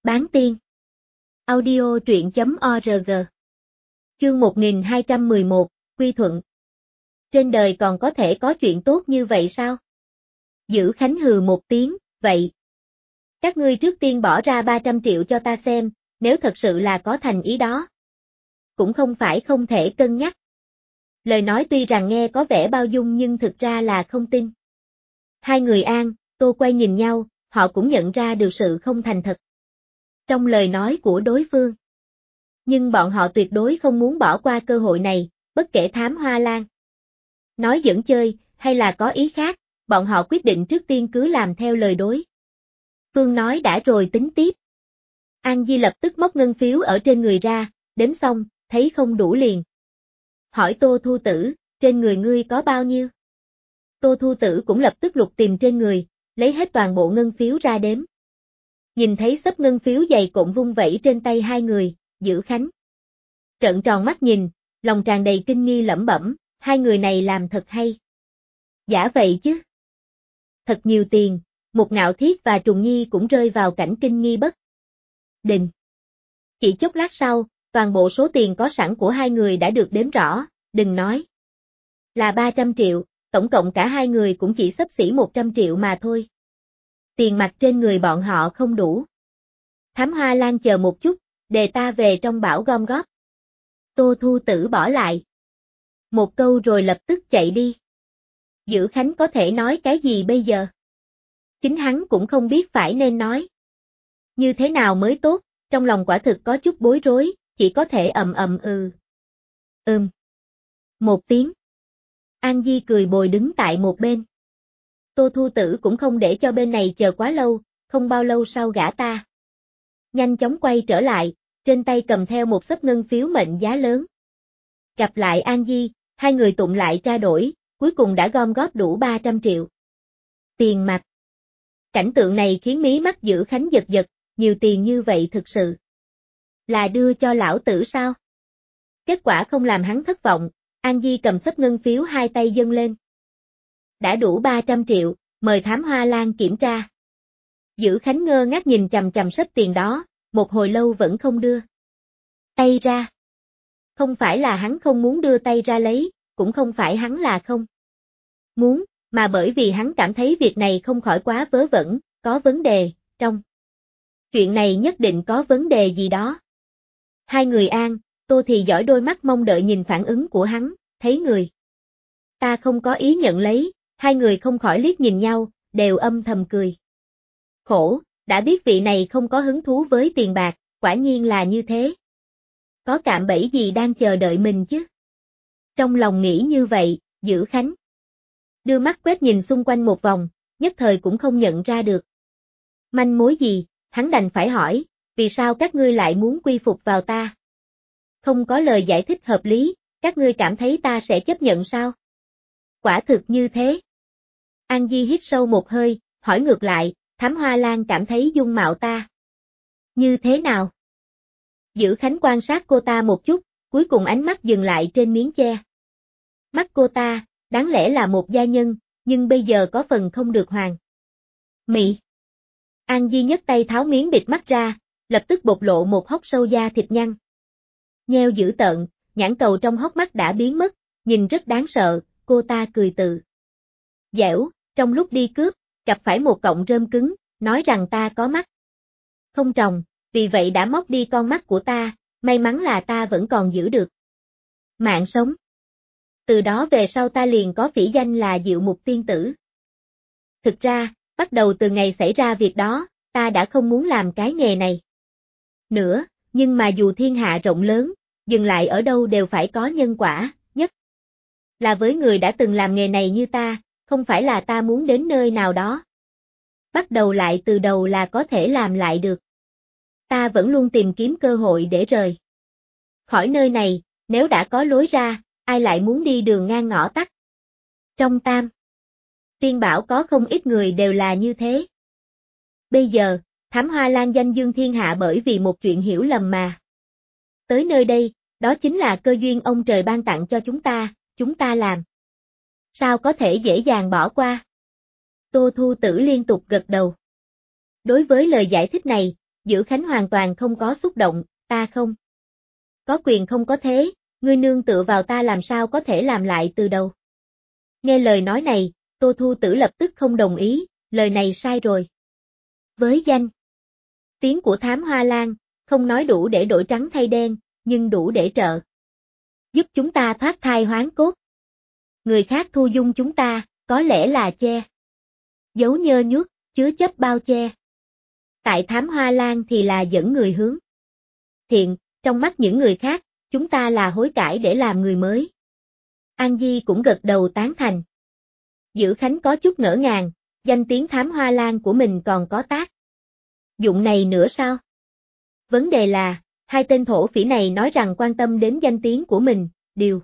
Bán tiên. Audio truyện.org. Chương 1211, Quy Thuận. Trên đời còn có thể có chuyện tốt như vậy sao? Dữ Khánh hừ một tiếng, vậy. Các ngươi trước tiên bỏ ra 300 triệu cho ta xem, nếu thật sự là có thành ý đó. Cũng không phải không thể cân nhắc. Lời nói tuy rằng nghe có vẻ bao dung nhưng thực ra là không tin. Hai người An, Tô quay nhìn nhau, họ cũng nhận ra được sự không thành thật trong lời nói của đối phương. Nhưng bọn họ tuyệt đối không muốn bỏ qua cơ hội này, bất kể Thám Hoa Lan nói giỡn chơi, hay là có ý khác, bọn họ quyết định trước tiên cứ làm theo lời đối phương nói đã rồi tính tiếp. An Di lập tức móc ngân phiếu ở trên người ra, đếm xong, thấy không đủ liền. Hỏi Tô Thu Tử, trên người ngươi có bao nhiêu? Tô Thu Tử cũng lập tức lục tìm trên người, lấy hết toàn bộ ngân phiếu ra đếm. Nhìn thấy xấp ngân phiếu dày cộm vung vẩy trên tay hai người, Dữ Khánh trợn tròn mắt nhìn, lòng tràn đầy kinh nghi lẩm bẩm, hai người này làm thật hay. Giả vậy chứ. Thật nhiều tiền, Mục Ngạo Thiết và Trùng Nhi cũng rơi vào cảnh kinh nghi bất định. Chỉ chốc lát sau, toàn bộ số tiền có sẵn của hai người đã được đếm rõ, đừng nói là 300 triệu, tổng cộng cả hai người cũng chỉ xấp xỉ 100 triệu mà thôi. Tiền mặt trên người bọn họ không đủ. Thám Hoa Lan chờ một chút, để ta về trong bảo gom góp. Tô Thu Tử bỏ lại một câu rồi lập tức chạy đi. Dữ Khánh có thể nói cái gì bây giờ? Chính hắn cũng không biết phải nên nói như thế nào mới tốt, trong lòng quả thực có chút bối rối, chỉ có thể một tiếng. An Di cười bồi đứng tại một bên. Tô Thu Tử cũng không để cho bên này chờ quá lâu, không bao lâu sau gã ta nhanh chóng quay trở lại, trên tay cầm theo một xấp ngân phiếu mệnh giá lớn. Gặp lại An Di, hai người tụng lại tra đổi, cuối cùng đã gom góp đủ 300 triệu. Tiền mặt. Cảnh tượng này khiến mí mắt Dữ Khánh giật giật, nhiều tiền như vậy thực sự là đưa cho lão tử sao? Kết quả không làm hắn thất vọng, An Di cầm xấp ngân phiếu hai tay dâng lên. Đã đủ 300 triệu, mời Thám Hoa Lan kiểm tra. Dữ Khánh ngơ ngác nhìn chằm chằm xấp tiền đó, một hồi lâu vẫn không đưa tay ra. Không phải là hắn không muốn đưa tay ra lấy, cũng không phải hắn là không muốn, mà bởi vì hắn cảm thấy việc này không khỏi quá vớ vẩn, có vấn đề, trong chuyện này nhất định có vấn đề gì đó. Hai người An, Tô thì giỏi đôi mắt mong đợi nhìn phản ứng của hắn, thấy người ta không có ý nhận lấy, hai người không khỏi liếc nhìn nhau, đều âm thầm cười. Khổ, đã biết vị này không có hứng thú với tiền bạc, quả nhiên là như thế. Có cạm bẫy gì đang chờ đợi mình chứ? Trong lòng nghĩ như vậy, Dữ Khánh đưa mắt quét nhìn xung quanh một vòng, nhất thời cũng không nhận ra được manh mối gì, hắn đành phải hỏi, vì sao các ngươi lại muốn quy phục vào ta? Không có lời giải thích hợp lý, các ngươi cảm thấy ta sẽ chấp nhận sao? Quả thực như thế. An Di hít sâu một hơi, hỏi ngược lại, Thám Hoa Lan cảm thấy dung mạo ta như thế nào? Dữ Khánh quan sát cô ta một chút, cuối cùng ánh mắt dừng lại trên miếng che mắt cô ta, đáng lẽ là một gia nhân, nhưng bây giờ có phần không được hoàn mỹ. An Di nhấc tay tháo miếng bịt mắt ra, lập tức bộc lộ một hốc sâu da thịt nhăn nheo dữ tợn, nhãn cầu trong hốc mắt đã biến mất, nhìn rất đáng sợ, cô ta cười tự giễu, trong lúc đi cướp, gặp phải một cọng rơm cứng, nói rằng ta có mắt không tròng, vì vậy đã móc đi con mắt của ta, may mắn là ta vẫn còn giữ được mạng sống. Từ đó về sau ta liền có phỉ danh là Diệu Mục Tiên Tử. Thực ra, bắt đầu từ ngày xảy ra việc đó, ta đã không muốn làm cái nghề này nữa, nhưng mà dù thiên hạ rộng lớn, dừng lại ở đâu đều phải có nhân quả, nhất là với người đã từng làm nghề này như ta, không phải là ta muốn đến nơi nào đó bắt đầu lại từ đầu là có thể làm lại được. Ta vẫn luôn tìm kiếm cơ hội để rời khỏi nơi này, nếu đã có lối ra, ai lại muốn đi đường ngang ngõ tắt. Trong Tam Tiên Bảo có không ít người đều là như thế. Bây giờ, Thám Hoa Lan danh dương thiên hạ bởi vì một chuyện hiểu lầm mà tới nơi đây, đó chính là cơ duyên ông trời ban tặng cho chúng ta làm sao có thể dễ dàng bỏ qua. Tô Thu Tử liên tục gật đầu. Đối với lời giải thích này, Dữ Khánh hoàn toàn không có xúc động, ta không có quyền không có thế, ngươi nương tựa vào ta làm sao có thể làm lại từ đầu. Nghe lời nói này, Tô Thu Tử lập tức không đồng ý, lời này sai rồi. Với danh tiếng của Thám Hoa Lan, không nói đủ để đổi trắng thay đen, nhưng đủ để trợ giúp chúng ta thoát thai hoán cốt. Người khác thu dung chúng ta, có lẽ là che giấu nhơ nhuốc, chứa chấp bao che. Tại Thám Hoa Lan thì là dẫn người hướng thiện, trong mắt những người khác, chúng ta là hối cải để làm người mới. An Di cũng gật đầu tán thành. Dữ Khánh có chút ngỡ ngàng, danh tiếng Thám Hoa Lan của mình còn có tác dụng này nữa sao? Vấn đề là, hai tên thổ phỉ này nói rằng quan tâm đến danh tiếng của mình, điều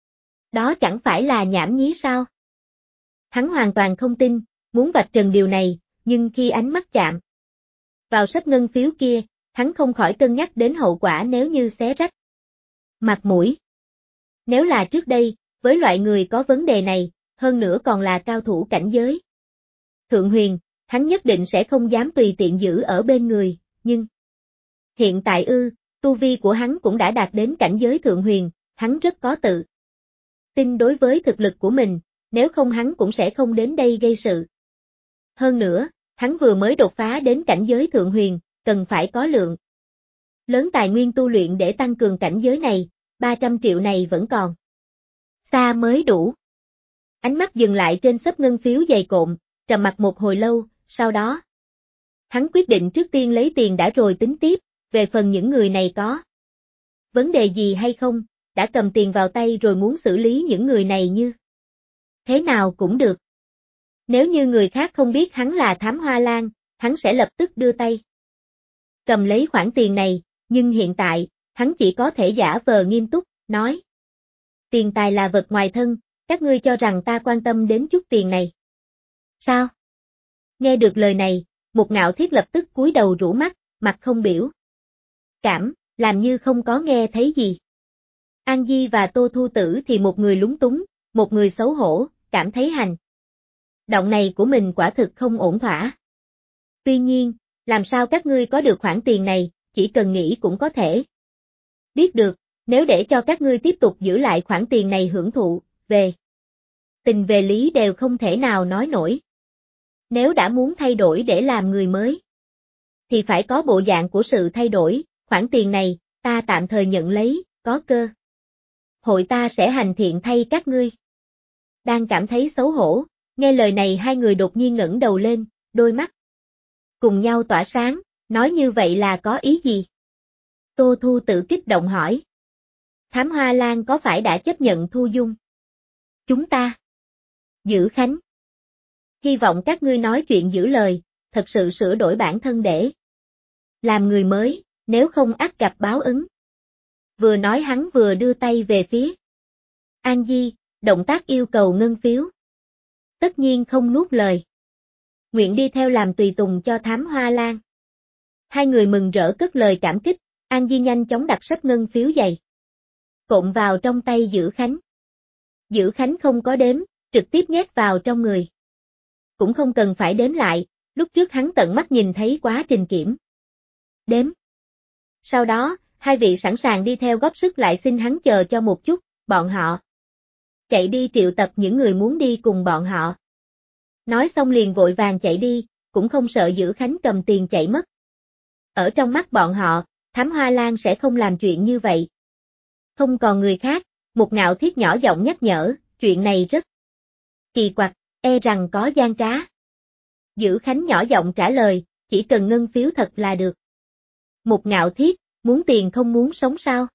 đó chẳng phải là nhảm nhí sao? Hắn hoàn toàn không tin, muốn vạch trần điều này, nhưng khi ánh mắt chạm vào sấp ngân phiếu kia, hắn không khỏi cân nhắc đến hậu quả nếu như xé rách mặt mũi. Nếu là trước đây, với loại người có vấn đề này, hơn nữa còn là cao thủ cảnh giới Thượng Huyền, hắn nhất định sẽ không dám tùy tiện giữ ở bên người, nhưng hiện tại tu vi của hắn cũng đã đạt đến cảnh giới Thượng Huyền, hắn rất có tự tin đối với thực lực của mình, nếu không hắn cũng sẽ không đến đây gây sự. Hơn nữa, hắn vừa mới đột phá đến cảnh giới Thượng Huyền, cần phải có lượng lớn tài nguyên tu luyện để tăng cường cảnh giới này, 300 triệu này vẫn còn xa mới đủ. Ánh mắt dừng lại trên xấp ngân phiếu dày cộm, trầm mặc một hồi lâu, sau đó hắn quyết định trước tiên lấy tiền đã rồi tính tiếp, về phần những người này có vấn đề gì hay không, đã cầm tiền vào tay rồi muốn xử lý những người này như thế nào cũng được. Nếu như người khác không biết hắn là Thám Hoa Lan, hắn sẽ lập tức đưa tay cầm lấy khoản tiền này, nhưng hiện tại, hắn chỉ có thể giả vờ nghiêm túc, nói. Tiền tài là vật ngoài thân, các ngươi cho rằng ta quan tâm đến chút tiền này. Sao? Nghe được lời này, Một Ngạo Thiết lập tức cúi đầu rũ mắt, mặt không biểu cảm, làm như không có nghe thấy gì. An Di và Tô Thu Tử thì một người lúng túng, một người xấu hổ, cảm thấy hành động này của mình quả thực không ổn thỏa. Tuy nhiên, làm sao các ngươi có được khoản tiền này, chỉ cần nghĩ cũng có thể biết được, nếu để cho các ngươi tiếp tục giữ lại khoản tiền này hưởng thụ, về tình về lý đều không thể nào nói nổi. Nếu đã muốn thay đổi để làm người mới, thì phải có bộ dạng của sự thay đổi, khoản tiền này, ta tạm thời nhận lấy, có cơ hội ta sẽ hành thiện thay các ngươi. Đang cảm thấy xấu hổ, nghe lời này hai người đột nhiên ngẩng đầu lên, đôi mắt cùng nhau tỏa sáng, nói như vậy là có ý gì? Tô Thu Tử kích động hỏi. Thám Hoa Lan có phải đã chấp nhận thu dung chúng ta? Dữ Khánh. Hy vọng các ngươi nói chuyện giữ lời, thật sự sửa đổi bản thân để làm người mới, nếu không ắt gặp báo ứng. Vừa nói hắn vừa đưa tay về phía An Di, động tác yêu cầu ngân phiếu. Tất nhiên không nuốt lời. Nguyện đi theo làm tùy tùng cho Thám Hoa Lan. Hai người mừng rỡ cất lời cảm kích, An Di nhanh chóng đặt sấp ngân phiếu dày cộm vào trong tay Dữ Khánh. Dữ Khánh không có đếm, trực tiếp nhét vào trong người. Cũng không cần phải đếm lại, lúc trước hắn tận mắt nhìn thấy quá trình kiểm đếm. Sau đó, hai vị sẵn sàng đi theo góp sức lại xin hắn chờ cho một chút, bọn họ chạy đi triệu tập những người muốn đi cùng bọn họ. Nói xong liền vội vàng chạy đi, cũng không sợ Dữ Khánh cầm tiền chạy mất. Ở trong mắt bọn họ, Thám Hoa Lan sẽ không làm chuyện như vậy. Không còn người khác, Một Ngạo Thiết nhỏ giọng nhắc nhở, chuyện này rất kỳ quặc, e rằng có gian trá. Dữ Khánh nhỏ giọng trả lời, chỉ cần ngân phiếu thật là được. Một Ngạo Thiết, muốn tiền không muốn sống sao?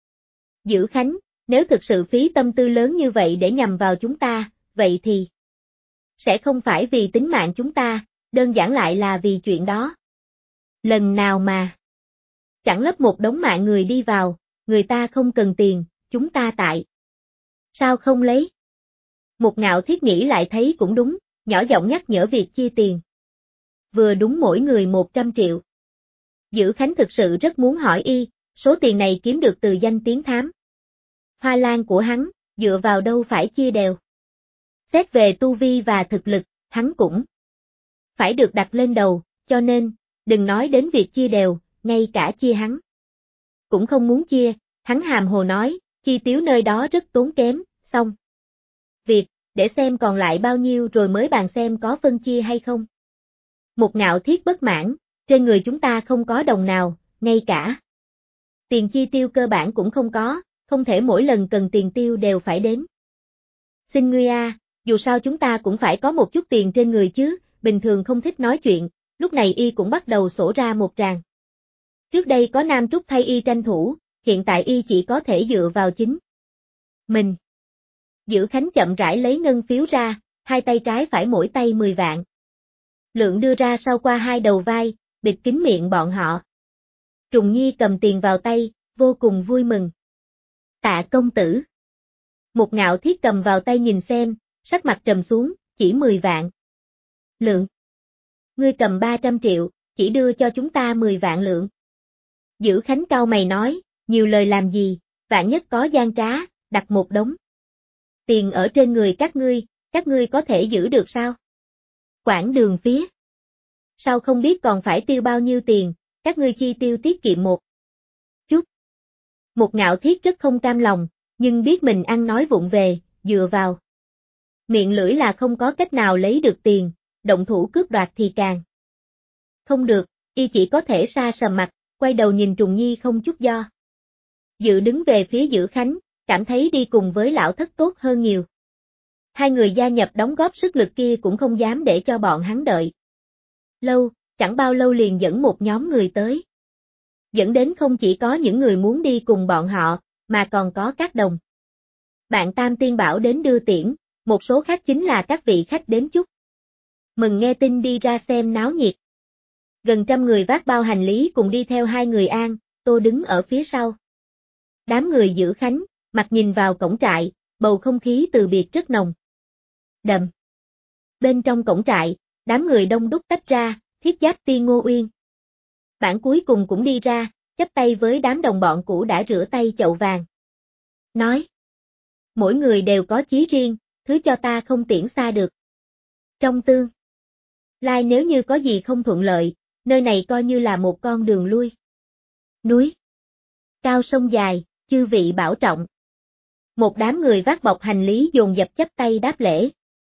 Dữ Khánh, nếu thực sự phí tâm tư lớn như vậy để nhằm vào chúng ta, vậy thì sẽ không phải vì tính mạng chúng ta, đơn giản lại là vì chuyện đó. Lần nào mà chẳng lấp một đống mạng người đi vào, người ta không cần tiền, chúng ta tại sao không lấy? Một Ngạo Thiết nghĩ lại thấy cũng đúng, nhỏ giọng nhắc nhở việc chia tiền. Vừa đúng mỗi người 100 triệu. Dữ Khánh thực sự rất muốn hỏi số tiền này kiếm được từ danh tiếng Thám Hoa Lan của hắn, dựa vào đâu phải chia đều. Xét về tu vi và thực lực, hắn cũng phải được đặt lên đầu, cho nên, đừng nói đến việc chia đều, ngay cả chia hắn. Cũng không muốn chia, hắn hàm hồ nói, chi tiêu nơi đó rất tốn kém, xong. Việc, để xem còn lại bao nhiêu rồi mới bàn xem có phân chia hay không. Một Ngạo Thiết bất mãn, trên người chúng ta không có đồng nào, ngay cả tiền chi tiêu cơ bản cũng không có, không thể mỗi lần cần tiền tiêu đều phải đến. Xin ngươi dù sao chúng ta cũng phải có một chút tiền trên người chứ, bình thường không thích nói chuyện, lúc này y cũng bắt đầu sổ ra một tràng. Trước đây có Nam Trúc thay y tranh thủ, hiện tại y chỉ có thể dựa vào chính mình. Dữ Khánh chậm rãi lấy ngân phiếu ra, hai tay trái phải mỗi tay 10 vạn. Lượng đưa ra sau qua hai đầu vai, bịt kín miệng bọn họ. Trùng Nhi cầm tiền vào tay, vô cùng vui mừng. Tạ công tử. Một Ngạo Thiết cầm vào tay nhìn xem, sắc mặt trầm xuống, chỉ 10 vạn. Lượng. Ngươi cầm 300 triệu, chỉ đưa cho chúng ta 10 vạn lượng. Dữ Khánh cau mày nói, nhiều lời làm gì, vạn nhất có gian trá, đặt một đống. Tiền ở trên người các ngươi có thể giữ được sao? Quãng đường phía sau không biết còn phải tiêu bao nhiêu tiền, các ngươi chi tiêu tiết kiệm một chút. Một Ngạo Thiết rất không cam lòng, nhưng biết mình ăn nói vụng về, dựa vào miệng lưỡi là không có cách nào lấy được tiền, động thủ cướp đoạt thì càng không được, y chỉ có thể sa sầm mặt, quay đầu nhìn Trùng Nhi không chút do dự đứng về phía Dữ Khánh, cảm thấy đi cùng với lão thất tốt hơn nhiều. Hai người gia nhập đóng góp sức lực kia cũng không dám để cho bọn hắn đợi lâu, chẳng bao lâu liền dẫn một nhóm người tới. Dẫn đến không chỉ có những người muốn đi cùng bọn họ, mà còn có các đồng bạn Tam Tiên Bảo đến đưa tiễn, một số khác chính là các vị khách đến chúc mừng nghe tin đi ra xem náo nhiệt. Gần 100 người vác bao hành lý cùng đi theo hai người An, Tô đứng ở phía sau. Đám người Dữ Khánh, mặt nhìn vào cổng trại, bầu không khí từ biệt rất nồng đậm. Bên trong cổng trại, đám người đông đúc tách ra, Thiết Giáp Tiên Ngô Uyên. Bản cuối cùng cũng đi ra, chắp tay với đám đồng bọn cũ đã rửa tay chậu vàng. Nói, mỗi người đều có chí riêng, thứ cho ta không tiễn xa được. Trong tương lai nếu như có gì không thuận lợi, nơi này coi như là một con đường lui. Núi cao sông dài, chư vị bảo trọng. Một đám người vác bọc hành lý dồn dập chắp tay đáp lễ.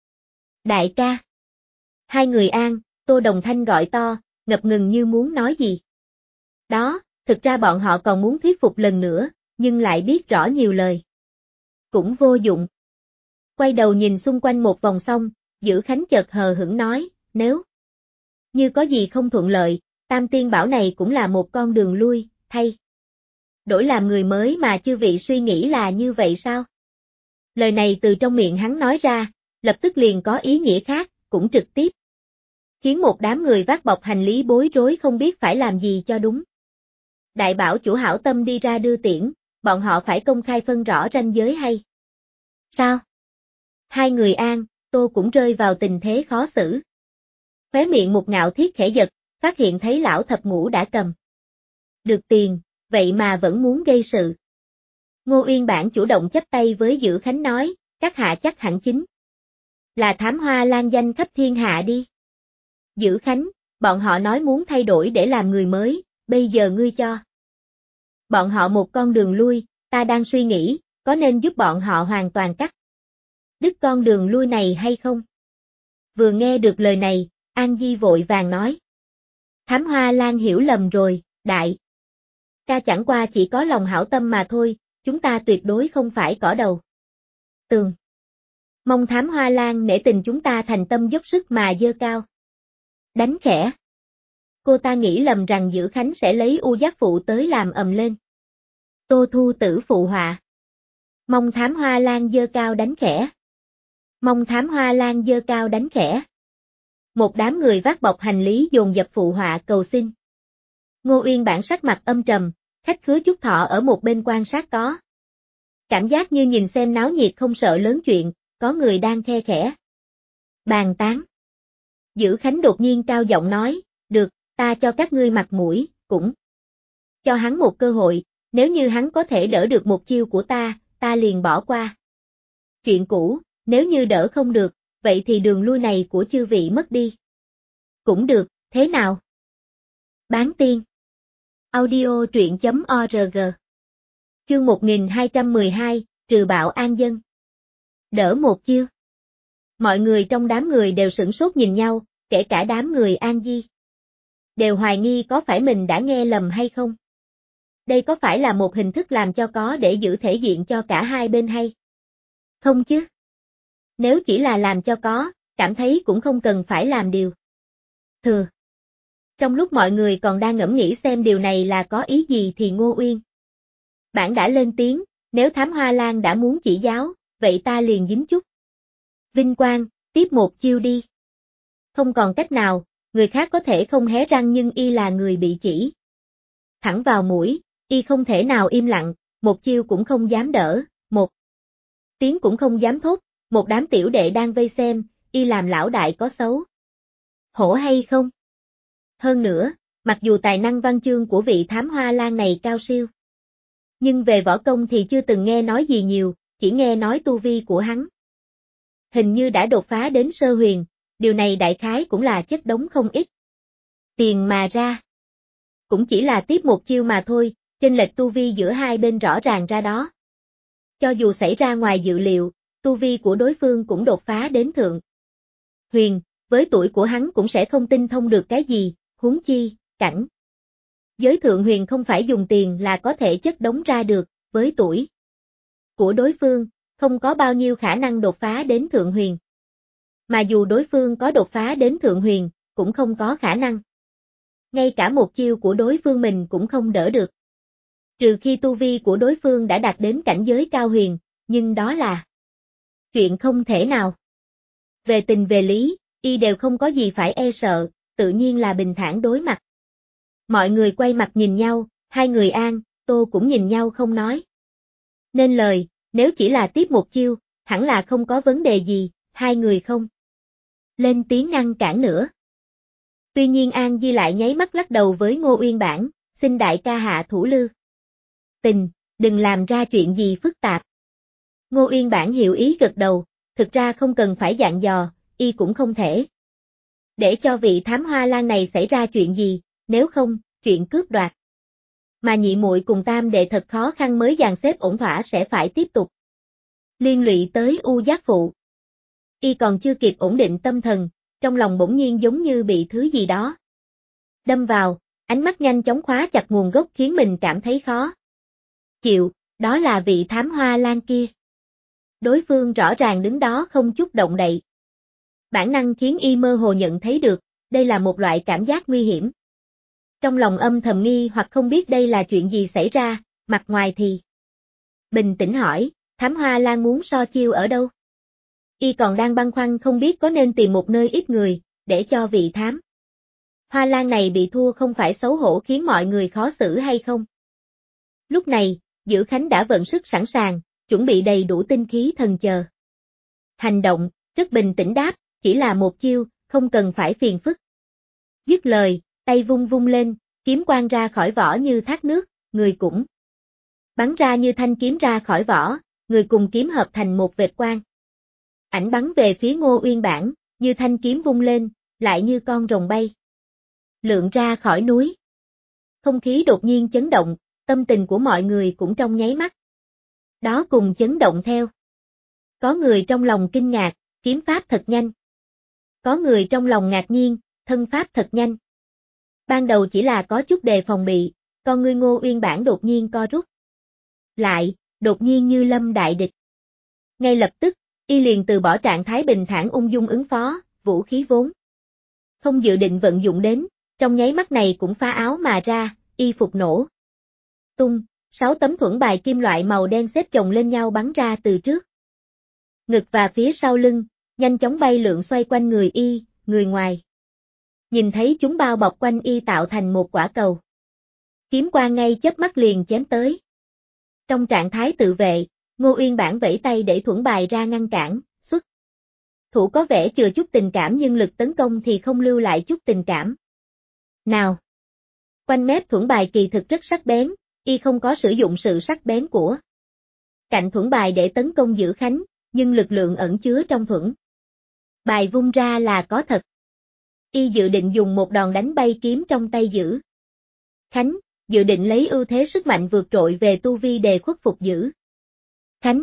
Đại ca. Hai người An, Tô đồng thanh gọi to, ngập ngừng như muốn nói gì. Đó, thực ra bọn họ còn muốn thuyết phục lần nữa, nhưng lại biết rõ nhiều lời cũng vô dụng. Quay đầu nhìn xung quanh một vòng xong, Dữ Khánh chợt hờ hững nói, nếu như có gì không thuận lợi, Tam Tiên Bảo này cũng là một con đường lui, thay đổi làm người mới mà chư vị suy nghĩ là như vậy sao? Lời này từ trong miệng hắn nói ra, lập tức liền có ý nghĩa khác, cũng trực tiếp khiến một đám người vác bọc hành lý bối rối không biết phải làm gì cho đúng. Đại bảo chủ hảo tâm đi ra đưa tiễn, bọn họ phải công khai phân rõ ranh giới hay sao? Hai người An, Tô cũng rơi vào tình thế khó xử. Khóe miệng Một Ngạo Thiết khẽ giật, phát hiện thấy lão thập ngũ đã cầm được tiền, vậy mà vẫn muốn gây sự. Ngô Uyên Bản chủ động chắp tay với Dữ Khánh nói, các hạ chắc hẳn chính là thám hoa lan danh khắp thiên hạ đi. Dữ Khánh, bọn họ nói muốn thay đổi để làm người mới, bây giờ ngươi cho bọn họ một con đường lui, ta đang suy nghĩ, có nên giúp bọn họ hoàn toàn cắt đứt con đường lui này hay không? Vừa nghe được lời này, An Di vội vàng nói. Thám Hoa Lan hiểu lầm rồi, đại ca chẳng qua chỉ có lòng hảo tâm mà thôi, chúng ta tuyệt đối không phải cỏ đầu tường. Mong Thám Hoa Lan nể tình chúng ta thành tâm dốc sức mà dơ cao đánh khẽ. Cô ta nghĩ lầm rằng Dữ Khánh sẽ lấy U Giác Phụ tới làm ầm lên. Tô Thu Tử phụ họa. Mong Thám Hoa Lan dơ cao đánh khẽ. Mong Thám Hoa Lan dơ cao đánh khẽ. Một đám người vác bọc hành lý dồn dập phụ họa cầu xin. Ngô Uyên Bản sắc mặt âm trầm, khách khứa Trúc Thọ ở một bên quan sát có cảm giác như nhìn xem náo nhiệt không sợ lớn chuyện, có người đang khe khẽ bàn tán. Dữ Khánh đột nhiên cao giọng nói, được, ta cho các ngươi mặt mũi, cũng cho hắn một cơ hội, nếu như hắn có thể đỡ được một chiêu của ta liền bỏ qua chuyện cũ, nếu như đỡ không được, vậy thì đường lui này của chư vị mất đi. Cũng được, thế nào? Bán tiên. Audio truyện.org. Chương 1212, trừ bạo an dân. Đỡ một chiêu. Mọi người trong đám người đều sửng sốt nhìn nhau, kể cả đám người An Di. Đều hoài nghi có phải mình đã nghe lầm hay không. Đây có phải là một hình thức làm cho có để giữ thể diện cho cả hai bên hay? Không chứ. Nếu chỉ là làm cho có, cảm thấy cũng không cần phải làm điều thừa. Trong lúc mọi người còn đang ngẫm nghĩ xem điều này là có ý gì thì Ngô Uyên Bản đã lên tiếng, nếu Thám Hoa Lan đã muốn chỉ giáo, vậy ta liền dính chút vinh quang, tiếp một chiêu đi. Không còn cách nào, người khác có thể không hé răng nhưng y là người bị chỉ thẳng vào mũi, y không thể nào im lặng, một chiêu cũng không dám đỡ, một tiếng cũng không dám thốt, một đám tiểu đệ đang vây xem, y làm lão đại có xấu hổ hay không? Hơn nữa, mặc dù tài năng văn chương của vị Thám Hoa Lan này cao siêu, nhưng về võ công thì chưa từng nghe nói gì nhiều, chỉ nghe nói tu vi của hắn hình như đã đột phá đến sơ huyền, điều này đại khái cũng là chất đống không ít tiền mà ra. Cũng chỉ là tiếp một chiêu mà thôi, chênh lệch tu vi giữa hai bên rõ ràng ra đó. Cho dù xảy ra ngoài dự liệu, tu vi của đối phương cũng đột phá đến thượng huyền, với tuổi của hắn cũng sẽ không tinh thông được cái gì, huống chi, cảnh giới thượng huyền không phải dùng tiền là có thể chất đống ra được, với tuổi của đối phương, không có bao nhiêu khả năng đột phá đến thượng huyền. Mà dù đối phương có đột phá đến thượng huyền, cũng không có khả năng. Ngay cả một chiêu của đối phương mình cũng không đỡ được. Trừ khi tu vi của đối phương đã đạt đến cảnh giới cao huyền, nhưng đó là chuyện không thể nào. Về tình về lý, y đều không có gì phải e sợ, tự nhiên là bình thản đối mặt. Mọi người quay mặt nhìn nhau, hai người An, Tô cũng nhìn nhau không nói nên lời, nếu chỉ là tiếp một chiêu, hẳn là không có vấn đề gì, hai người không lên tiếng ngăn cản nữa. Tuy nhiên An Di lại nháy mắt lắc đầu với Ngô Uyên Bản, xin đại ca hạ thủ lưu tình, đừng làm ra chuyện gì phức tạp. Ngô Uyên Bản hiểu ý gật đầu, thực ra không cần phải dặn dò, y cũng không thể để cho vị Thám Hoa Lan này xảy ra chuyện gì, nếu không, chuyện cướp đoạt mà nhị muội cùng tam đệ thật khó khăn mới dàn xếp ổn thỏa sẽ phải tiếp tục liên lụy tới U Giác Phụ. Y còn chưa kịp ổn định tâm thần, trong lòng bỗng nhiên giống như bị thứ gì đó đâm vào, ánh mắt nhanh chóng khóa chặt nguồn gốc khiến mình cảm thấy khó chịu, đó là vị Thám Hoa Lan kia. Đối phương rõ ràng đứng đó không chút động đậy. Bản năng khiến y mơ hồ nhận thấy được, đây là một loại cảm giác nguy hiểm. Trong lòng âm thầm nghi hoặc không biết đây là chuyện gì xảy ra, mặt ngoài thì bình tĩnh hỏi, Thám Hoa Lan muốn so chiêu ở đâu? Y còn đang băn khoăn không biết có nên tìm một nơi ít người, để cho vị Thám Hoa Lan này bị thua không phải xấu hổ khiến mọi người khó xử hay không? Lúc này, Dữ Khánh đã vận sức sẵn sàng, chuẩn bị đầy đủ tinh khí thần chờ hành động, rất bình tĩnh đáp, chỉ là một chiêu, không cần phải phiền phức. Dứt lời, tay vung vung lên, kiếm quang ra khỏi vỏ như thác nước, người cũng bắn ra như thanh kiếm ra khỏi vỏ, người cùng kiếm hợp thành một vệt quang. Ảnh bắn về phía Ngô Uyên Bản, như thanh kiếm vung lên, lại như con rồng bay lượn ra khỏi núi. Không khí đột nhiên chấn động, tâm tình của mọi người cũng trong nháy mắt đó cùng chấn động theo. Có người trong lòng kinh ngạc, kiếm pháp thật nhanh. Có người trong lòng ngạc nhiên, thân pháp thật nhanh. Ban đầu chỉ là có chút đề phòng bị, con ngươi Ngô Uyên Bản đột nhiên co rút lại, đột nhiên như lâm đại địch. Ngay lập tức, y liền từ bỏ trạng thái bình thản ung dung ứng phó, vũ khí vốn không dự định vận dụng đến, trong nháy mắt này cũng phá áo mà ra, y phục nổ tung, 6 tấm thuẫn bài kim loại màu đen xếp chồng lên nhau bắn ra từ trước ngực và phía sau lưng, nhanh chóng bay lượn xoay quanh người y, người ngoài nhìn thấy chúng bao bọc quanh y tạo thành một quả cầu. Kiếm quang ngay chớp mắt liền chém tới. Trong trạng thái tự vệ, Ngô Uyên Bản vẫy tay để thuẫn bài ra ngăn cản, xuất thủ có vẻ chừa chút tình cảm nhưng lực tấn công thì không lưu lại chút tình cảm nào. Quanh mép thuẫn bài kỳ thực rất sắc bén, y không có sử dụng sự sắc bén của cạnh thuẫn bài để tấn công Dữ Khánh, nhưng lực lượng ẩn chứa trong thuẫn bài vung ra là có thật. Y dự định dùng một đòn đánh bay kiếm trong tay Dữ Khánh, dự định lấy ưu thế sức mạnh vượt trội về tu vi để khuất phục Dữ Khánh.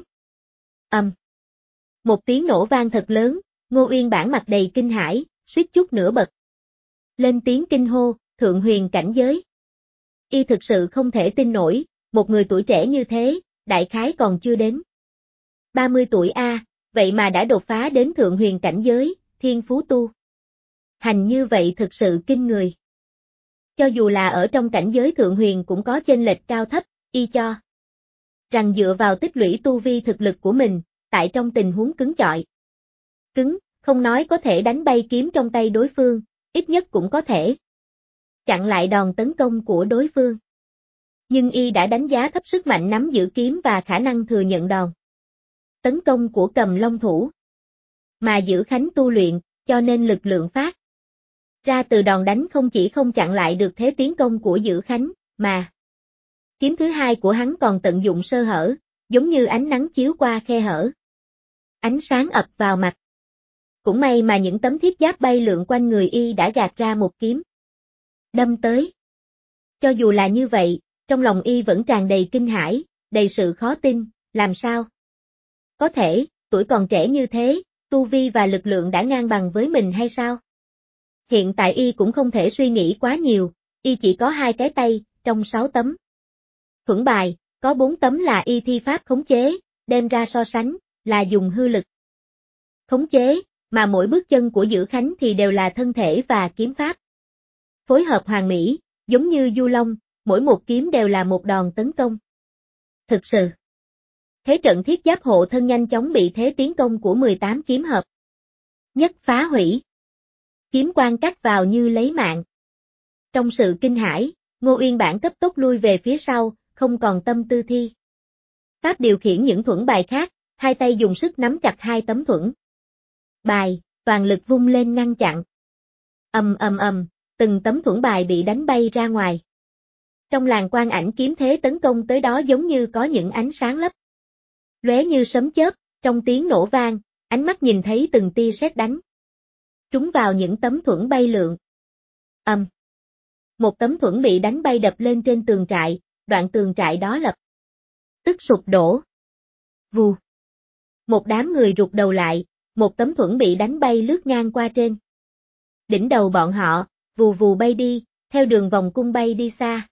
Một tiếng nổ vang thật lớn, Ngô Uyên Bản mặt đầy kinh hãi, suýt chút nữa bật lên tiếng kinh hô, thượng huyền cảnh giới. Y thực sự không thể tin nổi, một người tuổi trẻ như thế, đại khái còn chưa đến 30 tuổi vậy mà đã đột phá đến thượng huyền cảnh giới, thiên phú tu hành như vậy thực sự kinh người. Cho dù là ở trong cảnh giới thượng huyền cũng có chênh lệch cao thấp, y cho rằng dựa vào tích lũy tu vi thực lực của mình, tại trong tình huống cứng chọi. Không nói có thể đánh bay kiếm trong tay đối phương, ít nhất cũng có thể chặn lại đòn tấn công của đối phương. Nhưng y đã đánh giá thấp sức mạnh nắm giữ kiếm và khả năng thừa nhận đòn tấn công của Cầm Long thủ. Mà Dữ Khánh tu luyện, cho nên lực lượng phát ra từ đòn đánh không chỉ không chặn lại được thế tiến công của Dữ Khánh, mà kiếm thứ hai của hắn còn tận dụng sơ hở, giống như ánh nắng chiếu qua khe hở. Ánh sáng ập vào mặt. Cũng may mà những tấm thiết giáp bay lượn quanh người y đã gạt ra một kiếm đâm tới. Cho dù là như vậy, trong lòng y vẫn tràn đầy kinh hãi, đầy sự khó tin, làm sao có thể, tuổi còn trẻ như thế, tu vi và lực lượng đã ngang bằng với mình hay sao? Hiện tại y cũng không thể suy nghĩ quá nhiều, y chỉ có 2 cái tay, trong 6 tấm thuẫn bài, có 4 tấm là y thi pháp khống chế, đem ra so sánh, là dùng hư lực khống chế, mà mỗi bước chân của Dữ Khánh thì đều là thân thể và kiếm pháp phối hợp hoàn mỹ, giống như du long, mỗi một kiếm đều là một đòn tấn công. Thực sự, thế trận thiết giáp hộ thân nhanh chóng bị thế tiến công của 18 kiếm hợp nhất phá hủy. Kiếm quang cắt vào như lấy mạng. Trong sự kinh hãi, Ngô Uyên Bản cấp tốc lui về phía sau, không còn tâm tư thi pháp điều khiển những thuẫn bài khác, hai tay dùng sức nắm chặt 2 tấm thuẫn bài, toàn lực vung lên ngăn chặn. Từng tấm thuẫn bài bị đánh bay ra ngoài. Trong làn quang ảnh kiếm thế tấn công tới đó giống như có những ánh sáng lấp lóe như sấm chớp, trong tiếng nổ vang, ánh mắt nhìn thấy từng tia sét đánh trúng vào những tấm thuẫn bay lượn. Một tấm thuẫn bị đánh bay đập lên trên tường trại, đoạn tường trại đó lập tức sụp đổ. Vù. Một đám người rụt đầu lại, một tấm thuẫn bị đánh bay lướt ngang qua trên đỉnh đầu bọn họ, vù vù bay đi, theo đường vòng cung bay đi xa.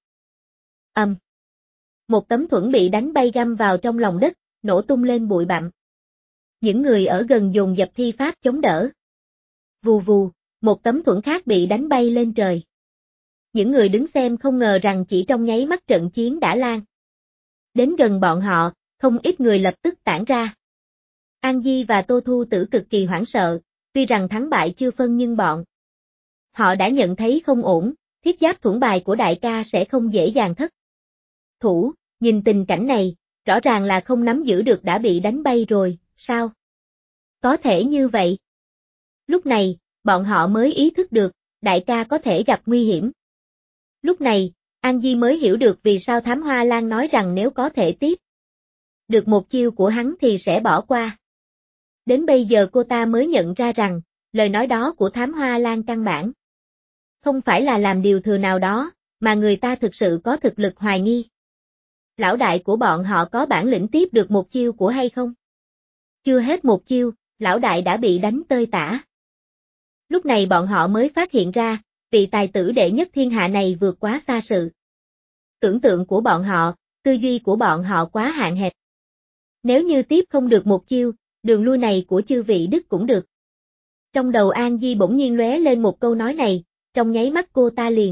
Một tấm thuẫn bị đánh bay găm vào trong lòng đất, nổ tung lên bụi bặm. Những người ở gần dồn dập thi pháp chống đỡ. Vù vù, một tấm thuẫn khác bị đánh bay lên trời. Những người đứng xem không ngờ rằng chỉ trong nháy mắt trận chiến đã lan đến gần bọn họ, không ít người lập tức tản ra. An Di và Tô Thu Tử cực kỳ hoảng sợ, tuy rằng thắng bại chưa phân nhưng bọn họ đã nhận thấy không ổn, thiết giáp thuẫn bài của đại ca sẽ không dễ dàng thất thủ, nhìn tình cảnh này, rõ ràng là không nắm giữ được đã bị đánh bay rồi, sao có thể như vậy? Lúc này, bọn họ mới ý thức được, đại ca có thể gặp nguy hiểm. Lúc này, An Di mới hiểu được vì sao Thám Hoa Lan nói rằng nếu có thể tiếp được một chiêu của hắn thì sẽ bỏ qua. Đến bây giờ cô ta mới nhận ra rằng, lời nói đó của Thám Hoa Lan căn bản không phải là làm điều thừa nào đó, mà người ta thực sự có thực lực hoài nghi. Lão đại của bọn họ có bản lĩnh tiếp được một chiêu của hay không? Chưa hết một chiêu, lão đại đã bị đánh tơi tả. Lúc này bọn họ mới phát hiện ra, vị tài tử đệ nhất thiên hạ này vượt quá xa sự tưởng tượng của bọn họ, tư duy của bọn họ quá hạn hẹp. Nếu như tiếp không được một chiêu, đường lui này của chư vị Đức cũng được. Trong đầu An Di bỗng nhiên lóe lên một câu nói này, trong nháy mắt cô ta liền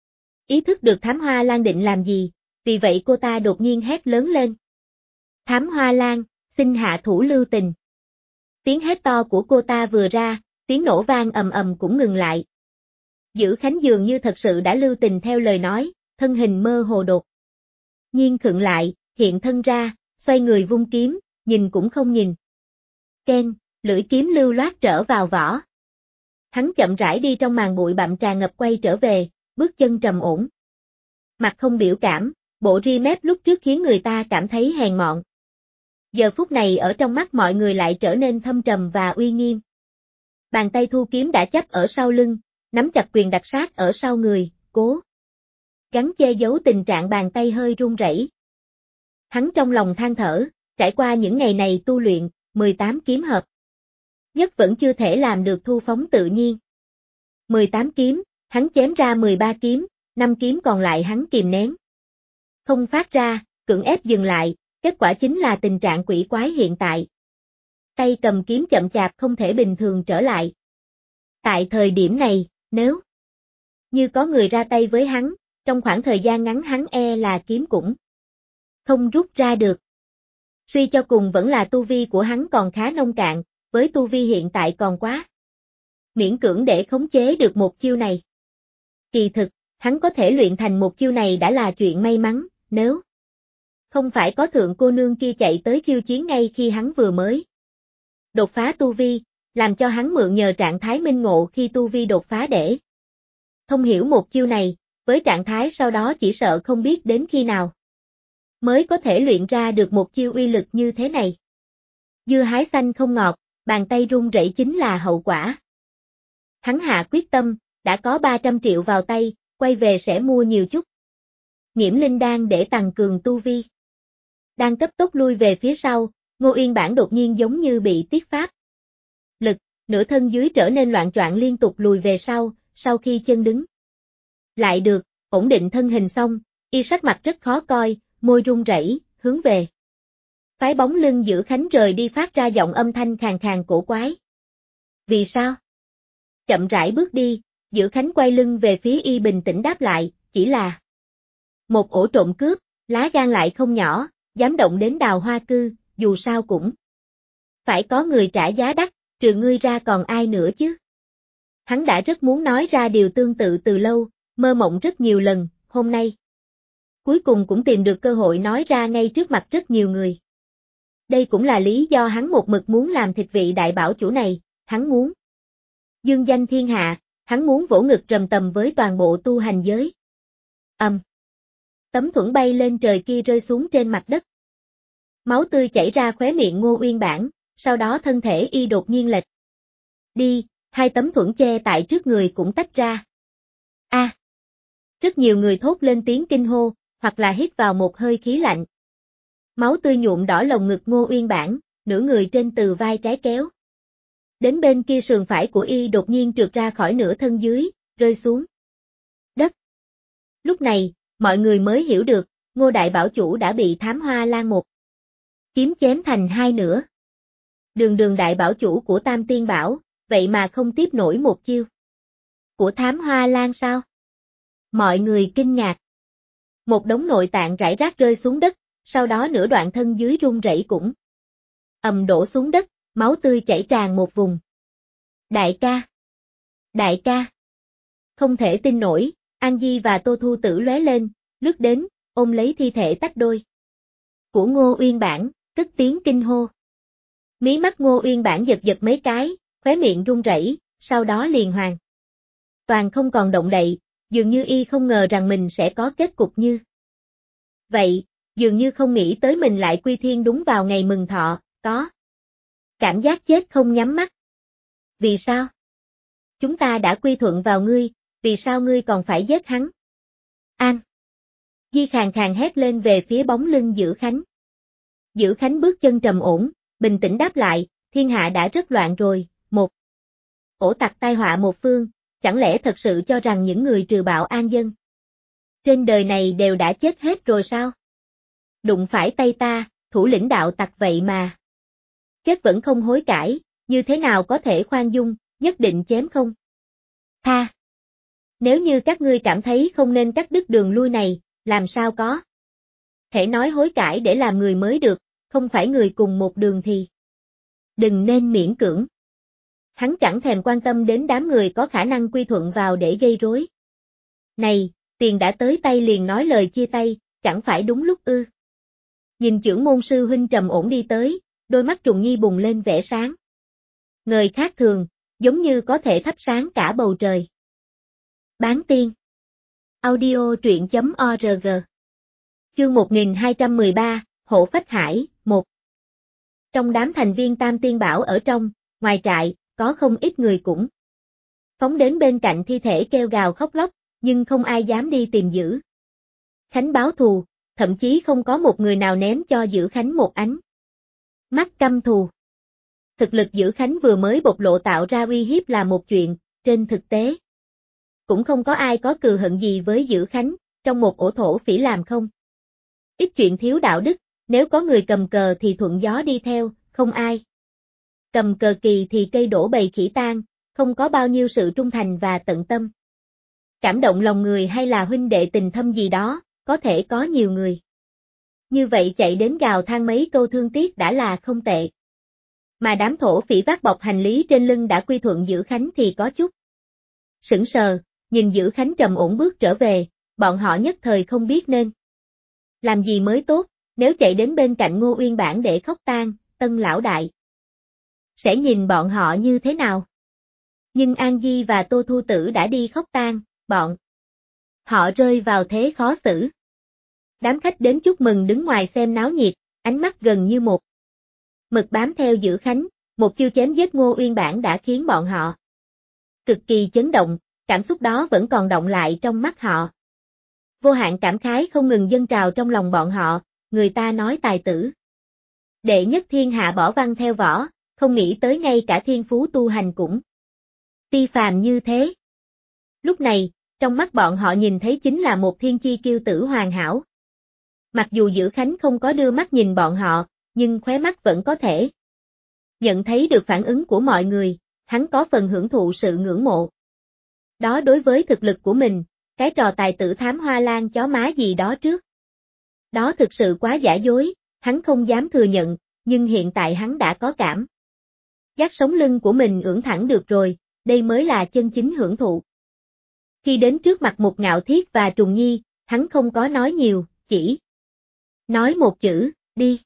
ý thức được Thám Hoa Lan định làm gì, vì vậy cô ta đột nhiên hét lớn lên. Thám Hoa Lan, xin hạ thủ lưu tình. Tiếng hét to của cô ta vừa ra, tiếng nổ vang ầm ầm cũng ngừng lại. Dữ Khánh dường như thật sự đã lưu tình theo lời nói, thân hình mơ hồ đột nhiên khựng lại, hiện thân ra, xoay người vung kiếm, nhìn cũng không nhìn. Keng, lưỡi kiếm lưu loát trở vào vỏ. Hắn chậm rãi đi trong màn bụi bặm tràn ngập quay trở về, bước chân trầm ổn. Mặt không biểu cảm, bộ ri mép lúc trước khiến người ta cảm thấy hèn mọn. Giờ phút này ở trong mắt mọi người lại trở nên thâm trầm và uy nghiêm. Bàn tay thu kiếm đã chắp ở sau lưng, nắm chặt quyền đặt sát ở sau người, cố gắn che giấu tình trạng bàn tay hơi run rẩy. Hắn trong lòng than thở, trải qua những ngày này tu luyện, 18 kiếm hợp nhất vẫn chưa thể làm được thu phóng tự nhiên. 18 kiếm, hắn chém ra 13 kiếm, 5 kiếm còn lại hắn kìm nén. Không phát ra, cưỡng ép dừng lại, kết quả chính là tình trạng quỷ quái hiện tại. Tay cầm kiếm chậm chạp không thể bình thường trở lại. Tại thời điểm này, nếu như có người ra tay với hắn, trong khoảng thời gian ngắn hắn là kiếm cũng không rút ra được. Suy cho cùng vẫn là tu vi của hắn còn khá nông cạn, với tu vi hiện tại còn quá miễn cưỡng để khống chế được một chiêu này. Kỳ thực, hắn có thể luyện thành một chiêu này đã là chuyện may mắn, nếu không phải có thượng cô nương kia chạy tới khiêu chiến ngay khi hắn vừa mới đột phá tu vi, làm cho hắn mượn nhờ trạng thái minh ngộ khi tu vi đột phá để thông hiểu một chiêu này, với trạng thái sau đó chỉ sợ không biết đến khi nào mới có thể luyện ra được một chiêu uy lực như thế này. Dưa hái xanh không ngọt, bàn tay run rẩy chính là hậu quả. Hắn hạ quyết tâm, đã có 300 triệu vào tay, quay về sẽ mua nhiều chút Nghiễm linh đan để tăng cường tu vi. Đang cấp tốc lui về phía sau, Ngô Uyên Bản đột nhiên giống như bị tiết pháp lực, nửa thân dưới trở nên loạng choạng liên tục lùi về sau khi chân đứng lại được, ổn định thân hình xong, y sắc mặt rất khó coi, môi run rẩy, hướng về phái bóng lưng Giữ Khánh rời đi phát ra giọng âm thanh khàn khàn cổ quái. Vì sao? Chậm rãi bước đi, Giữ Khánh quay lưng về phía y bình tĩnh đáp lại, chỉ là một ổ trộm cướp, lá gan lại không nhỏ, dám động đến Đào Hoa Cư, dù sao cũng phải có người trả giá đắt, trừ ngươi ra còn ai nữa chứ? Hắn đã rất muốn nói ra điều tương tự từ lâu, mơ mộng rất nhiều lần, hôm nay cuối cùng cũng tìm được cơ hội nói ra ngay trước mặt rất nhiều người. Đây cũng là lý do hắn một mực muốn làm thịt vị đại bảo chủ này, hắn muốn dương danh thiên hạ, hắn muốn vỗ ngực rầm tầm với toàn bộ tu hành giới. Tấm thuẫn bay lên trời kia rơi xuống trên mặt đất. Máu tươi chảy ra khóe miệng Ngô Uyên Bản, sau đó thân thể y đột nhiên lệch đi, hai tấm thuẫn che tại trước người cũng tách ra. Rất nhiều người thốt lên tiếng kinh hô, hoặc là hít vào một hơi khí lạnh. Máu tươi nhuộm đỏ lồng ngực Ngô Uyên Bản, nửa người trên từ vai trái kéo đến bên kia sườn phải của y đột nhiên trượt ra khỏi nửa thân dưới, rơi xuống đất. Lúc này, mọi người mới hiểu được, Ngô đại bảo chủ đã bị Thám Hoa Lan một kiếm chém thành hai nửa. Đường đại bảo chủ của Tam Tiên Bảo, vậy mà không tiếp nổi một chiêu của Thám Hoa Lan sao? Mọi người kinh ngạc. Một đống nội tạng rải rác rơi xuống đất, sau đó nửa đoạn thân dưới run rẩy cũng đổ xuống đất, máu tươi chảy tràn một vùng. Đại ca, không thể tin nổi, An Di và Tô Thu Tử lóe lên, lướt đến, ôm lấy thi thể tách đôi của Ngô Uyên Bản, tức tiếng kinh hô. Mí mắt Ngô Uyên Bản giật giật mấy cái, khóe miệng run rẩy, sau đó liền hoàn toàn không còn động đậy, dường như y không ngờ rằng mình sẽ có kết cục như vậy, dường như không nghĩ tới mình lại quy thiên đúng vào ngày mừng thọ, có cảm giác chết không nhắm mắt. Vì sao? Chúng ta đã quy thuận vào ngươi, vì sao ngươi còn phải giết hắn? An Di khàn khàn hét lên về phía bóng lưng Giữ Khánh. Giữ Khánh bước chân trầm ổn, bình tĩnh đáp lại, thiên hạ đã rất loạn rồi, một ổ tặc tai họa một phương, chẳng lẽ thật sự cho rằng những người trừ bạo an dân trên đời này đều đã chết hết rồi sao? Đụng phải tay ta, thủ lĩnh đạo tặc vậy mà chết vẫn không hối cải, như thế nào có thể khoan dung, nhất định chém không tha. Nếu như các ngươi cảm thấy không nên cắt đứt đường lui này, làm sao có thể nói hối cải để làm người mới được, không phải người cùng một đường thì đừng nên miễn cưỡng. Hắn chẳng thèm quan tâm đến đám người có khả năng quy thuận vào để gây rối. Này, tiền đã tới tay liền nói lời chia tay, chẳng phải đúng lúc ư? Nhìn chưởng môn sư huynh trầm ổn đi tới, đôi mắt Trùng Nhi bùng lên vẻ sáng ngời khác thường, giống như có thể thắp sáng cả bầu trời. Bán tiên. Audio truyện.org. Chương 1213, Hộ Phách Hải, 1. Trong đám thành viên Tam Tiên Bảo ở trong, ngoài trại, có không ít người cũng phóng đến bên cạnh thi thể kêu gào khóc lóc, nhưng không ai dám đi tìm giữ. Khánh báo thù, thậm chí không có một người nào ném cho Dữ Khánh một ánh mắt căm thù. Thực lực Dữ Khánh vừa mới bộc lộ tạo ra uy hiếp là một chuyện, trên thực tế. Cũng không có ai có cừu hận gì với Dữ Khánh, trong một ổ thổ phỉ làm không. Ít chuyện thiếu đạo đức, nếu có người cầm cờ thì thuận gió đi theo, không ai. Cầm cờ kỳ thì cây đổ bầy khỉ tan, không có bao nhiêu sự trung thành và tận tâm. Cảm động lòng người hay là huynh đệ tình thâm gì đó, có thể có nhiều người. Như vậy chạy đến gào than mấy câu thương tiếc đã là không tệ. Mà đám thổ phỉ vác bọc hành lý trên lưng đã quy thuận Dữ Khánh thì có chút sững sờ, nhìn Dữ Khánh trầm ổn bước trở về, bọn họ nhất thời không biết nên làm gì mới tốt, nếu chạy đến bên cạnh Ngô Uyên Bản để khóc tang, Tân lão đại sẽ nhìn bọn họ như thế nào? Nhưng An Di và Tô Thu Tử đã đi khóc tang, bọn họ rơi vào thế khó xử. Đám khách đến chúc mừng đứng ngoài xem náo nhiệt, ánh mắt gần như một mực bám theo Dữ Khánh, một chiêu chém giết Ngô Uyên Bản đã khiến bọn họ cực kỳ chấn động, cảm xúc đó vẫn còn đọng lại trong mắt họ. Vô hạn cảm khái không ngừng dâng trào trong lòng bọn họ, người ta nói tài tử đệ nhất thiên hạ bỏ văn theo võ, không nghĩ tới ngay cả thiên phú tu hành cũng phi phàm như thế. Lúc này, trong mắt bọn họ nhìn thấy chính là một thiên chi kiêu tử hoàn hảo. Mặc dù Dữ Khánh không có đưa mắt nhìn bọn họ, nhưng khóe mắt vẫn có thể nhận thấy được phản ứng của mọi người, hắn có phần hưởng thụ sự ngưỡng mộ. Đó đối với thực lực của mình, cái trò tài tử thám hoa lan chó má gì đó trước. Đó thực sự quá giả dối, hắn không dám thừa nhận, nhưng hiện tại hắn đã có cảm giác sống lưng của mình ưỡn thẳng được rồi, đây mới là chân chính hưởng thụ. Khi đến trước mặt Mục Ngạo Thiết và Trùng Nhi, hắn không có nói nhiều, chỉ nói một chữ, đi.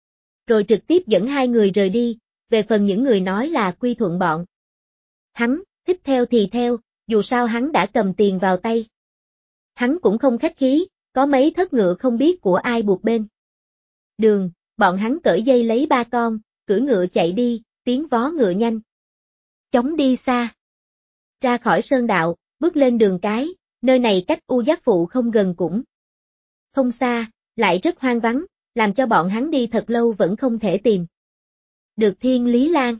Rồi trực tiếp dẫn hai người rời đi, về phần những người nói là quy thuận bọn hắn, thích theo thì theo, dù sao hắn đã cầm tiền vào tay. Hắn cũng không khách khí, có mấy thất ngựa không biết của ai buộc bên đường, bọn hắn cởi dây lấy ba con, cưỡi ngựa chạy đi, tiếng vó ngựa nhanh chóng đi xa. Ra khỏi sơn đạo, bước lên đường cái, nơi này cách U Giác Phụ không gần cũng không xa, lại rất hoang vắng, làm cho bọn hắn đi thật lâu vẫn không thể tìm được Thiên Lý Lan.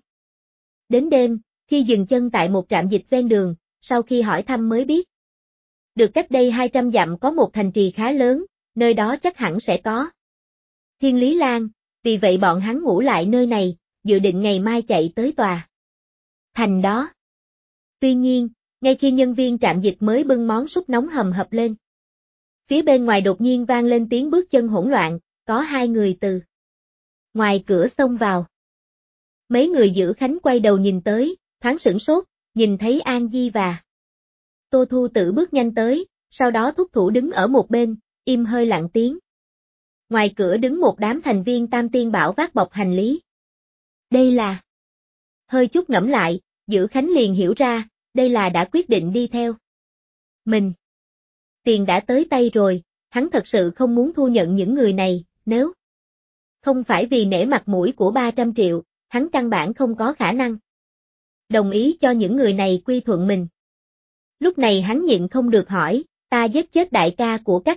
Đến đêm, khi dừng chân tại một trạm dịch ven đường, sau khi hỏi thăm mới biết được cách đây 200 dặm có một thành trì khá lớn, nơi đó chắc hẳn sẽ có Thiên Lý Lan, vì vậy bọn hắn ngủ lại nơi này, dự định ngày mai chạy tới tòa thành đó. Tuy nhiên, ngay khi nhân viên trạm dịch mới bưng món súp nóng hầm hập lên, phía bên ngoài đột nhiên vang lên tiếng bước chân hỗn loạn, có hai người từ ngoài cửa xông vào. Mấy người Dữ Khánh quay đầu nhìn tới, thoáng sửng sốt, nhìn thấy An Di và Tô Thu Tử bước nhanh tới, sau đó thúc thủ đứng ở một bên, im hơi lặng tiếng. Ngoài cửa đứng một đám thành viên Tam Tiên Bảo vác bọc hành lý. Đây là... Hơi chút ngẫm lại, Dữ Khánh liền hiểu ra, đây là đã quyết định đi theo mình. Tiền đã tới tay rồi, hắn thật sự không muốn thu nhận những người này, nếu không phải vì nể mặt mũi của 300 triệu, hắn căn bản không có khả năng đồng ý cho những người này quy thuận mình. Lúc này hắn nhịn không được hỏi, ta giết chết đại ca của các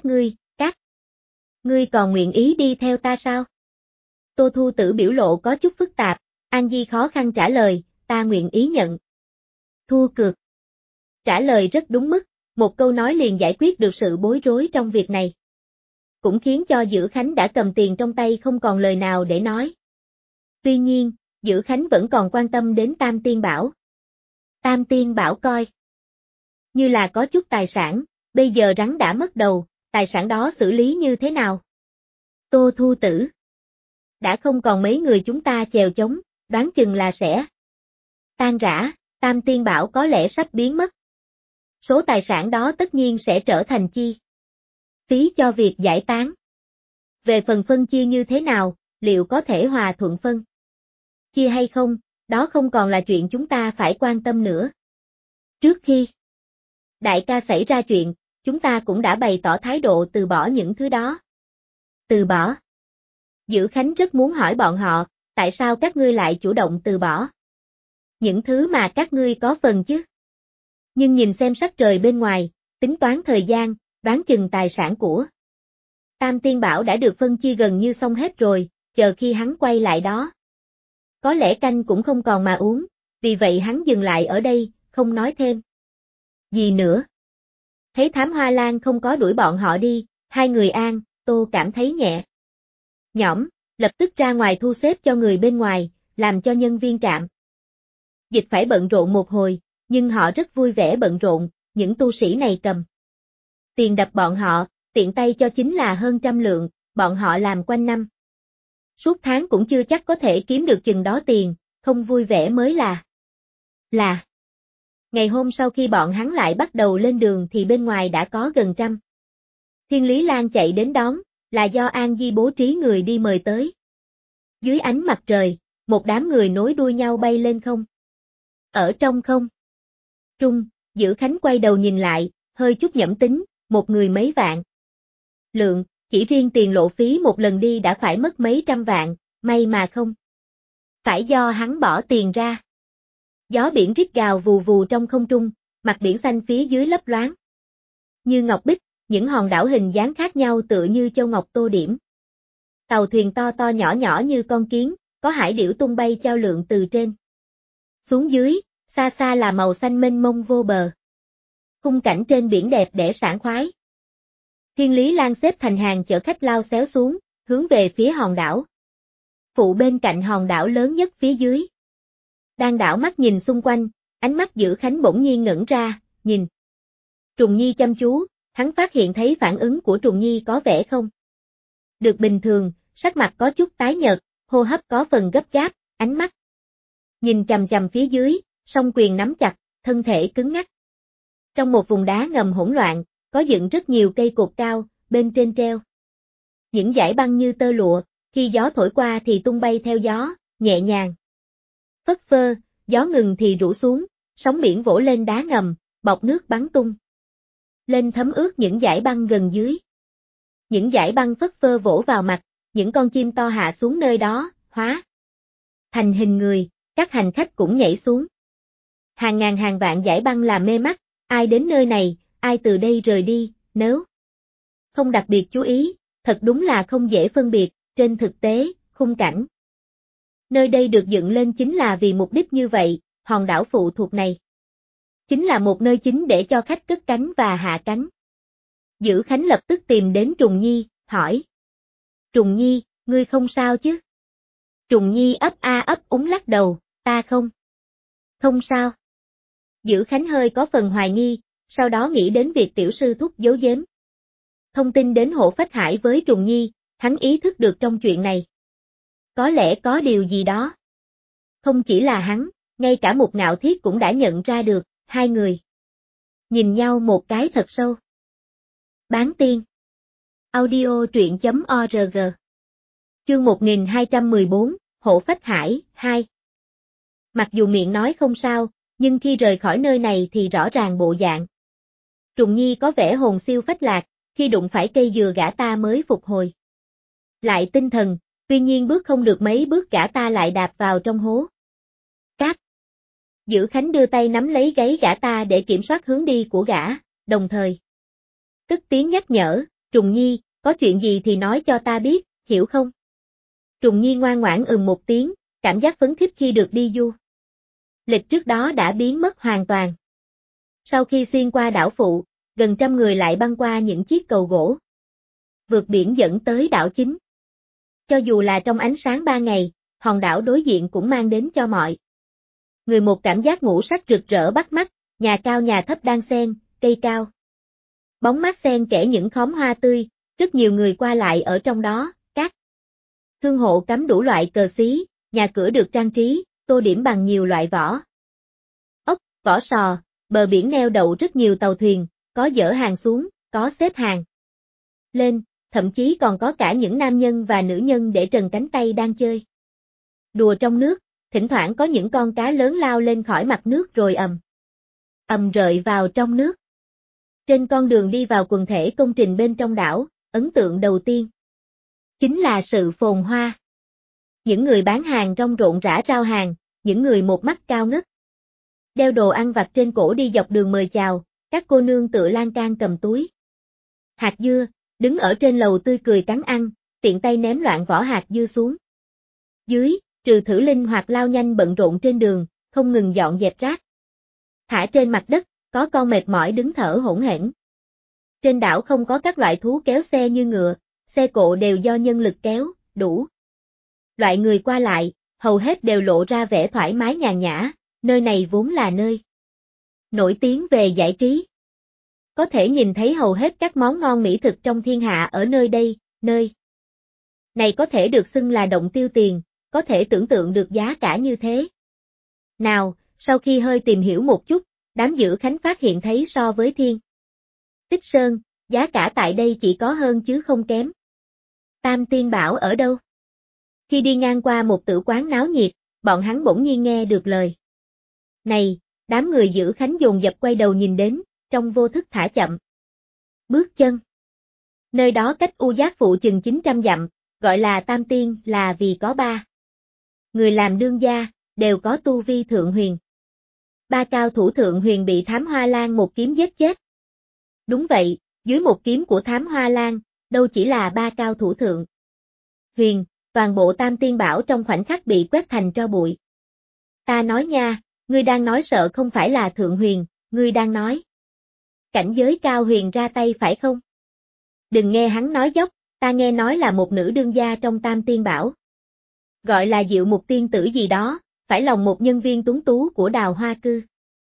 ngươi còn nguyện ý đi theo ta sao? Tô Thu Tử biểu lộ có chút phức tạp, An Di khó khăn trả lời, ta nguyện ý nhận thua cược. Trả lời rất đúng mức, một câu nói liền giải quyết được sự bối rối trong việc này. Cũng khiến cho Dữ Khánh đã cầm tiền trong tay không còn lời nào để nói. Tuy nhiên, Dữ Khánh vẫn còn quan tâm đến Tam Tiên Bảo. Tam Tiên Bảo coi như là có chút tài sản, bây giờ rắn đã mất đầu, tài sản đó xử lý như thế nào? Tô Thu Tử. Đã không còn mấy người chúng ta chèo chống, đoán chừng là sẽ tan rã, Tam Tiên Bảo có lẽ sắp biến mất. Số tài sản đó tất nhiên sẽ trở thành chi phí cho việc giải tán. Về phần phân chia như thế nào, liệu có thể hòa thuận phân chia hay không, đó không còn là chuyện chúng ta phải quan tâm nữa. Trước khi đại ca xảy ra chuyện, chúng ta cũng đã bày tỏ thái độ từ bỏ những thứ đó. Từ bỏ. Dữ Khánh rất muốn hỏi bọn họ, tại sao các ngươi lại chủ động từ bỏ những thứ mà các ngươi có phần chứ? Nhưng nhìn xem sắc trời bên ngoài, tính toán thời gian, đoán chừng tài sản của Tam Tiên Bảo đã được phân chia gần như xong hết rồi, chờ khi hắn quay lại đó. Có lẽ canh cũng không còn mà uống, vì vậy hắn dừng lại ở đây, không nói thêm gì nữa. Thấy Thám Hoa Lan không có đuổi bọn họ đi, hai người an, Tô cảm thấy nhẹ nhõm, lập tức ra ngoài thu xếp cho người bên ngoài, làm cho nhân viên trạm dịch phải bận rộn một hồi, nhưng họ rất vui vẻ bận rộn, những tu sĩ này cầm tiền đập bọn họ, tiện tay cho chính là hơn 100 lượng, bọn họ làm quanh năm. Suốt tháng cũng chưa chắc có thể kiếm được chừng đó tiền, không vui vẻ mới là. Ngày hôm sau khi bọn hắn lại bắt đầu lên đường thì bên ngoài đã có gần 100. Thiên Lý Lan chạy đến đón, là do An Di bố trí người đi mời tới. Dưới ánh mặt trời, một đám người nối đuôi nhau bay lên không. Ở trong không trung, Dữ Khánh quay đầu nhìn lại, hơi chút nhẩm tính, một người mấy vạn lượng, chỉ riêng tiền lộ phí một lần đi đã phải mất mấy trăm vạn, may mà không phải do hắn bỏ tiền ra. Gió biển rít gào vù vù trong không trung, mặt biển xanh phía dưới lấp loáng như ngọc bích, những hòn đảo hình dáng khác nhau tựa như châu ngọc tô điểm. Tàu thuyền to to nhỏ nhỏ như con kiến, có hải điểu tung bay chao lượn từ trên xuống dưới, xa xa là màu xanh mênh mông vô bờ. Khung cảnh trên biển đẹp đẽ sảng khoái. Thiên Lý Lan xếp thành hàng chở khách lao xéo xuống, hướng về phía hòn đảo phụ bên cạnh hòn đảo lớn nhất phía dưới. Đang đảo mắt nhìn xung quanh, ánh mắt Dữ Khánh bỗng nhiên ngẩn ra, nhìn Trùng Nhi chăm chú, hắn phát hiện thấy phản ứng của Trùng Nhi có vẻ không được bình thường, sắc mặt có chút tái nhợt, hô hấp có phần gấp gáp, ánh mắt nhìn chằm chằm phía dưới, song quyền nắm chặt, thân thể cứng ngắc. Trong một vùng đá ngầm hỗn loạn, có dựng rất nhiều cây cột cao, bên trên treo những dải băng như tơ lụa, khi gió thổi qua thì tung bay theo gió, nhẹ nhàng phất phơ, gió ngừng thì rủ xuống, sóng biển vỗ lên đá ngầm, bọt nước bắn tung lên thấm ướt những dải băng gần dưới. Những dải băng phất phơ vỗ vào mặt, những con chim to hạ xuống nơi đó, hóa thành hình người, các hành khách cũng nhảy xuống. Hàng ngàn hàng vạn dải băng làm mê mắt, ai đến nơi này, ai từ đây rời đi, nếu không đặc biệt chú ý, thật đúng là không dễ phân biệt, trên thực tế, khung cảnh nơi đây được dựng lên chính là vì mục đích như vậy, hòn đảo phụ thuộc này chính là một nơi chính để cho khách cất cánh và hạ cánh. Dữ Khánh lập tức tìm đến Trùng Nhi, hỏi. Trùng Nhi, ngươi không sao chứ? Trùng Nhi ấp a ấp úng lắc đầu, ta không sao. Dữ Khánh hơi có phần hoài nghi, sau đó nghĩ đến việc tiểu sư thúc giấu giếm thông tin đến Hộ Phách Hải với Trùng Nhi, hắn ý thức được trong chuyện này có lẽ có điều gì đó. Không chỉ là hắn, ngay cả Mục Ngạo Thiết cũng đã nhận ra được, hai người nhìn nhau một cái thật sâu. Bán tiên. Audio truyện.org. Chương 1214, Hộ Phách Hải, 2. Mặc dù miệng nói không sao, nhưng khi rời khỏi nơi này thì rõ ràng bộ dạng. Trùng Nhi có vẻ hồn siêu phách lạc, khi đụng phải cây dừa gã ta mới phục hồi lại tinh thần, tuy nhiên bước không được mấy bước gã ta lại đạp vào trong hố cát. Dữ Khánh đưa tay nắm lấy gáy gã ta để kiểm soát hướng đi của gã, đồng thời cất tiếng nhắc nhở, Trùng Nhi, có chuyện gì thì nói cho ta biết, hiểu không? Trùng Nhi ngoan ngoãn một tiếng, cảm giác phấn khích khi được đi du lịch trước đó đã biến mất hoàn toàn. Sau khi xuyên qua đảo phụ, gần 100 người lại băng qua những chiếc cầu gỗ vượt biển dẫn tới đảo chính. Cho dù là trong ánh sáng ban ngày, hòn đảo đối diện cũng mang đến cho mọi người một cảm giác ngũ sắc rực rỡ bắt mắt, nhà cao nhà thấp đan xen, cây cao bóng mát xen kẽ những khóm hoa tươi, rất nhiều người qua lại ở trong đó, các thương hộ cắm đủ loại cờ xí, nhà cửa được trang trí, tô điểm bằng nhiều loại vỏ ốc, vỏ sò, bờ biển neo đậu rất nhiều tàu thuyền, có dỡ hàng xuống, có xếp hàng lên, thậm chí còn có cả những nam nhân và nữ nhân để trần cánh tay đang chơi đùa trong nước, thỉnh thoảng có những con cá lớn lao lên khỏi mặt nước rồi ầm rơi vào trong nước. Trên con đường đi vào quần thể công trình bên trong đảo, ấn tượng đầu tiên chính là sự phồn hoa. Những người bán hàng rong rộn rã rao hàng, những người một mắt cao ngất đeo đồ ăn vặt trên cổ đi dọc đường mời chào, các cô nương tựa lan can cầm túi hạt dưa, đứng ở trên lầu tươi cười cắn ăn, tiện tay ném loạn vỏ hạt dưa xuống. Dưới, trừ Thử linh hoạt lao nhanh bận rộn trên đường, không ngừng dọn dẹp rác. Thả trên mặt đất, có con mệt mỏi đứng thở hổn hển. Trên đảo không có các loại thú kéo xe như ngựa, xe cộ đều do nhân lực kéo, đủ. Loại người qua lại, hầu hết đều lộ ra vẻ thoải mái nhàn nhã, nơi này vốn là nơi nổi tiếng về giải trí. Có thể nhìn thấy hầu hết các món ngon mỹ thực trong thiên hạ ở nơi đây, nơi này có thể được xưng là động tiêu tiền, có thể tưởng tượng được giá cả như thế. Nào, sau khi hơi tìm hiểu một chút, đám Dữ Khánh phát hiện thấy so với Thiên Tích Sơn, giá cả tại đây chỉ có hơn chứ không kém. Tam Tiên Bảo ở đâu? Khi đi ngang qua một tử quán náo nhiệt, bọn hắn bỗng nhiên nghe được lời này, đám người Dữ Khánh dồn dập quay đầu nhìn đến, trong vô thức thả chậm bước chân. Nơi đó cách U Giác Phụ chừng 900 dặm, gọi là Tam Tiên là vì có ba người làm đương gia, đều có tu vi thượng huyền. Ba cao thủ thượng huyền bị Thám Hoa Lan một kiếm giết chết. Đúng vậy, dưới một kiếm của Thám Hoa Lan, đâu chỉ là ba cao thủ thượng huyền, toàn bộ Tam Tiên Bảo trong khoảnh khắc bị quét thành tro bụi. Ta nói nha, ngươi đang nói sợ không phải là thượng huyền, ngươi đang nói cảnh giới cao huyền ra tay phải không? Đừng nghe hắn nói dốc, ta nghe nói là một nữ đương gia trong Tam Tiên Bảo. Gọi là Diệu Mục tiên tử gì đó, phải lòng một nhân viên tuấn tú của Đào Hoa Cư.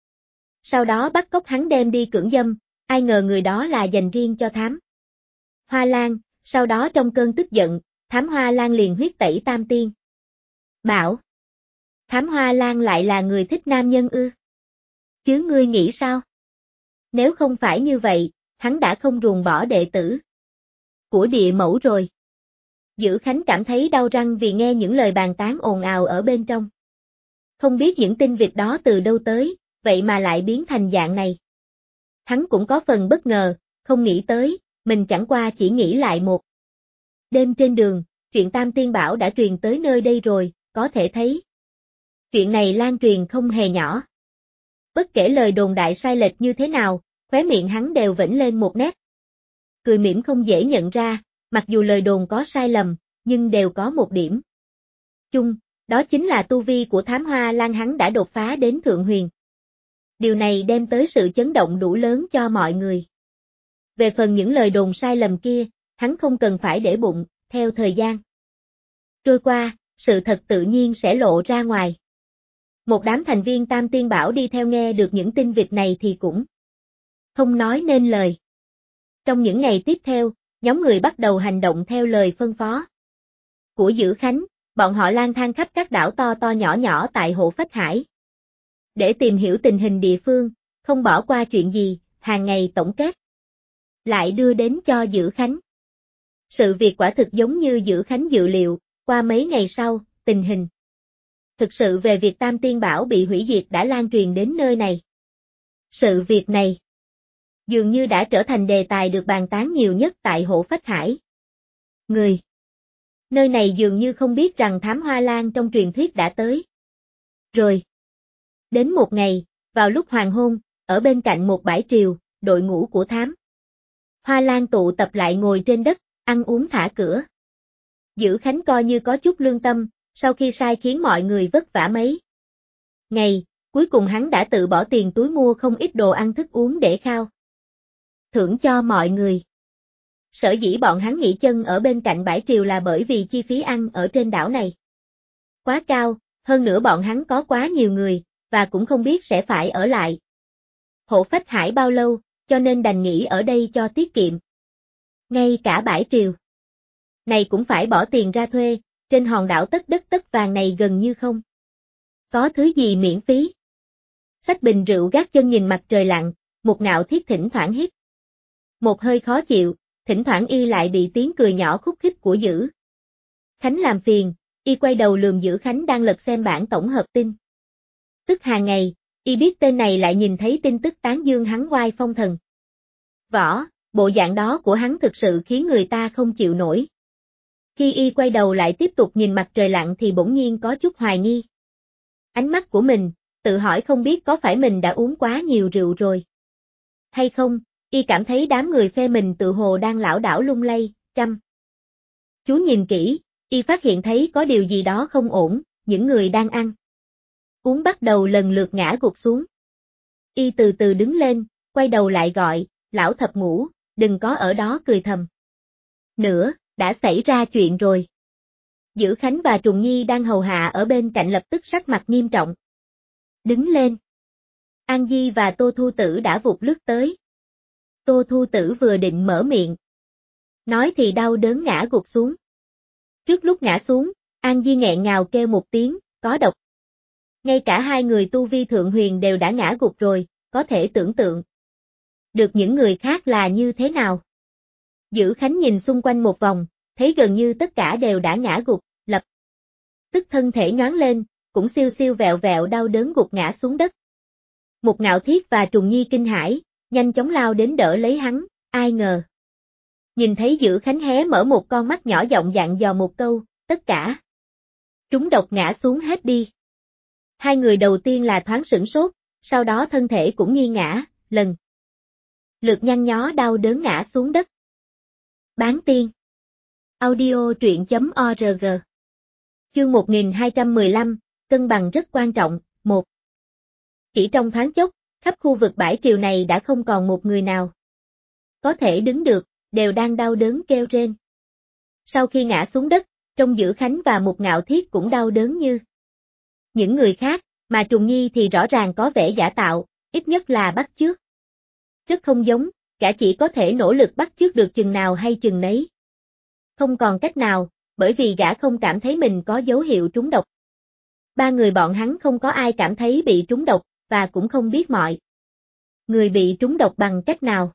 Sau đó bắt cóc hắn đem đi cưỡng dâm, ai ngờ người đó là dành riêng cho Thám Hoa Lan, sau đó trong cơn tức giận, Thám Hoa Lan liền huyết tẩy Tam Tiên Bảo. Thám Hoa Lan lại là người thích nam nhân ư? Chứ ngươi nghĩ sao? Nếu không phải như vậy, hắn đã không ruồng bỏ đệ tử của địa mẫu rồi. Dữ Khánh cảm thấy đau răng vì nghe những lời bàn tán ồn ào ở bên trong. Không biết những tin vịt đó từ đâu tới, vậy mà lại biến thành dạng này. Hắn cũng có phần bất ngờ, không nghĩ tới, mình chẳng qua chỉ nghĩ lại một đêm trên đường, chuyện Tam Tiên Bảo đã truyền tới nơi đây rồi, có thể thấy. Chuyện này lan truyền không hề nhỏ. Bất kể lời đồn đại sai lệch như thế nào, khóe miệng hắn đều vểnh lên một nét cười mỉm không dễ nhận ra, mặc dù lời đồn có sai lầm, nhưng đều có một điểm chung, đó chính là tu vi của Thám Hoa Lan hắn đã đột phá đến thượng huyền. Điều này đem tới sự chấn động đủ lớn cho mọi người. Về phần những lời đồn sai lầm kia, hắn không cần phải để bụng, theo thời gian trôi qua, sự thật tự nhiên sẽ lộ ra ngoài. Một đám thành viên Tam Tiên Bảo đi theo nghe được những tin vịt này thì cũng không nói nên lời. Trong những ngày tiếp theo, nhóm người bắt đầu hành động theo lời phân phó của Dữ Khánh, bọn họ lang thang khắp các đảo to to nhỏ nhỏ tại Hộ Phách Hải. Để tìm hiểu tình hình địa phương, không bỏ qua chuyện gì, hàng ngày tổng kết. Lại đưa đến cho Dữ Khánh. Sự việc quả thực giống như Dữ Khánh dự liệu, qua mấy ngày sau, tình hình thực sự về việc Tam Tiên Bảo bị hủy diệt đã lan truyền đến nơi này. Sự việc này dường như đã trở thành đề tài được bàn tán nhiều nhất tại Hộ Phách Hải. Người nơi này dường như không biết rằng Thám Hoa Lan trong truyền thuyết đã tới. Rồi. Đến một ngày, vào lúc hoàng hôn, ở bên cạnh một bãi triều, đội ngũ của Thám Hoa Lan tụ tập lại ngồi trên đất, ăn uống thả cửa. Dữ Khánh coi như có chút lương tâm, sau khi sai khiến mọi người vất vả mấy ngày, cuối cùng hắn đã tự bỏ tiền túi mua không ít đồ ăn thức uống để khao thưởng cho mọi người. Sở dĩ bọn hắn nghỉ chân ở bên cạnh bãi triều là bởi vì chi phí ăn ở trên đảo này quá cao, hơn nữa bọn hắn có quá nhiều người, và cũng không biết sẽ phải ở lại Hộ Phách Hải bao lâu, cho nên đành nghỉ ở đây cho tiết kiệm. Ngay cả bãi triều này cũng phải bỏ tiền ra thuê, trên hòn đảo tất đất tất vàng này gần như không có thứ gì miễn phí. Xách bình rượu gác chân nhìn mặt trời lặn, Một Ngạo Thiết thỉnh thoảng hít một hơi khó chịu, thỉnh thoảng y lại bị tiếng cười nhỏ khúc khích của Dữ Khánh làm phiền, y quay đầu lườm Dữ Khánh đang lật xem bản tổng hợp tin. Tức hàng ngày, y biết tên này lại nhìn thấy tin tức tán dương hắn oai phong thần võ, bộ dạng đó của hắn thực sự khiến người ta không chịu nổi. Khi y quay đầu lại tiếp tục nhìn mặt trời lặn thì bỗng nhiên có chút hoài nghi ánh mắt của mình, tự hỏi không biết có phải mình đã uống quá nhiều rượu rồi hay không, Y cảm thấy đám người phe mình tự hồ đang lảo đảo lung lay, chăm. Chú nhìn kỹ, Y phát hiện thấy có điều gì đó không ổn, những người đang ăn uống bắt đầu lần lượt ngã gục xuống. Y từ từ đứng lên, quay đầu lại gọi, lão thập ngũ, đừng có ở đó cười thầm. Nữa, đã xảy ra chuyện rồi. Dữ Khánh và Trùng Nhi đang hầu hạ ở bên cạnh lập tức sắc mặt nghiêm trọng. Đứng lên. An Di và Tô Thu Tử đã vụt lướt tới. Tô Thu Tử vừa định mở miệng. Nói thì đau đớn ngã gục xuống. Trước lúc ngã xuống, An Di nghẹn ngào kêu một tiếng, có độc. Ngay cả hai người tu vi thượng huyền đều đã ngã gục rồi, có thể tưởng tượng được những người khác là như thế nào. Dữ Khánh nhìn xung quanh một vòng, thấy gần như tất cả đều đã ngã gục, lập tức thân thể nhoáng lên, cũng siêu siêu vẹo vẹo đau đớn gục ngã xuống đất. Một Ngạo Thiết và Trùng Nhi kinh hãi, nhanh chóng lao đến đỡ lấy hắn, ai ngờ. Nhìn thấy Dữ Khánh hé mở một con mắt nhỏ giọng dặn dò một câu, tất cả trúng độc ngã xuống hết đi. Hai người đầu tiên là thoáng sửng sốt, sau đó thân thể cũng nghiêng ngã, lần lượt nhăn nhó đau đớn ngã xuống đất. Bán tiên. Audio truyện.org. Chương 1215, cân bằng rất quan trọng, 1. Chỉ trong thoáng chốc, khắp khu vực bãi triều này đã không còn một người nào có thể đứng được, đều đang đau đớn kêu rên. Sau khi ngã xuống đất, trong Dữ Khánh và một Ngạo Thiết cũng đau đớn như những người khác, mà Trùng Nhi thì rõ ràng có vẻ giả tạo, ít nhất là bắt chước. Rất không giống, gã chỉ có thể nỗ lực bắt chước được chừng nào hay chừng nấy. Không còn cách nào, bởi vì gã không cảm thấy mình có dấu hiệu trúng độc. Ba người bọn hắn không có ai cảm thấy bị trúng độc, và cũng không biết mọi người bị trúng độc bằng cách nào.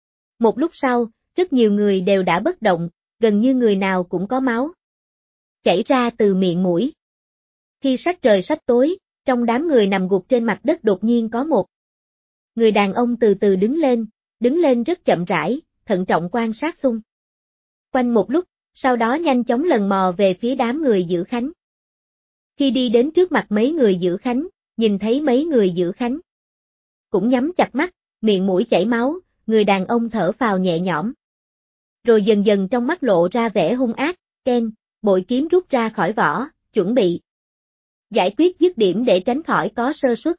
Một lúc sau, rất nhiều người đều đã bất động, gần như người nào cũng có máu chảy ra từ miệng mũi. Khi sắc trời sắp tối, trong đám người nằm gục trên mặt đất đột nhiên có một người đàn ông từ từ đứng lên rất chậm rãi, thận trọng quan sát xung quanh một lúc, sau đó nhanh chóng lần mò về phía đám người Dữ Khánh. Khi đi đến trước mặt mấy người Dữ Khánh, nhìn thấy mấy người Dữ Khánh cũng nhắm chặt mắt, miệng mũi chảy máu, người đàn ông thở phào nhẹ nhõm. Rồi dần dần trong mắt lộ ra vẻ hung ác, Ken, bội kiếm rút ra khỏi vỏ, chuẩn bị giải quyết dứt điểm để tránh khỏi có sơ suất.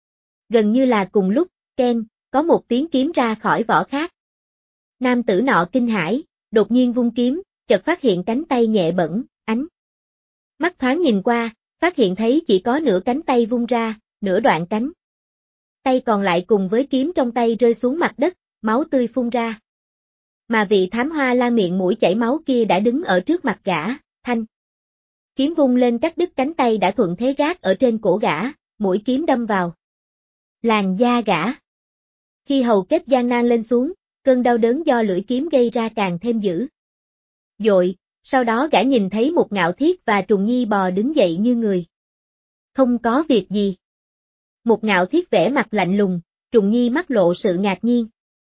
Gần như là cùng lúc, Ken, có một tiếng kiếm ra khỏi vỏ khác. Nam tử nọ kinh hãi, đột nhiên vung kiếm, chợt phát hiện cánh tay nhẹ bẫng, ánh mắt thoáng nhìn qua, phát hiện thấy chỉ có nửa cánh tay vung ra, nửa đoạn cánh tay còn lại cùng với kiếm trong tay rơi xuống mặt đất, máu tươi phun ra. Mà vị thám hoa la miệng mũi chảy máu kia đã đứng ở trước mặt gã, thanh kiếm vung lên cắt đứt cánh tay đã thuận thế gác ở trên cổ gã, mũi kiếm đâm vào làn da gã. Khi hầu kết gian nan lên xuống, cơn đau đớn do lưỡi kiếm gây ra càng thêm dữ dội, sau đó gã nhìn thấy một Ngạo Thiết và Trùng Nhi bò đứng dậy như người không có việc gì. Một Ngạo Thiết vẻ mặt lạnh lùng, Trùng Nhi mắt lộ sự ngạc nhiên.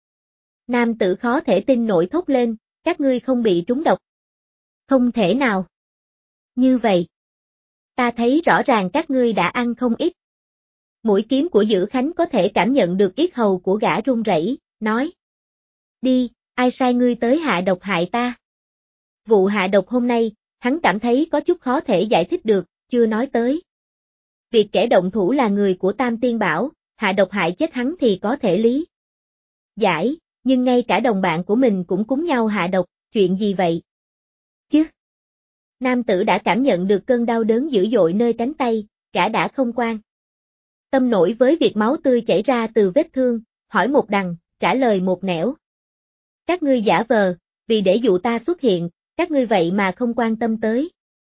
Nam tử khó thể tin nổi thốt lên, các ngươi không bị trúng độc. Không thể nào. Như vậy. Ta thấy rõ ràng các ngươi đã ăn không ít. Mũi kiếm của Dữ Khánh có thể cảm nhận được yết hầu của gã run rẩy, nói. Đi, ai sai ngươi tới hạ độc hại ta? Vụ hạ độc hôm nay, hắn cảm thấy có chút khó thể giải thích được, chưa nói tới. Việc kẻ động thủ là người của Tam Tiên Bảo, hạ độc hại chết hắn thì có thể lý giải, nhưng ngay cả đồng bạn của mình cũng cúng nhau hạ độc, chuyện gì vậy? Chứ? Nam tử đã cảm nhận được cơn đau đớn dữ dội nơi cánh tay, gã đã không quan tâm nổi với việc máu tươi chảy ra từ vết thương, hỏi một đằng, trả lời một nẻo. Các ngươi giả vờ, vì để dụ ta xuất hiện, các ngươi vậy mà không quan tâm tới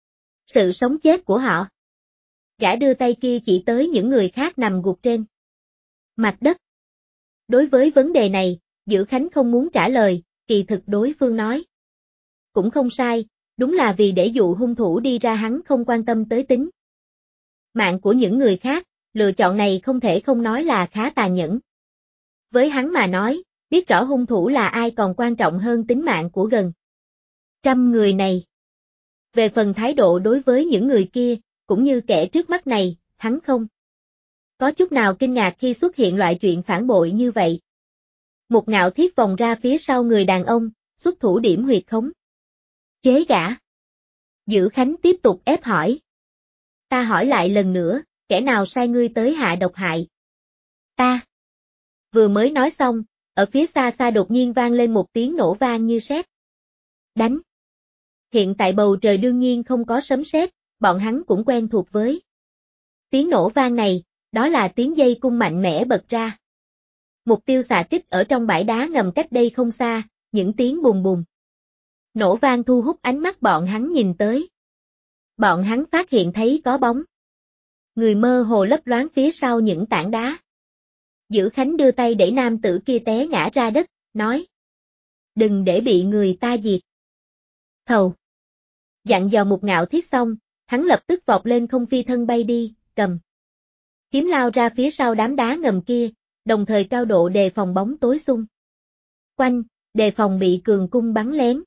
sự sống chết của họ. Gã đưa tay kia chỉ tới những người khác nằm gục trên mặt đất. Đối với vấn đề này, Dữ Khánh không muốn trả lời, kỳ thực đối phương nói cũng không sai, đúng là vì để dụ hung thủ đi ra hắn không quan tâm tới tính mạng của những người khác, lựa chọn này không thể không nói là khá tàn nhẫn. Với hắn mà nói, biết rõ hung thủ là ai còn quan trọng hơn tính mạng của gần trăm người này. Về phần thái độ đối với những người kia, cũng như kẻ trước mắt này, hắn không có chút nào kinh ngạc khi xuất hiện loại chuyện phản bội như vậy. Một Ngạo Thiết vòng ra phía sau người đàn ông, xuất thủ điểm huyệt khống. Chế gã. Dữ Khánh tiếp tục ép hỏi. Ta hỏi lại lần nữa, kẻ nào sai ngươi tới hạ độc hại? Ta. Vừa mới nói xong, ở phía xa xa đột nhiên vang lên một tiếng nổ vang như sét. Đánh. Hiện tại bầu trời đương nhiên không có sấm sét, bọn hắn cũng quen thuộc với tiếng nổ vang này, đó là tiếng dây cung mạnh mẽ bật ra. Mục tiêu xạ kích ở trong bãi đá ngầm cách đây không xa, những tiếng bùng bùng. Nổ vang thu hút ánh mắt bọn hắn nhìn tới. Bọn hắn phát hiện thấy có bóng. Người mơ hồ lấp loáng phía sau những tảng đá. Dữ Khánh đưa tay đẩy nam tử kia té ngã ra đất, nói. Đừng để bị người ta diệt. Thầu. Dặn dò Một Ngạo Thiết xong, hắn lập tức vọt lên không phi thân bay đi, cầm kiếm lao ra phía sau đám đá ngầm kia, đồng thời cao độ đề phòng bóng tối xung quanh, đề phòng bị cường cung bắn lén.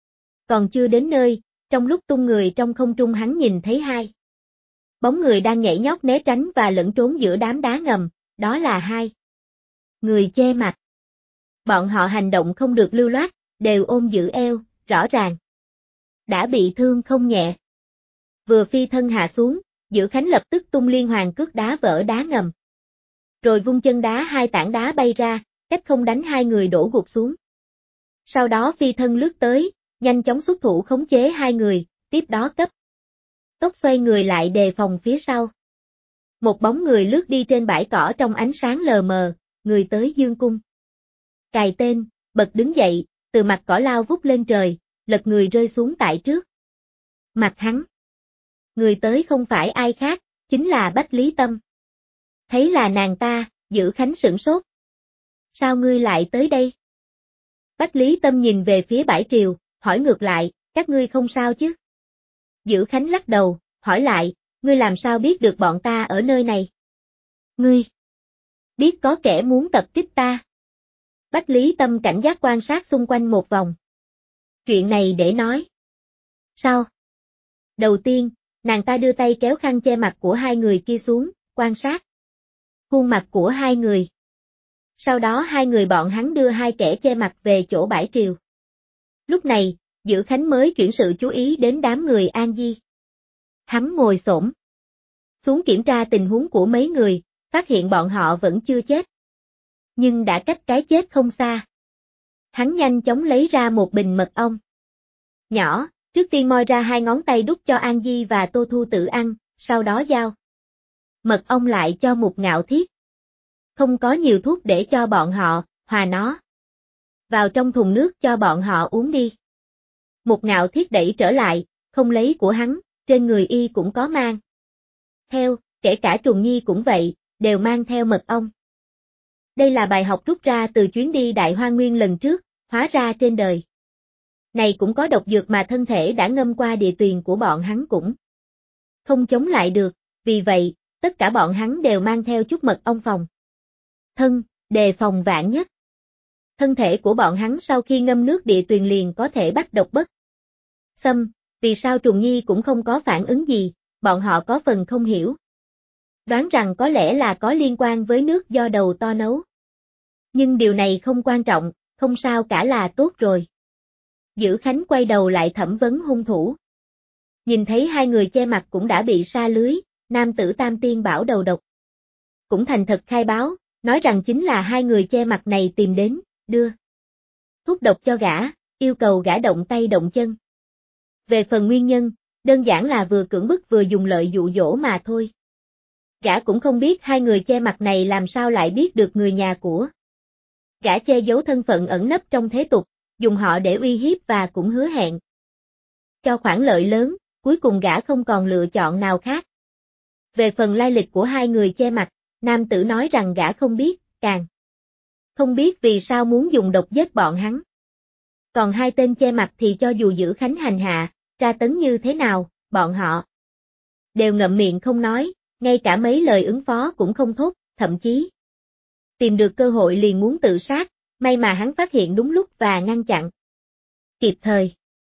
Còn chưa đến nơi, trong lúc tung người trong không trung hắn nhìn thấy hai bóng người đang nhảy nhót né tránh và lẫn trốn giữa đám đá ngầm, đó là hai người che mặt. Bọn họ hành động không được lưu loát, đều ôm giữ eo, rõ ràng đã bị thương không nhẹ. Vừa phi thân hạ xuống, Dữ Khánh lập tức tung liên hoàn cước đá vỡ đá ngầm. Rồi vung chân đá hai tảng đá bay ra, cách không đánh hai người đổ gục xuống. Sau đó phi thân lướt tới, nhanh chóng xuất thủ khống chế hai người, tiếp đó cấp tốc xoay người lại đề phòng phía sau. Một bóng người lướt đi trên bãi cỏ trong ánh sáng lờ mờ, người tới dương cung. Cài tên, bật đứng dậy, từ mặt cỏ lao vút lên trời, lật người rơi xuống tại trước mặt hắn. Người tới không phải ai khác, chính là Bách Lý Tâm. Thấy là nàng ta, Dữ Khánh sửng sốt. Sao ngươi lại tới đây? Bách Lý Tâm nhìn về phía bãi triều, hỏi ngược lại, các ngươi không sao chứ? Dữ Khánh lắc đầu, hỏi lại, ngươi làm sao biết được bọn ta ở nơi này? Ngươi biết có kẻ muốn tập kích ta. Bách Lý Tâm cảnh giác quan sát xung quanh một vòng. Chuyện này để nói. Sao? Đầu tiên, nàng ta đưa tay kéo khăn che mặt của hai người kia xuống, quan sát khuôn mặt của hai người. Sau đó hai người bọn hắn đưa hai kẻ che mặt về chỗ bãi triều. Lúc này, Dữ Khánh mới chuyển sự chú ý đến đám người An Di. Hắn ngồi xổm xuống kiểm tra tình huống của mấy người, phát hiện bọn họ vẫn chưa chết. Nhưng đã cách cái chết không xa. Hắn nhanh chóng lấy ra một bình mật ong nhỏ, trước tiên moi ra hai ngón tay đút cho An Di và Tô Thu Tử ăn, sau đó giao mật ong lại cho Một Ngạo Thiết. Không có nhiều thuốc để cho bọn họ, hòa nó vào trong thùng nước cho bọn họ uống đi. Một Ngạo Thiết đẩy trở lại, không lấy của hắn, trên người y cũng có mang theo, kể cả Trùng Nhi cũng vậy, đều mang theo mật ong. Đây là bài học rút ra từ chuyến đi Đại Hoa Nguyên lần trước, hóa ra trên đời này cũng có độc dược mà thân thể đã ngâm qua địa tuyền của bọn hắn cũng không chống lại được, vì vậy, tất cả bọn hắn đều mang theo chút mật ong phòng thân, đề phòng vạn nhất. Thân thể của bọn hắn sau khi ngâm nước địa tuyền liền có thể bắt độc bất xâm, vì sao Trùng Nhi cũng không có phản ứng gì, bọn họ có phần không hiểu. Đoán rằng có lẽ là có liên quan với nước do đầu to nấu. Nhưng điều này không quan trọng, không sao cả là tốt rồi. Dữ Khánh quay đầu lại thẩm vấn hung thủ. Nhìn thấy hai người che mặt cũng đã bị sa lưới, nam tử Tam Tiên Bảo đầu độc. Cũng thành thật khai báo, nói rằng chính là hai người che mặt này tìm đến, đưa thuốc độc cho gã, yêu cầu gã động tay động chân. Về phần nguyên nhân, đơn giản là vừa cưỡng bức vừa dùng lợi dụ dỗ mà thôi. Gã cũng không biết hai người che mặt này làm sao lại biết được người nhà của. Gã che giấu thân phận ẩn nấp trong thế tục, dùng họ để uy hiếp và cũng hứa hẹn cho khoản lợi lớn, cuối cùng gã không còn lựa chọn nào khác. Về phần lai lịch của hai người che mặt, nam tử nói rằng gã không biết, càng không biết vì sao muốn dùng độc giết bọn hắn. Còn hai tên che mặt thì cho dù Dữ Khánh hành hạ, tra tấn như thế nào, bọn họ đều ngậm miệng không nói, ngay cả mấy lời ứng phó cũng không thốt, thậm chí tìm được cơ hội liền muốn tự sát, may mà hắn phát hiện đúng lúc và ngăn chặn kịp thời.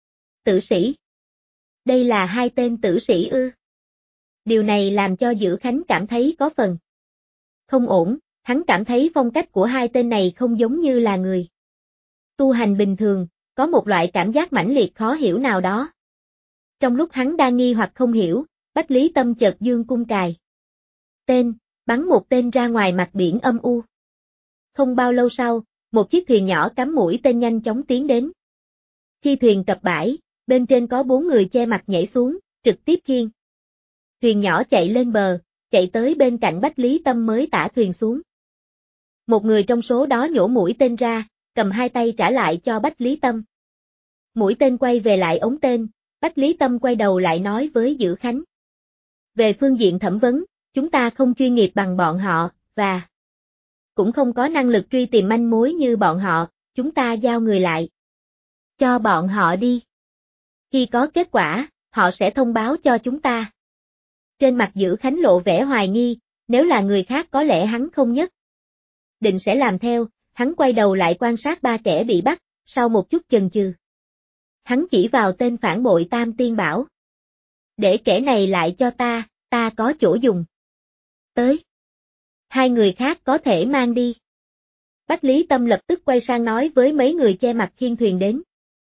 Tử sĩ. Đây là hai tên tử sĩ ư? Điều này làm cho Dữ Khánh cảm thấy có phần không ổn, Hắn cảm thấy phong cách của hai tên này không giống như là người tu hành bình thường, có một loại cảm giác mãnh liệt khó hiểu nào đó. Trong lúc hắn đang nghi hoặc không hiểu, Bách Lý Tâm chợt giương cung cài tên, bắn một tên ra ngoài mặt biển âm u. Không bao lâu sau, một chiếc thuyền nhỏ cắm mũi tên nhanh chóng tiến đến. Khi thuyền cập bãi, bên trên có 4 người che mặt nhảy xuống, trực tiếp khiêng thuyền nhỏ chạy lên bờ, chạy tới bên cạnh Bách Lý Tâm mới tả thuyền xuống. Một người trong số đó nhổ mũi tên ra, cầm hai tay trả lại cho Bách Lý Tâm. Mũi tên quay về lại ống tên, Bách Lý Tâm quay đầu lại nói với Dữ Khánh. Về phương diện thẩm vấn, chúng ta không chuyên nghiệp bằng bọn họ, và cũng không có năng lực truy tìm manh mối như bọn họ, chúng ta giao người lại. Cho bọn họ đi. Khi có kết quả, họ sẽ thông báo cho chúng ta. Trên mặt Dữ Khánh lộ vẻ hoài nghi, nếu là người khác có lẽ hắn không nhất định sẽ làm theo, hắn quay đầu lại quan sát ba kẻ bị bắt, sau một chút chần chừ. Hắn chỉ vào tên phản bội Tam Tiên bảo. Để kẻ này lại cho ta có chỗ dùng. Tới. Hai người khác có thể mang đi. Bách Lý Tâm lập tức quay sang nói với mấy người che mặt khiêng thuyền đến.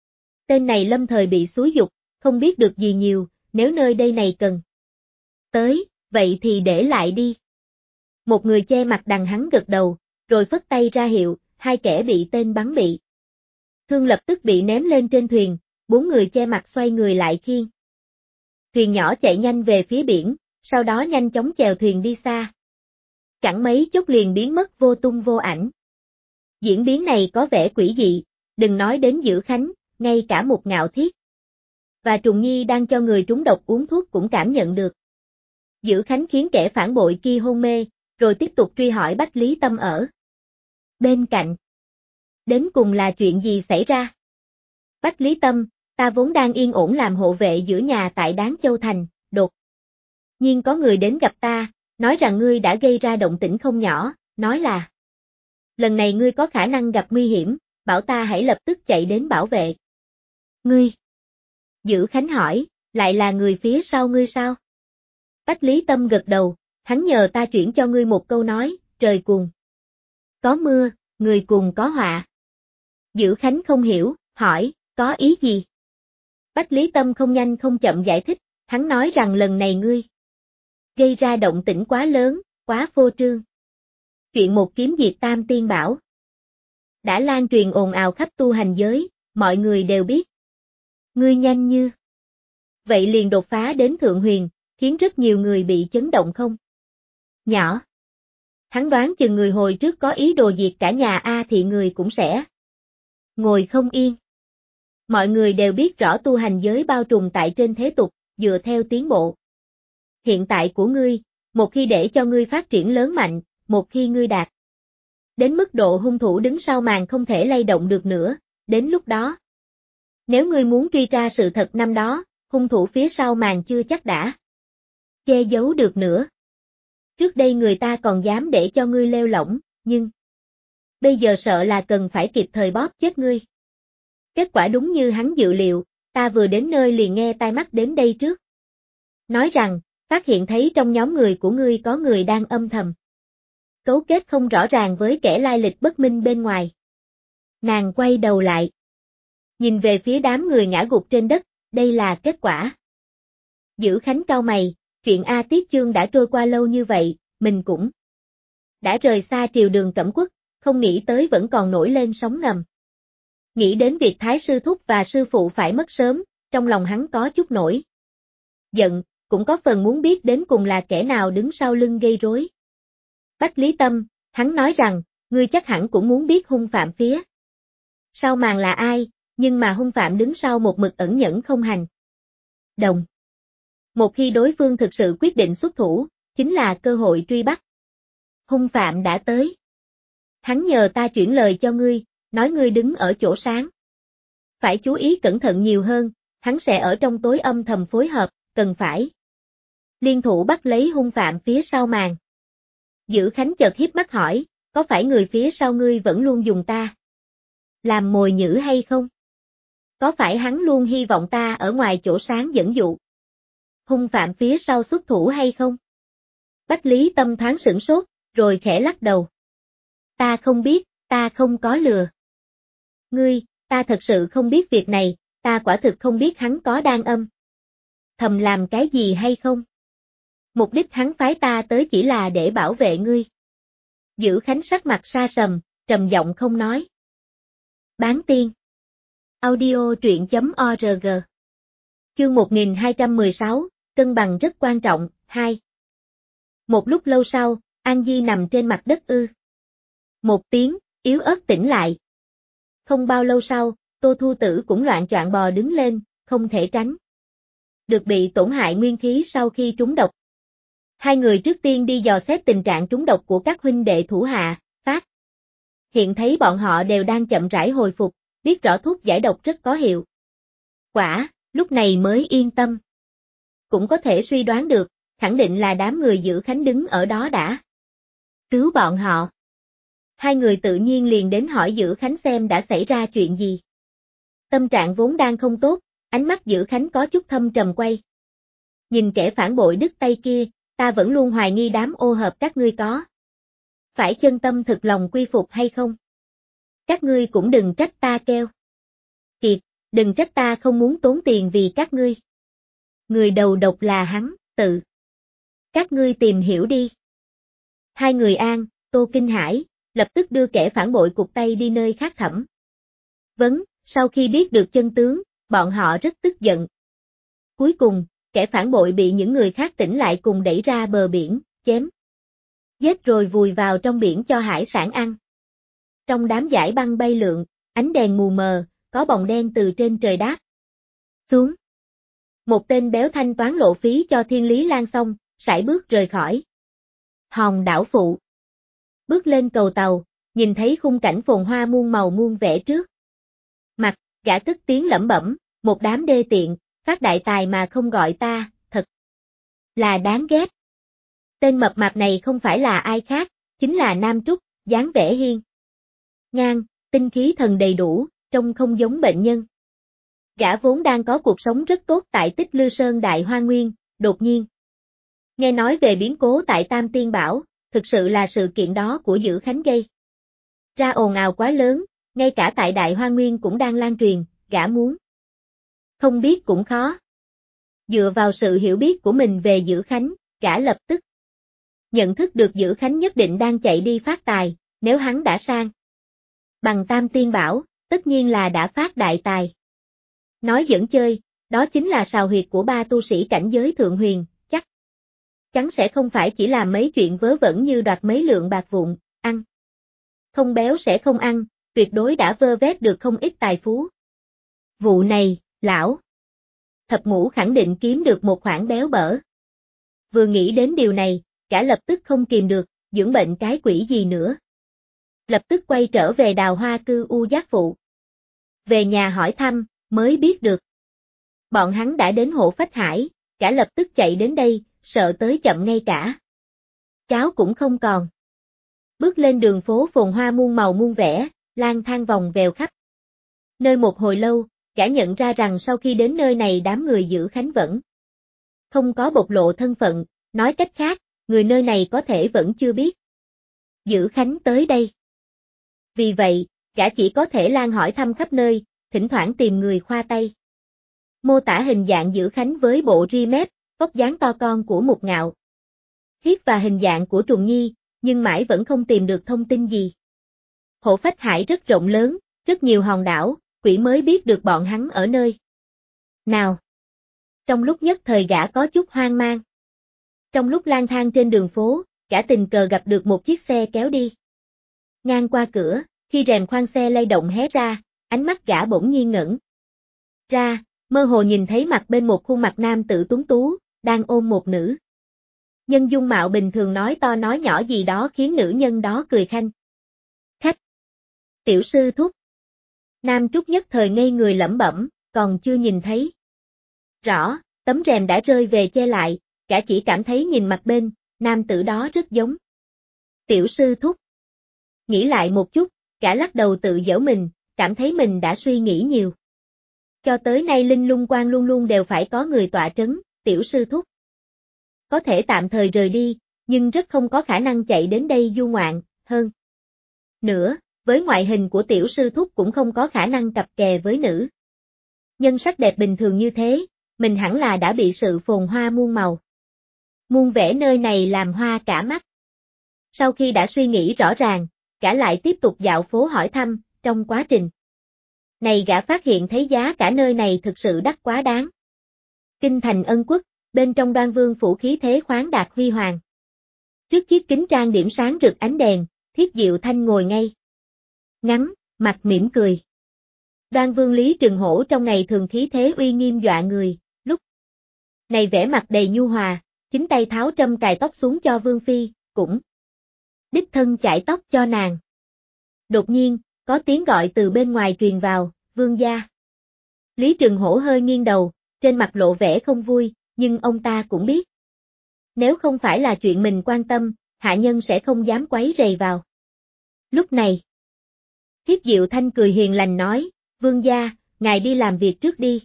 Tên này lâm thời bị xúi giục, không biết được gì nhiều, nếu nơi đây này cần tới, vậy thì để lại đi. Một người che mặt đằng hắn gật đầu, rồi phất tay ra hiệu, hai kẻ bị tên bắn bị thương lập tức bị ném lên trên thuyền, 4 người che mặt xoay người lại khiêng thuyền nhỏ chạy nhanh về phía biển, sau đó nhanh chóng chèo thuyền đi xa. Chẳng mấy chốc liền biến mất vô tung vô ảnh. Diễn biến này có vẻ quỷ dị, đừng nói đến Dữ Khánh, ngay cả một Ngạo Thiết và Trùng Nhi đang cho người trúng độc uống thuốc cũng cảm nhận được. Dữ Khánh khiến kẻ phản bội kia hôn mê, rồi tiếp tục truy hỏi Bách Lý Tâm ở bên cạnh. Đến cùng là chuyện gì xảy ra? Bách Lý Tâm, ta vốn đang yên ổn làm hộ vệ giữa nhà tại Đáng Châu Thành, đột nhiên có người đến gặp ta, nói rằng ngươi đã gây ra động tĩnh không nhỏ, nói là lần này ngươi có khả năng gặp nguy hiểm, bảo ta hãy lập tức chạy đến bảo vệ. Ngươi? Dữ Khánh hỏi, lại là người phía sau ngươi sao? Bách Lý Tâm gật đầu, hắn nhờ ta chuyển cho ngươi một câu nói, trời cuồng có mưa, người cuồng có họa. Dữ Khánh không hiểu, hỏi, có ý gì? Bách Lý Tâm không nhanh không chậm giải thích, hắn nói rằng lần này ngươi gây ra động tĩnh quá lớn, quá phô trương. Chuyện một kiếm diệt Tam Tiên Bảo đã lan truyền ồn ào khắp tu hành giới, mọi người đều biết. Ngươi nhanh như vậy liền đột phá đến Thượng Huyền, khiến rất nhiều người bị chấn động không nhỏ. Hắn đoán chừng người hồi trước có ý đồ diệt cả nhà A thì người cũng sẽ ngồi không yên. Mọi người đều biết rõ tu hành giới bao trùm tại trên thế tục, dựa theo tiến bộ hiện tại của ngươi, một khi để cho ngươi phát triển lớn mạnh, một khi ngươi đạt đến mức độ hung thủ đứng sau màn không thể lay động được nữa, đến lúc đó nếu ngươi muốn truy ra sự thật năm đó, hung thủ phía sau màn chưa chắc đã che giấu được nữa. Trước đây người ta còn dám để cho ngươi lêu lỏng, nhưng bây giờ sợ là cần phải kịp thời bóp chết ngươi. Kết quả đúng như hắn dự liệu, ta vừa đến nơi liền nghe tai mắt đến đây trước. Nói rằng, phát hiện thấy trong nhóm người của ngươi có người đang âm thầm cấu kết không rõ ràng với kẻ lai lịch bất minh bên ngoài. Nàng quay đầu lại, nhìn về phía đám người ngã gục trên đất, đây là kết quả. Dữ Khánh cau mày, chuyện A Tiết Chương đã trôi qua lâu như vậy, mình cũng đã rời xa triều đường Cẩm Quốc, không nghĩ tới vẫn còn nổi lên sóng ngầm. Nghĩ đến việc Thái sư thúc và sư phụ phải mất sớm, trong lòng hắn có chút nổi giận, cũng có phần muốn biết đến cùng là kẻ nào đứng sau lưng gây rối. Bách Lý Tâm, hắn nói rằng, ngươi chắc hẳn cũng muốn biết hung phạm phía sau màn là ai, nhưng mà hung phạm đứng sau một mực ẩn nhẫn không hành động. Một khi đối phương thực sự quyết định xuất thủ, chính là cơ hội truy bắt. Hung phạm đã tới. Hắn nhờ ta chuyển lời cho ngươi, nói ngươi đứng ở chỗ sáng. Phải chú ý cẩn thận nhiều hơn, hắn sẽ ở trong tối âm thầm phối hợp, cần phải liên thủ bắt lấy hung phạm phía sau màn. Dữ Khánh chợt hiếp mắt hỏi, có phải người phía sau ngươi vẫn luôn dùng ta làm mồi nhử hay không? Có phải hắn luôn hy vọng ta ở ngoài chỗ sáng dẫn dụ hung phạm phía sau xuất thủ hay không? Bách Lý Tâm thoáng sửng sốt, rồi khẽ lắc đầu. Ta không biết, ta không có lừa. Ngươi, ta thật sự không biết việc này, ta quả thực không biết hắn có đang âm thầm làm cái gì hay không. Mục đích hắn phái ta tới chỉ là để bảo vệ ngươi. Dữ Khánh sắc mặt sa sầm, trầm giọng không nói. Bán tiên. Audio truyện.org. Chương 1216, cân bằng rất quan trọng, 2. Một lúc lâu sau, An Di nằm trên mặt đất một tiếng, yếu ớt tỉnh lại. Không bao lâu sau, Tô Thu Tử cũng loạng choạng bò đứng lên, không thể tránh được bị tổn hại nguyên khí sau khi trúng độc. Hai người trước tiên đi dò xét tình trạng trúng độc của các huynh đệ thủ hạ, phát hiện thấy bọn họ đều đang chậm rãi hồi phục, biết rõ thuốc giải độc rất có hiệu quả, lúc này mới yên tâm. Cũng có thể suy đoán được, khẳng định là đám người Dữ Khánh đứng ở đó đã cứu bọn họ. Hai người tự nhiên liền đến hỏi Dữ Khánh xem đã xảy ra chuyện gì. Tâm trạng vốn đang không tốt, ánh mắt Dữ Khánh có chút thâm trầm quay. Nhìn kẻ phản bội đứt tay kia, ta vẫn luôn hoài nghi đám ô hợp các ngươi có phải chân tâm thực lòng quy phục hay không. Các ngươi cũng đừng trách ta keo kiệt, đừng trách ta không muốn tốn tiền vì các ngươi. Người đầu độc là hắn, tự các ngươi tìm hiểu đi. Hai người An, Tô kinh hãi, lập tức đưa kẻ phản bội cụt tay đi nơi khác thẩm vấn, sau khi biết được chân tướng, bọn họ rất tức giận. Cuối cùng, kẻ phản bội bị những người khác tỉnh lại cùng đẩy ra bờ biển, chém giết rồi vùi vào trong biển cho hải sản ăn. Trong đám dải băng bay lượn, ánh đèn mù mờ, có bóng đen từ trên trời đáp xuống. Một tên béo thanh toán lộ phí cho Thiên Lý Lan xong, sải bước rời khỏi hòn đảo phụ. Bước lên cầu tàu, nhìn thấy khung cảnh phồn hoa muôn màu muôn vẻ trước mặt, gã cất tiếng lẩm bẩm, một đám đê tiện, phát đại tài mà không gọi ta, thật là đáng ghét. Tên mập mạp này không phải là ai khác, chính là Nam Trúc, dáng vẻ hiên ngang, tinh khí thần đầy đủ, trông không giống bệnh nhân. Gã vốn đang có cuộc sống rất tốt tại Tích Lư Sơn Đại Hoa Nguyên, đột nhiên nghe nói về biến cố tại Tam Tiên Bảo, thực sự là sự kiện đó của Dữ Khánh gây ra ồn ào quá lớn, ngay cả tại Đại Hoa Nguyên cũng đang lan truyền, gã muốn không biết cũng khó. Dựa vào sự hiểu biết của mình về Dữ Khánh, gã lập tức nhận thức được Dữ Khánh nhất định đang chạy đi phát tài, nếu hắn đã sang bằng Tam Tiên Bảo, tất nhiên là đã phát đại tài. Nói giỡn chơi, đó chính là sào huyệt của ba tu sĩ cảnh giới thượng huyền, chắc chắn sẽ không phải chỉ làm mấy chuyện vớ vẩn như đoạt mấy lượng bạc vụn, ăn không béo sẽ không ăn, tuyệt đối đã vơ vét được không ít tài phú. Vụ này, lão thập ngũ khẳng định kiếm được một khoản béo bở. Vừa nghĩ đến điều này, cả lập tức không kìm được, dưỡng bệnh cái quỷ gì nữa. Lập tức quay trở về Đào Hoa Cư U Giác Phụ. Về nhà hỏi thăm, mới biết được. Bọn hắn đã đến Hộ Phách Hải, cả lập tức chạy đến đây, sợ tới chậm ngay cả cháu cũng không còn. Bước lên đường phố phồn hoa muôn màu muôn vẻ, lang thang vòng vèo khắp nơi một hồi lâu, cả nhận ra rằng sau khi đến nơi này đám người Dữ Khánh vẫn không có bộc lộ thân phận, nói cách khác, người nơi này có thể vẫn chưa biết Dữ Khánh tới đây. Vì vậy, gã chỉ có thể lang hỏi thăm khắp nơi, thỉnh thoảng tìm người khoa tay. Mô tả hình dạng Dữ Khánh với bộ ri mép, vóc dáng to con của Mục Ngạo Hiết và hình dạng của Trùng Nhi, nhưng mãi vẫn không tìm được thông tin gì. Hộ Phách Hải rất rộng lớn, rất nhiều hòn đảo, quỷ mới biết được bọn hắn ở nơi nào. Trong lúc nhất thời gã có chút hoang mang. Trong lúc lang thang trên đường phố, gã tình cờ gặp được một chiếc xe kéo đi ngang qua cửa, khi rèm khoang xe lay động hé ra, ánh mắt gã bỗng nhiên ngẩng ra, mơ hồ nhìn thấy mặt bên một khuôn mặt nam tử tuấn tú, đang ôm một nữ nhân dung mạo bình thường nói to nói nhỏ gì đó khiến nữ nhân đó cười khanh khách. Tiểu sư thúc. Nam Trúc nhất thời ngây người lẩm bẩm, còn chưa nhìn thấy rõ, tấm rèm đã rơi về che lại, gã chỉ cảm thấy nhìn mặt bên, nam tử đó rất giống Tiểu sư thúc. Nghĩ lại một chút, gã lắc đầu tự giễu mình, cảm thấy mình đã suy nghĩ nhiều. Cho tới nay Linh Lung Quan luôn luôn đều phải có người tọa trấn, Tiểu sư thúc có thể tạm thời rời đi, nhưng rất không có khả năng chạy đến đây du ngoạn, hơn Nữa, với ngoại hình của tiểu sư thúc cũng không có khả năng cặp kè với nữ nhân sắc đẹp bình thường như thế, mình hẳn là đã bị sự phồn hoa muôn màu. Muôn vẻ nơi này làm hoa cả mắt. Sau khi đã suy nghĩ rõ ràng, gã lại tiếp tục dạo phố hỏi thăm, trong quá trình này gã phát hiện thấy giá cả nơi này thực sự đắt quá đáng. Kinh thành Ân Quốc, bên trong Đoan Vương phủ khí thế khoáng đạt huy hoàng. Trước chiếc kính trang điểm sáng rực ánh đèn, Thiết Diệu Thanh ngồi ngay ngắn, mặt mỉm cười. Đoan Vương Lý Trừng Hổ trong ngày thường khí thế uy nghiêm dọa người, lúc này vẻ mặt đầy nhu hòa, chính tay tháo trâm cài tóc xuống cho Vương Phi, cũng đích thân chải tóc cho nàng. Đột nhiên, có tiếng gọi từ bên ngoài truyền vào, Vương gia. Lý Trừng Hổ hơi nghiêng đầu, trên mặt lộ vẻ không vui, nhưng ông ta cũng biết. Nếu không phải là chuyện mình quan tâm, hạ nhân sẽ không dám quấy rầy vào. Lúc này, Thiết Diệu Thanh cười hiền lành nói, Vương gia, ngài đi làm việc trước đi.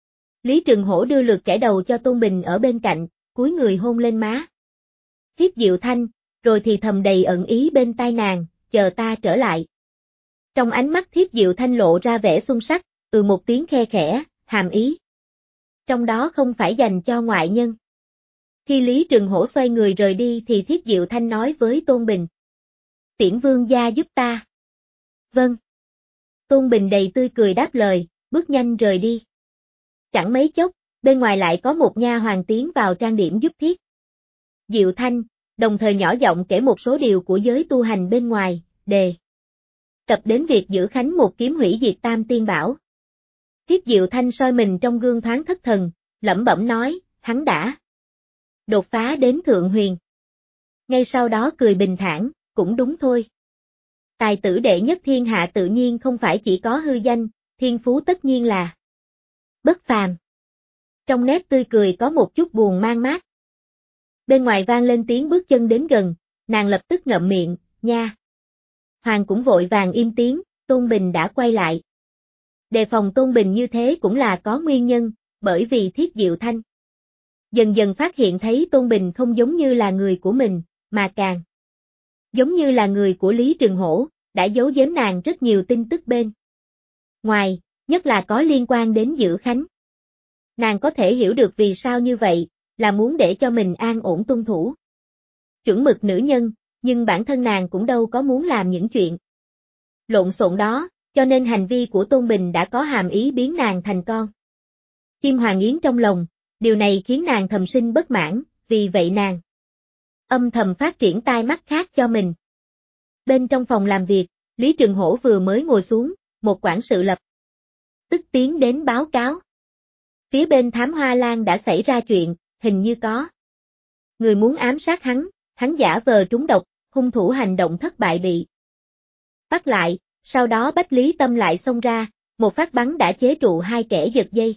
Lý Trừng Hổ đưa lượt chải đầu cho Tôn Bình ở bên cạnh, cúi người hôn lên má. Thiết Diệu Thanh, rồi thì thầm đầy ẩn ý bên tai nàng, chờ ta trở lại. Trong ánh mắt Thiết Diệu Thanh lộ ra vẻ xuân sắc, một tiếng khe khẽ, hàm ý. Trong đó không phải dành cho ngoại nhân. Khi Lý Trừng Hổ xoay người rời đi thì Thiết Diệu Thanh nói với Tôn Bình. Tiễn Vương gia giúp ta. Vâng. Tôn Bình đầy tươi cười đáp lời, bước nhanh rời đi. Chẳng mấy chốc, bên ngoài lại có một nha hoàn tiến vào trang điểm giúp Thiết Diệu Thanh, đồng thời nhỏ giọng kể một số điều của giới tu hành bên ngoài, đề cập đến việc giữ khánh một kiếm hủy diệt Tam Tiên Bảo. Thiết Diệu Thanh soi mình trong gương thoáng thất thần, lẩm bẩm nói, hắn đã đột phá đến Thượng Huyền. Ngay sau đó cười bình thản, cũng đúng thôi. Tài tử đệ nhất thiên hạ tự nhiên không phải chỉ có hư danh, thiên phú tất nhiên là bất phàm. Trong nét tươi cười có một chút buồn man mác. Bên ngoài vang lên tiếng bước chân đến gần, nàng lập tức ngậm miệng, nha. Hoàng cũng vội vàng im tiếng, Tôn Bình đã quay lại. Đề phòng Tôn Bình như thế cũng là có nguyên nhân, bởi vì Thiết Diệu Thanh dần dần phát hiện thấy Tôn Bình không giống như là người của mình, mà càng giống như là người của Lý Trừng Hổ, đã giấu giếm nàng rất nhiều tin tức bên ngoài, nhất là có liên quan đến giữ khánh. Nàng có thể hiểu được vì sao như vậy, là muốn để cho mình an ổn tuân thủ chuẩn mực nữ nhân, nhưng bản thân nàng cũng đâu có muốn làm những chuyện lộn xộn đó, cho nên hành vi của Tôn Bình đã có hàm ý biến nàng thành con chim hoàng yến trong lòng, điều này khiến nàng thầm sinh bất mãn, vì vậy nàng âm thầm phát triển tai mắt khác cho mình. Bên trong phòng làm việc, Lý Trừng Hổ vừa mới ngồi xuống, một quản sự lập tức tiến đến báo cáo. Phía bên Thám Hoa Lan đã xảy ra chuyện, hình như có người muốn ám sát hắn giả vờ trúng độc, hung thủ hành động thất bại bị bắt lại, sau đó Bách Lý Tâm lại xông ra, một phát bắn đã chế trụ hai kẻ giật dây.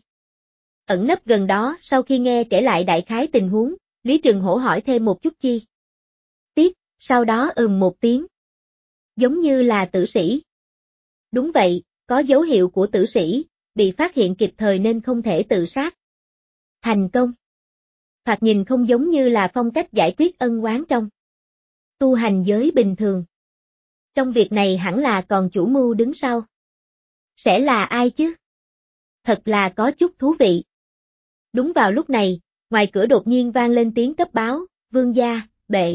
Ẩn nấp gần đó, sau khi nghe kể lại đại khái tình huống, Lý Trừng Hổ hỏi thêm một chút chi tiết, sau đó một tiếng. Giống như là tử sĩ. Đúng vậy, có dấu hiệu của tử sĩ, bị phát hiện kịp thời nên không thể tự sát. Thành công. Thoạt nhìn không giống như là phong cách giải quyết ân oán trong tu hành giới bình thường. Trong việc này hẳn là còn chủ mưu đứng sau. Sẽ là ai chứ? Thật là có chút thú vị. Đúng vào lúc này, ngoài cửa đột nhiên vang lên tiếng cấp báo, Vương gia, bệ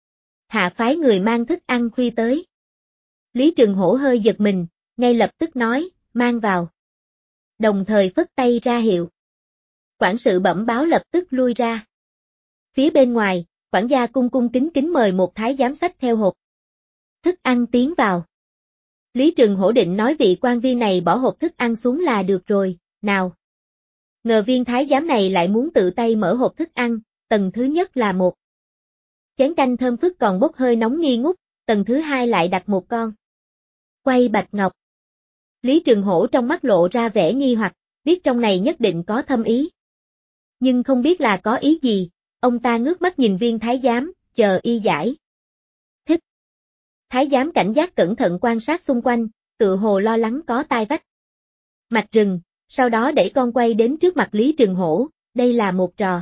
hạ phái người mang thức ăn khuya tới. Lý Trừng Hổ hơi giật mình, ngay lập tức nói, mang vào. Đồng thời phất tay ra hiệu. Quản sự bẩm báo lập tức lui ra. Phía bên ngoài, quản gia cung cung kính kính mời một thái giám xách theo hộp thức ăn tiến vào. Lý Trừng Hổ định nói vị quan viên này bỏ hộp thức ăn xuống là được rồi, nào. Ngờ viên thái giám này lại muốn tự tay mở hộp thức ăn, tầng thứ nhất là một chén canh thơm phức còn bốc hơi nóng nghi ngút, tầng thứ hai lại đặt một con quay bạch ngọc. Lý Trừng Hổ trong mắt lộ ra vẻ nghi hoặc, biết trong này nhất định có thâm ý. Nhưng không biết là có ý gì, ông ta ngước mắt nhìn viên thái giám, chờ y giải thích. Thái giám cảnh giác cẩn thận quan sát xung quanh, tự hồ lo lắng có tai vách mạch rừng, sau đó đẩy con quay đến trước mặt Lý Trừng Hổ, đây là một trò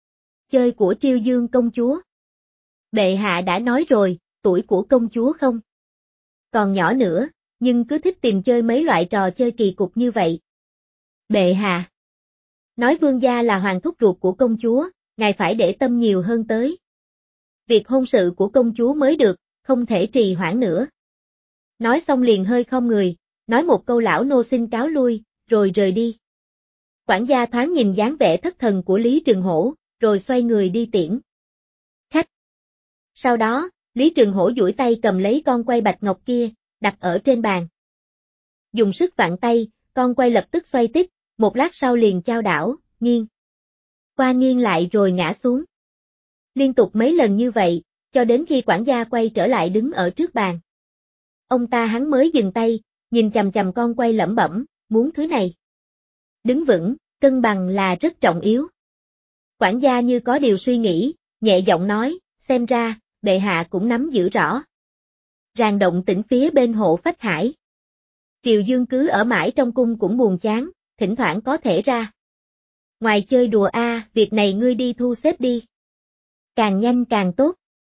chơi của Triêu Dương công chúa. Bệ hạ đã nói rồi, tuổi của công chúa không còn nhỏ nữa, nhưng cứ thích tìm chơi mấy loại trò chơi kỳ cục như vậy. Bệ hạ. Nói vương gia là hoàng thúc ruột của công chúa, ngài phải để tâm nhiều hơn tới. Việc hôn sự của công chúa mới được, không thể trì hoãn nữa. Nói xong liền hơi khom người, nói một câu lão nô xin cáo lui, rồi rời đi. Quản gia thoáng nhìn dáng vẻ thất thần của Lý Trường Hổ, rồi xoay người đi tiễn khách. Sau đó, Lý Trường Hổ duỗi tay cầm lấy con quay bạch ngọc kia, đặt ở trên bàn. Dùng sức vặn tay, con quay lập tức xoay tít, một lát sau liền chao đảo, nghiêng qua nghiêng lại rồi ngã xuống. Liên tục mấy lần như vậy, cho đến khi quản gia quay trở lại đứng ở trước bàn. Ông ta hắn mới dừng tay, nhìn chằm chằm con quay lẩm bẩm, muốn thứ này. Đứng vững, cân bằng là rất trọng yếu. Quản gia như có điều suy nghĩ, nhẹ giọng nói, xem ra, bệ hạ cũng nắm giữ rõ. Ràng động tĩnh phía bên Hộ Phách Hải. Triều Dương cứ ở mãi trong cung cũng buồn chán, thỉnh thoảng có thể ra. Ngoài chơi đùa việc này ngươi đi thu xếp đi. Càng nhanh càng tốt.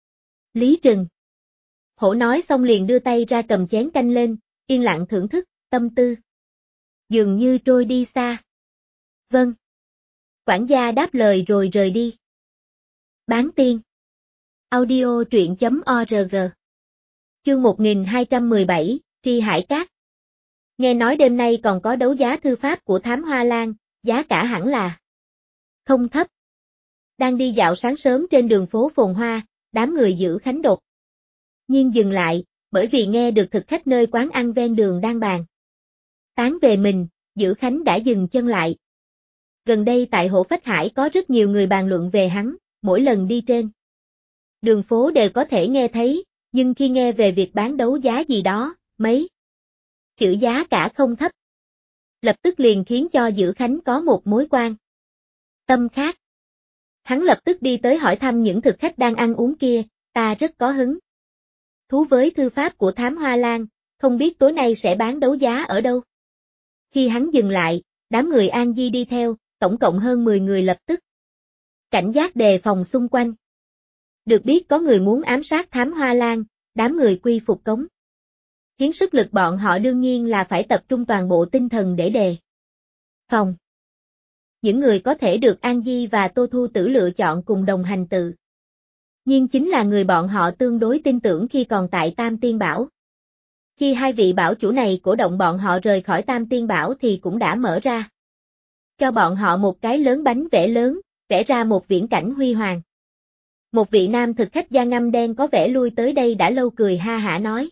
Lý Trừng. Hổ nói xong liền đưa tay ra cầm chén canh lên, yên lặng thưởng thức, tâm tư. Dường như trôi đi xa. Vâng. Quản gia đáp lời rồi rời đi. Bán tiên. Audio truyện.org. Chương 1217, Tri Hải Cát. Nghe nói đêm nay còn có đấu giá thư pháp của Thám Hoa Lan, giá cả hẳn là không thấp. Đang đi dạo sáng sớm trên đường phố phồn hoa, đám người giữ khánh đột nhiên dừng lại, bởi vì nghe được thực khách nơi quán ăn ven đường đang bàn tán về mình, giữ khánh đã dừng chân lại. Gần đây tại Hộ Phách Hải có rất nhiều người bàn luận về hắn, mỗi lần đi trên đường phố đều có thể nghe thấy, nhưng khi nghe về việc bán đấu giá gì đó, mấy chữ giá cả không thấp, lập tức liền khiến cho Giữ Khánh có một mối quan tâm khác. Hắn lập tức đi tới hỏi thăm những thực khách đang ăn uống kia, ta rất có hứng thú với thư pháp của Thám Hoa Lan, không biết tối nay sẽ bán đấu giá ở đâu. Khi hắn dừng lại, đám người An Di đi theo, tổng cộng hơn 10 người lập tức cảnh giác đề phòng xung quanh. Được biết có người muốn ám sát Thám Hoa Lan, đám người quy phục cống khiến sức lực bọn họ đương nhiên là phải tập trung toàn bộ tinh thần để đề phòng. Những người có thể được An Di và Tô Thu Tử lựa chọn cùng đồng hành tự nhiên chính là người bọn họ tương đối tin tưởng khi còn tại Tam Tiên Bảo. Khi hai vị bảo chủ này cổ động bọn họ rời khỏi Tam Tiên Bảo thì cũng đã mở ra cho bọn họ một cái lớn bánh vẽ lớn, vẽ ra một viễn cảnh huy hoàng. Một vị nam thực khách da ngăm đen có vẻ lui tới đây đã lâu cười ha hả nói.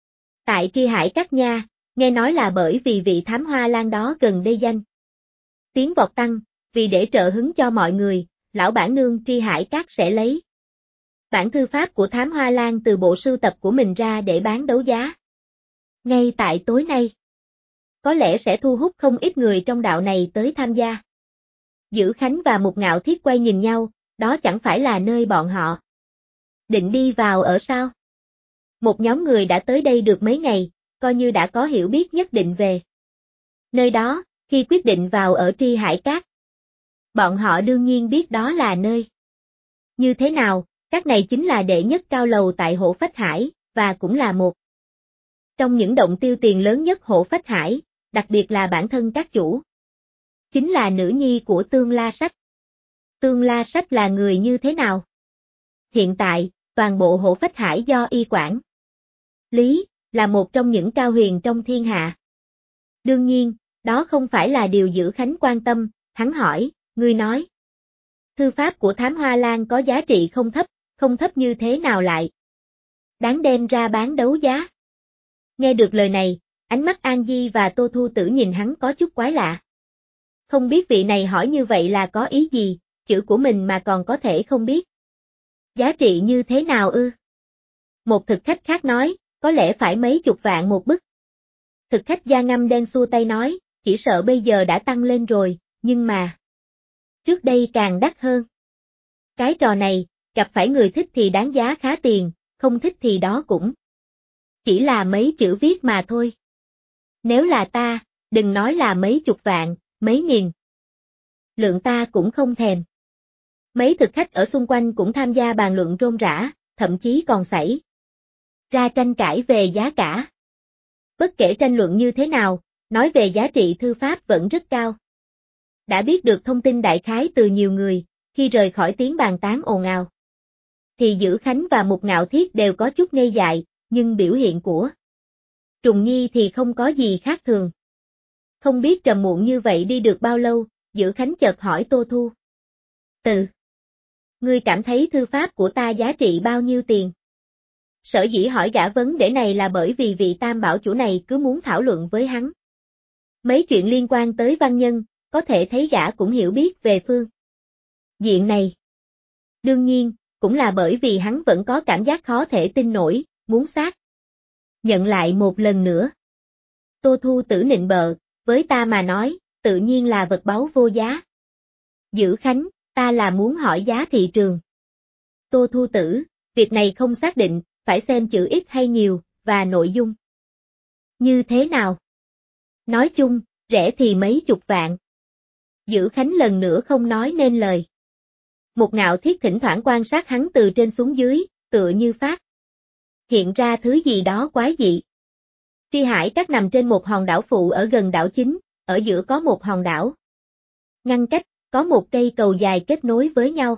Tại Tri Hải Các nha, nghe nói là bởi vì vị Thám Hoa Lan đó gần đây danh tiếng vọt tăng, vì để trợ hứng cho mọi người, lão bản nương Tri Hải Các sẽ lấy bản thư pháp của Thám Hoa Lan từ bộ sưu tập của mình ra để bán đấu giá. Ngay tại tối nay, có lẽ sẽ thu hút không ít người trong đạo này tới tham gia. Giữ Khánh và Mục Ngạo Thiết quay nhìn nhau, đó chẳng phải là nơi bọn họ định đi vào ở sao? Một nhóm người đã tới đây được mấy ngày, coi như đã có hiểu biết nhất định về nơi đó, khi quyết định vào ở Tri Hải Các. Bọn họ đương nhiên biết đó là nơi như thế nào, các này chính là đệ nhất cao lầu tại Hộ Phách Hải, và cũng là một trong những động tiêu tiền lớn nhất Hộ Phách Hải, đặc biệt là bản thân các chủ. Chính là nữ nhi của Tương La Sách. Tương La Sách là người như thế nào? Hiện tại, toàn bộ Hộ Phách Hải do y quản lý, là một trong những cao huyền trong thiên hạ. Đương nhiên, đó không phải là điều Giữ Khánh quan tâm, hắn hỏi, ngươi nói. Thư pháp của Thám Hoa Lan có giá trị không thấp như thế nào lại đáng đem ra bán đấu giá. Nghe được lời này, ánh mắt An Di và Tô Thu Tử nhìn hắn có chút quái lạ. Không biết vị này hỏi như vậy là có ý gì, chữ của mình mà còn có thể không biết. Giá trị như thế nào ư? Một thực khách khác nói, có lẽ phải mấy chục vạn một bức. Thực khách da ngăm đen xua tay nói, chỉ sợ bây giờ đã tăng lên rồi, nhưng mà trước đây càng đắt hơn. Cái trò này, gặp phải người thích thì đáng giá khá tiền, không thích thì đó cũng chỉ là mấy chữ viết mà thôi. Nếu là ta, đừng nói là mấy chục vạn, mấy nghìn lượng ta cũng không thèm. Mấy thực khách ở xung quanh cũng tham gia bàn luận rôm rã, thậm chí còn xảy ra tranh cãi về giá cả. Bất kể tranh luận như thế nào, nói về giá trị thư pháp vẫn rất cao. Đã biết được thông tin đại khái từ nhiều người, khi rời khỏi tiếng bàn tán ồn ào, thì Dữ Khánh và Mục Ngạo Thiết đều có chút ngây dại, nhưng biểu hiện của Trùng Nhi thì không có gì khác thường. Không biết trầm muộn như vậy đi được bao lâu, Dữ Khánh chợt hỏi Tô Thu. Ngươi cảm thấy thư pháp của ta giá trị bao nhiêu tiền? Sở dĩ hỏi gã vấn đề này là bởi vì vị tam bảo chủ này cứ muốn thảo luận với hắn. Mấy chuyện liên quan tới văn nhân, có thể thấy gã cũng hiểu biết về phương diện này. Đương nhiên, cũng là bởi vì hắn vẫn có cảm giác khó thể tin nổi, muốn xác nhận lại một lần nữa. Tô Thu Tử nịnh bợ, với ta mà nói, tự nhiên là vật báu vô giá. Dữ Khánh, ta là muốn hỏi giá thị trường. Tô Thu Tử, việc này không xác định, phải xem chữ ít hay nhiều, và nội dung như thế nào. Nói chung, rẻ thì mấy chục vạn. Dữ Khánh lần nữa không nói nên lời. Mục Ngạo Thiết thỉnh thoảng quan sát hắn từ trên xuống dưới, tựa như phát hiện ra thứ gì đó quái dị. Tri Hải Các nằm trên một hòn đảo phụ ở gần đảo chính, ở giữa có một hòn đảo ngăn cách, có một cây cầu dài kết nối với nhau.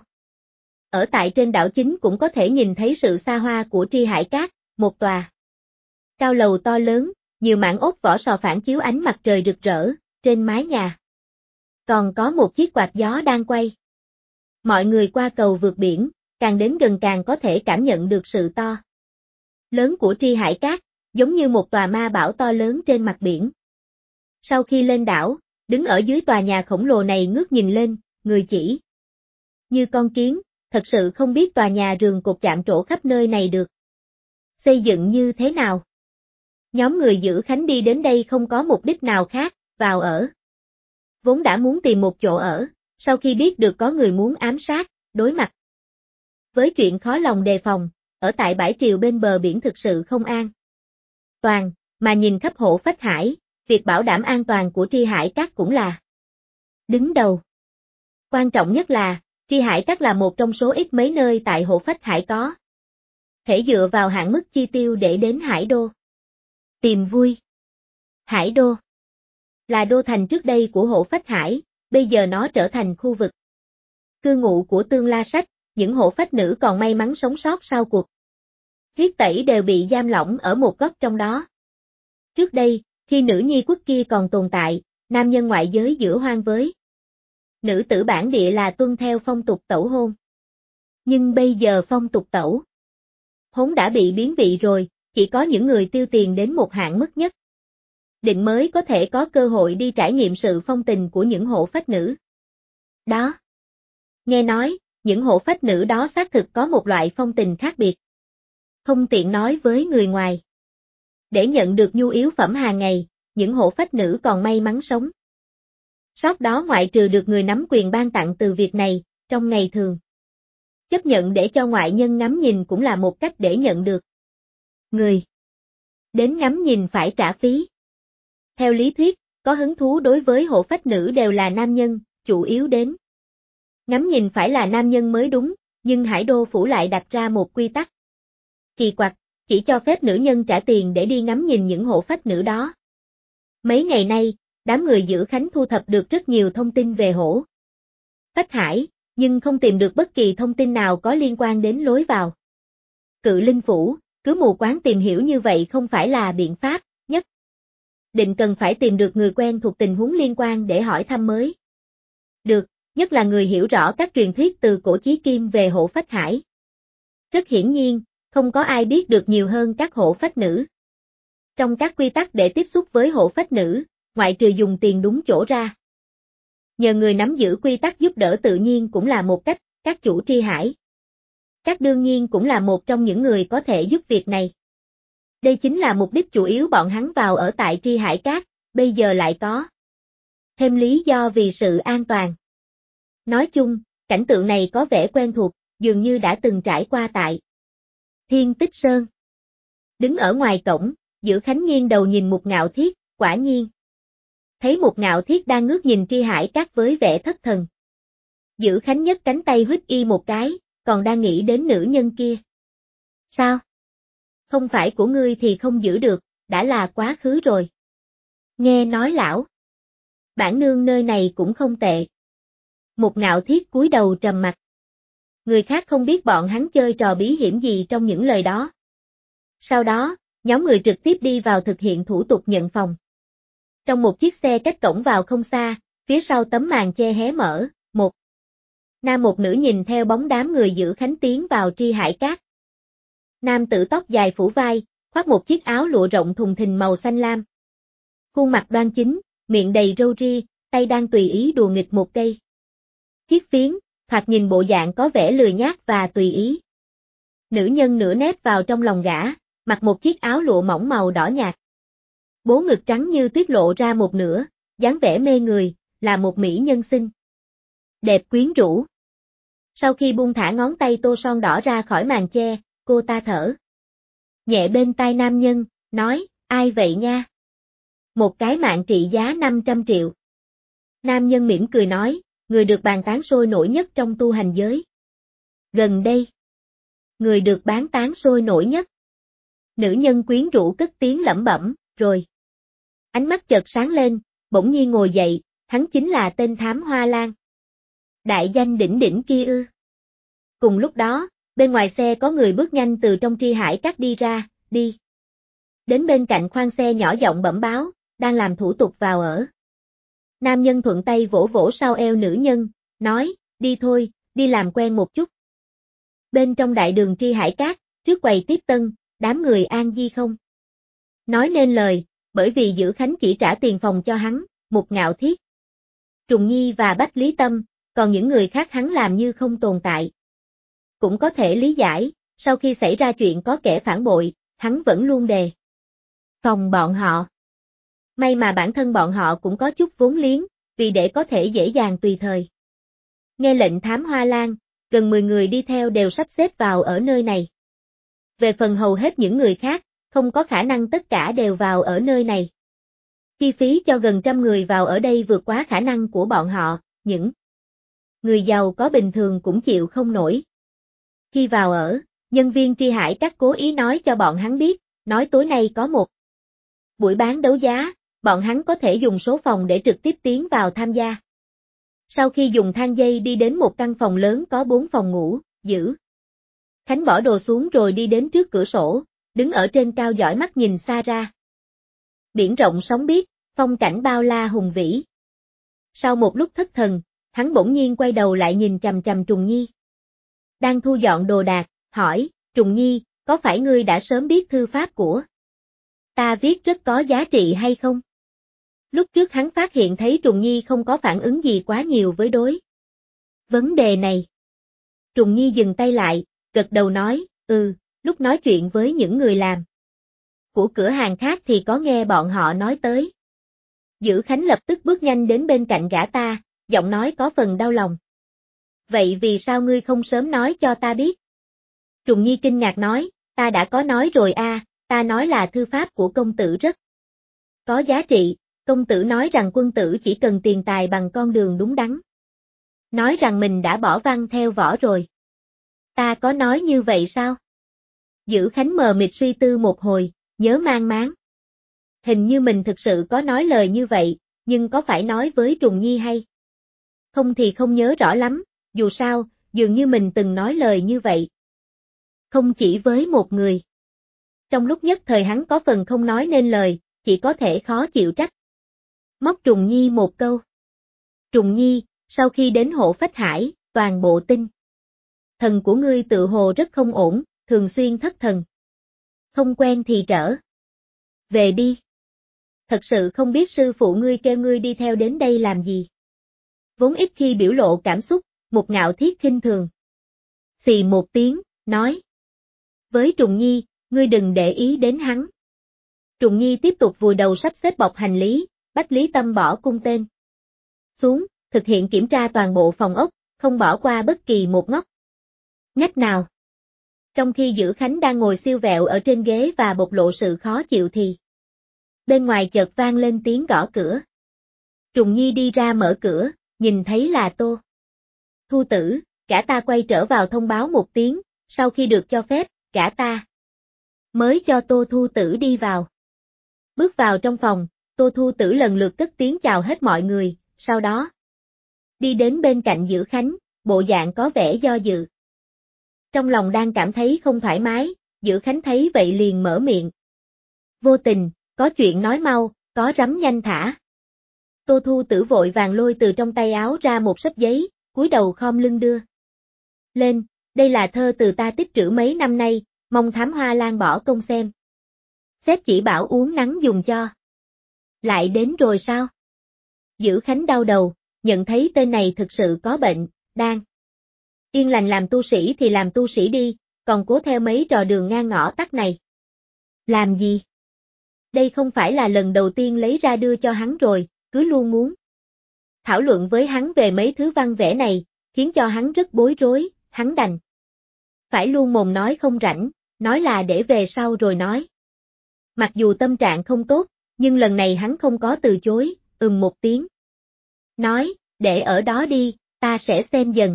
Ở tại trên đảo chính cũng có thể nhìn thấy sự xa hoa của Tri Hải Các, một tòa cao lầu to lớn, nhiều mảng ốt vỏ sò phản chiếu ánh mặt trời rực rỡ, trên mái nhà còn có một chiếc quạt gió đang quay. Mọi người qua cầu vượt biển, càng đến gần càng có thể cảm nhận được sự to lớn của Tri Hải Các, giống như một tòa ma bảo to lớn trên mặt biển. Sau khi lên đảo, đứng ở dưới tòa nhà khổng lồ này ngước nhìn lên, người chỉ như con kiến, thật sự không biết tòa nhà rường cột chạm trổ khắp nơi này được xây dựng như thế nào. Nhóm người Dữ Khánh đi đến đây không có mục đích nào khác, vào ở. Vốn đã muốn tìm một chỗ ở, sau khi biết được có người muốn ám sát, đối mặt với chuyện khó lòng đề phòng, ở tại bãi triều bên bờ biển thực sự không an toàn, mà nhìn khắp Hổ Phách Hải, việc bảo đảm an toàn của Tri Hải Các cũng là đứng đầu. Quan trọng nhất là, Tri Hải Các là một trong số ít mấy nơi tại Hổ Phách Hải có thể dựa vào hạn mức chi tiêu để đến Hải Đô tìm vui. Hải Đô là đô thành trước đây của Hổ Phách Hải, bây giờ nó trở thành khu vực cư ngụ của Tương La Sách, những hổ phách nữ còn may mắn sống sót sau cuộc huyết tẩy đều bị giam lỏng ở một góc trong đó. Trước đây, khi nữ nhi quốc kia còn tồn tại, nam nhân ngoại giới giữa hoang với nữ tử bản địa là tuân theo phong tục tẩu hôn. Nhưng bây giờ phong tục tẩu hôn đã bị biến vị rồi, chỉ có những người tiêu tiền đến một hạn mức nhất định mới có thể có cơ hội đi trải nghiệm sự phong tình của những hộ phách nữ đó. Nghe nói, những hộ phách nữ đó xác thực có một loại phong tình khác biệt, không tiện nói với người ngoài. Để nhận được nhu yếu phẩm hàng ngày, những hộ phách nữ còn may mắn sống sót đó ngoại trừ được người nắm quyền ban tặng từ việc này, trong ngày thường. Chấp nhận để cho ngoại nhân ngắm nhìn cũng là một cách để nhận được người đến ngắm nhìn phải trả phí. Theo lý thuyết, có hứng thú đối với hộ phách nữ đều là nam nhân, chủ yếu đến ngắm nhìn phải là nam nhân mới đúng, nhưng Hải Đô Phủ lại đặt ra một quy tắc kỳ quặc, chỉ cho phép nữ nhân trả tiền để đi ngắm nhìn những hộ phách nữ đó. Mấy ngày nay, đám người Dữ Khánh thu thập được rất nhiều thông tin về Hổ Phách Hải, nhưng không tìm được bất kỳ thông tin nào có liên quan đến lối vào Cự Linh Phủ, cứ mù quáng tìm hiểu như vậy không phải là biện pháp, nhất định cần phải tìm được người quen thuộc tình huống liên quan để hỏi thăm mới được, nhất là người hiểu rõ các truyền thuyết từ cổ chí kim về Hổ Phách Hải. Rất hiển nhiên, không có ai biết được nhiều hơn các hộ phách nữ. Trong các quy tắc để tiếp xúc với hộ phách nữ, ngoại trừ dùng tiền đúng chỗ ra, nhờ người nắm giữ quy tắc giúp đỡ tự nhiên cũng là một cách, các chủ Tri Hải Các đương nhiên cũng là một trong những người có thể giúp việc này. Đây chính là mục đích chủ yếu bọn hắn vào ở tại Tri Hải Các, bây giờ lại có thêm lý do vì sự an toàn. Nói chung, cảnh tượng này có vẻ quen thuộc, dường như đã từng trải qua tại Thiên Tích Sơn. Đứng ở ngoài cổng, Dữ Khánh nghiêng đầu nhìn Mục Ngạo Thiết, quả nhiên thấy Mục Ngạo Thiết đang ngước nhìn Tri Hải Các với vẻ thất thần. Dữ Khánh nhấc cánh tay huýt y một cái, còn đang nghĩ đến nữ nhân kia. Sao? Không phải của ngươi thì không giữ được, đã là quá khứ rồi. Nghe nói lão bản nương nơi này cũng không tệ. Một Ngạo Thiết cúi đầu trầm mặt. Người khác không biết bọn hắn chơi trò bí hiểm gì trong những lời đó. Sau đó, nhóm người trực tiếp đi vào thực hiện thủ tục nhận phòng. Trong một chiếc xe cách cổng vào không xa, phía sau tấm màn che hé mở, một nam một nữ nhìn theo bóng đám người giữ khánh tiến vào Tri Hải Cát. Nam tử tóc dài phủ vai, khoác một chiếc áo lụa rộng thùng thình màu xanh lam. Khuôn mặt đoan chính, miệng đầy râu ria, tay đang tùy ý đùa nghịch một cây chiếc phiến, thoạt nhìn bộ dạng có vẻ lười nhác và tùy ý. Nữ nhân nửa nép vào trong lòng gã, mặc một chiếc áo lụa mỏng màu đỏ nhạt. Bố ngực trắng như tuyết lộ ra một nửa, dáng vẻ mê người, là một mỹ nhân xinh đẹp quyến rũ. Sau khi buông thả ngón tay tô son đỏ ra khỏi màn che, cô ta thở nhẹ bên tai nam nhân, nói, ai vậy nha? Một cái mạng trị giá 500 triệu. Nam nhân mỉm cười nói, người được bàn tán sôi nổi nhất trong tu hành giới. Gần đây, người được bán tán sôi nổi nhất. Nữ nhân quyến rũ cất tiếng lẩm bẩm, rồi. Ánh mắt chợt sáng lên, bỗng nhiên ngồi dậy, hắn chính là tên thám Hoa Lan. Đại danh đỉnh đỉnh kia ư. Cùng lúc đó, bên ngoài xe có người bước nhanh từ trong Tri Hải Cát đi ra, đi. Đến bên cạnh khoang xe nhỏ giọng bẩm báo, đang làm thủ tục vào ở. Nam nhân thuận tay vỗ vỗ sau eo nữ nhân, nói, đi thôi, đi làm quen một chút. Bên trong đại đường Tri Hải Cát, trước quầy tiếp tân, đám người An Di không nói nên lời, bởi vì Giữ Khánh chỉ trả tiền phòng cho hắn, Một Ngạo Thiết, Trùng Nhi và Bách Lý Tâm, còn những người khác hắn làm như không tồn tại. Cũng có thể lý giải, sau khi xảy ra chuyện có kẻ phản bội, hắn vẫn luôn đề phòng bọn họ. May mà bản thân bọn họ cũng có chút vốn liếng, vì để có thể dễ dàng tùy thời. Nghe lệnh thám Hoa Lan, gần 10 người đi theo đều sắp xếp vào ở nơi này. Về phần hầu hết những người khác, không có khả năng tất cả đều vào ở nơi này. Chi phí cho gần 100 người vào ở đây vượt quá khả năng của bọn họ, những người giàu có bình thường cũng chịu không nổi. Khi vào ở, nhân viên Tri Hải Cát cố ý nói cho bọn hắn biết, nói tối nay có một buổi bán đấu giá, bọn hắn có thể dùng số phòng để trực tiếp tiến vào tham gia. Sau khi dùng thang dây đi đến một căn phòng lớn có 4 phòng ngủ, Giữ Khánh bỏ đồ xuống rồi đi đến trước cửa sổ, đứng ở trên cao dõi mắt nhìn xa ra. Biển rộng sóng biếc, phong cảnh bao la hùng vĩ. Sau một lúc thất thần, hắn bỗng nhiên quay đầu lại nhìn chằm chằm Trùng Nhi. Đang thu dọn đồ đạc, hỏi, Trùng Nhi, có phải ngươi đã sớm biết thư pháp của ta viết rất có giá trị hay không? Lúc trước hắn phát hiện thấy Trùng Nhi không có phản ứng gì quá nhiều với đối vấn đề này. Trùng Nhi dừng tay lại, gật đầu nói, lúc nói chuyện với những người làm của cửa hàng khác thì có nghe bọn họ nói tới. Giữ Khánh lập tức bước nhanh đến bên cạnh gã ta, giọng nói có phần đau lòng. Vậy vì sao ngươi không sớm nói cho ta biết? Trùng Nhi kinh ngạc nói, ta đã có nói rồi a, ta nói là thư pháp của công tử rất có giá trị, công tử nói rằng quân tử chỉ cần tiền tài bằng con đường đúng đắn. Nói rằng mình đã bỏ văn theo võ rồi. Ta có nói như vậy sao? Giữ Khánh mờ mịt suy tư một hồi, nhớ mang máng. Hình như mình thực sự có nói lời như vậy, nhưng có phải nói với Trùng Nhi hay không thì không nhớ rõ lắm, dù sao, dường như mình từng nói lời như vậy. Không chỉ với một người. Trong lúc nhất thời hắn có phần không nói nên lời, chỉ có thể khó chịu trách. Móc Trùng Nhi một câu. Trùng Nhi, sau khi đến Hộ Phách Hải, toàn bộ tinh thần của ngươi tự hồ rất không ổn, thường xuyên thất thần. Không quen thì trở về đi. Thật sự không biết sư phụ ngươi kêu ngươi đi theo đến đây làm gì. Vốn ít khi biểu lộ cảm xúc, Một Ngạo Thiết khinh thường. Xì một tiếng, nói. Với Trùng Nhi, ngươi đừng để ý đến hắn. Trùng Nhi tiếp tục vùi đầu sắp xếp bọc hành lý, Bách Lý Tâm bỏ cung tên xuống, thực hiện kiểm tra toàn bộ phòng ốc, không bỏ qua bất kỳ một ngóc ngách nào. Trong khi Giữ Khánh đang ngồi siêu vẹo ở trên ghế và bộc lộ sự khó chịu thì bên ngoài chợt vang lên tiếng gõ cửa. Trùng Nhi đi ra mở cửa, nhìn thấy là Tô Thu Tử, gã ta quay trở vào thông báo một tiếng, sau khi được cho phép, gã ta mới cho Tô Thu Tử đi vào. Bước vào trong phòng, Tô Thu Tử lần lượt cất tiếng chào hết mọi người, sau đó đi đến bên cạnh Dữ Khánh, bộ dạng có vẻ do dự. Trong lòng đang cảm thấy không thoải mái, Dữ Khánh thấy vậy liền mở miệng. Vô Tình, có chuyện nói mau, có rắm nhanh thả. Tô Thu Tử vội vàng lôi từ trong tay áo ra một xấp giấy, cúi đầu khom lưng đưa lên, đây là thơ từ ta tích trữ mấy năm nay, mong Thám Hoa Lan bỏ công xem. Sếp chỉ bảo uống nắng dùng cho. Lại đến rồi sao? Dữ Khánh đau đầu, nhận thấy tên này thực sự có bệnh, đang yên lành làm tu sĩ thì làm tu sĩ đi, còn cố theo mấy trò đường ngang ngõ tắt này. Làm gì? Đây không phải là lần đầu tiên lấy ra đưa cho hắn rồi, cứ luôn muốn thảo luận với hắn về mấy thứ văn vẽ này, khiến cho hắn rất bối rối, hắn đành phải luôn mồm nói không rảnh, nói là để về sau rồi nói. Mặc dù tâm trạng không tốt, nhưng lần này hắn không có từ chối, một tiếng. Nói, để ở đó đi, ta sẽ xem dần.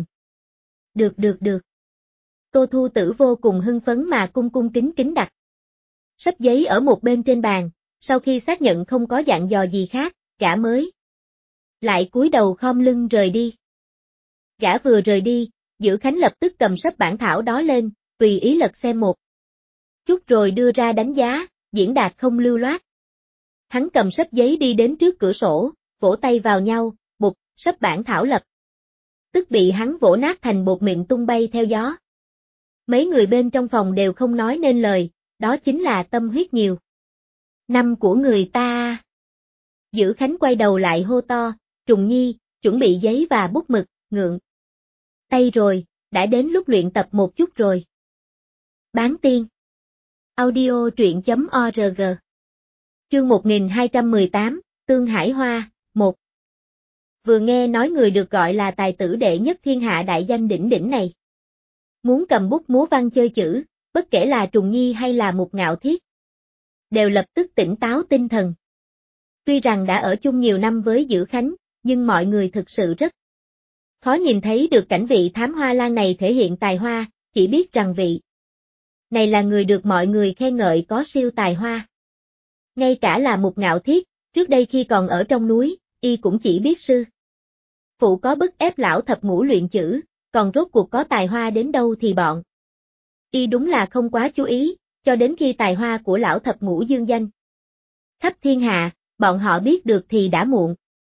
Được. Tô Thu Tử vô cùng hưng phấn mà cung cung kính kính đặt xấp giấy ở một bên trên bàn, sau khi xác nhận không có dặn dò gì khác, gã mới lại cúi đầu khom lưng rời đi. Gã vừa rời đi, Dữ Khánh lập tức cầm xấp bản thảo đó lên, tùy ý lật xem một chút rồi đưa ra đánh giá, diễn đạt không lưu loát. Hắn cầm xấp giấy đi đến trước cửa sổ, vỗ tay vào nhau, bụp, xấp bản thảo lập tức bị hắn vỗ nát thành bột mịn tung bay theo gió. Mấy người bên trong phòng đều không nói nên lời, đó chính là tâm huyết nhiều năm của người ta. Dữ Khánh quay đầu lại hô to, Trùng Nhi, chuẩn bị giấy và bút mực, ngượng tay rồi, đã đến lúc luyện tập một chút rồi. Bán tiên. Audio truyện.org. Chương 1218, Tương Hải Hoa, 1. Vừa nghe nói người được gọi là tài tử đệ nhất thiên hạ đại danh đỉnh đỉnh này muốn cầm bút múa văn chơi chữ, bất kể là Trùng Nhi hay là Mục Ngạo Thiết, đều lập tức tỉnh táo tinh thần. Tuy rằng đã ở chung nhiều năm với Dữ Khánh, nhưng mọi người thực sự rất khó nhìn thấy được cảnh vị Thám Hoa Lan này thể hiện tài hoa, chỉ biết rằng vị này là người được mọi người khen ngợi có siêu tài hoa. Ngay cả là Mục Ngạo Thiết, trước đây khi còn ở trong núi, y cũng chỉ biết sư phụ có bức ép lão thập ngũ luyện chữ, còn rốt cuộc có tài hoa đến đâu thì bọn y đúng là không quá chú ý, cho đến khi tài hoa của lão thập ngũ dương danh khắp thiên hạ, bọn họ biết được thì đã muộn.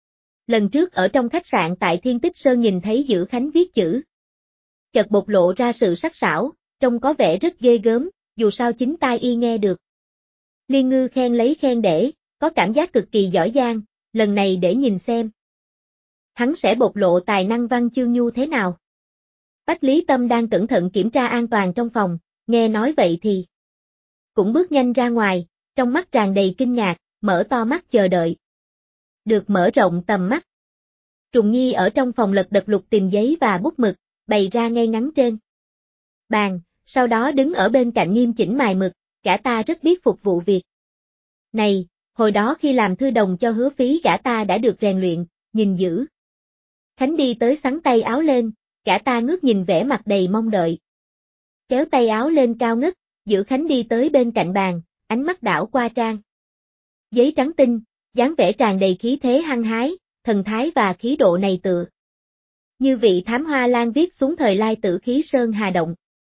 Lần trước ở trong khách sạn tại Thiên Tích Sơn nhìn thấy Dữ Khánh viết chữ, chợt bộc lộ ra sự sắc sảo, trông có vẻ rất ghê gớm, dù sao chính tai y nghe được. Liên Ngư khen lấy khen để, có cảm giác cực kỳ giỏi giang, lần này để nhìn xem hắn sẽ bộc lộ tài năng văn chương nhu thế nào. Bách Lý Tâm đang cẩn thận kiểm tra an toàn trong phòng, nghe nói vậy thì cũng bước nhanh ra ngoài, trong mắt tràn đầy kinh ngạc, mở to mắt chờ đợi. Được mở rộng tầm mắt. Trùng Nhi ở trong phòng lật đật lục tìm giấy và bút mực, bày ra ngay ngắn trên bàn, sau đó đứng ở bên cạnh nghiêm chỉnh mài mực, gã ta rất biết phục vụ việc này, hồi đó khi làm thư đồng cho Hứa Phí gã ta đã được rèn luyện, nhìn Dữ Khánh đi tới xắn tay áo lên, gã ta ngước nhìn vẻ mặt đầy mong đợi. Kéo tay áo lên cao ngất, Dữ Khánh đi tới bên cạnh bàn, ánh mắt đảo qua trang giấy trắng tinh, dáng vẻ tràn đầy khí thế hăng hái, thần thái và khí độ này tựa như vị Thám Hoa Lan viết xuống thời lai tử khí sơn hà động.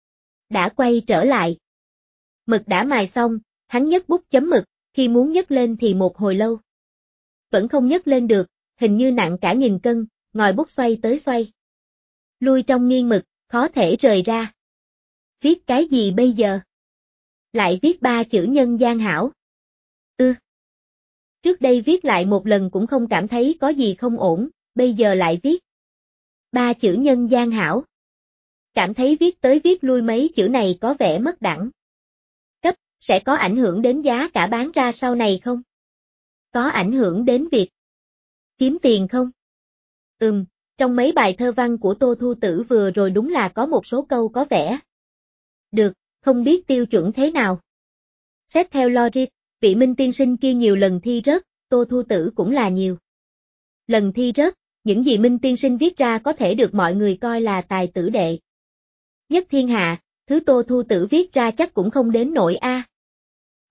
Đã quay trở lại. Mực đã mài xong, hắn nhấc bút chấm mực, khi muốn nhấc lên thì một hồi lâu vẫn không nhấc lên được, hình như nặng cả 1000 cân, ngòi bút xoay tới xoay lui trong nghiêng mực, khó thể rời ra. Viết cái gì bây giờ? Lại viết 3 chữ nhân gian hảo. Trước đây viết lại một lần cũng không cảm thấy có gì không ổn, bây giờ lại viết 3 chữ nhân gian hảo. Cảm thấy viết tới viết lui mấy chữ này có vẻ mất đẳng cấp, sẽ có ảnh hưởng đến giá cả bán ra sau này không? Có ảnh hưởng đến việc kiếm tiền không? Trong mấy bài thơ văn của Tô Thu Tử vừa rồi đúng là có một số câu có vẻ được, không biết tiêu chuẩn thế nào. Xét theo logic, vị Minh tiên sinh kia nhiều lần thi rớt, Tô Thu Tử cũng là nhiều lần thi rớt, những gì Minh tiên sinh viết ra có thể được mọi người coi là tài tử đệ nhất thiên hạ, thứ Tô Thu Tử viết ra chắc cũng không đến nỗi a.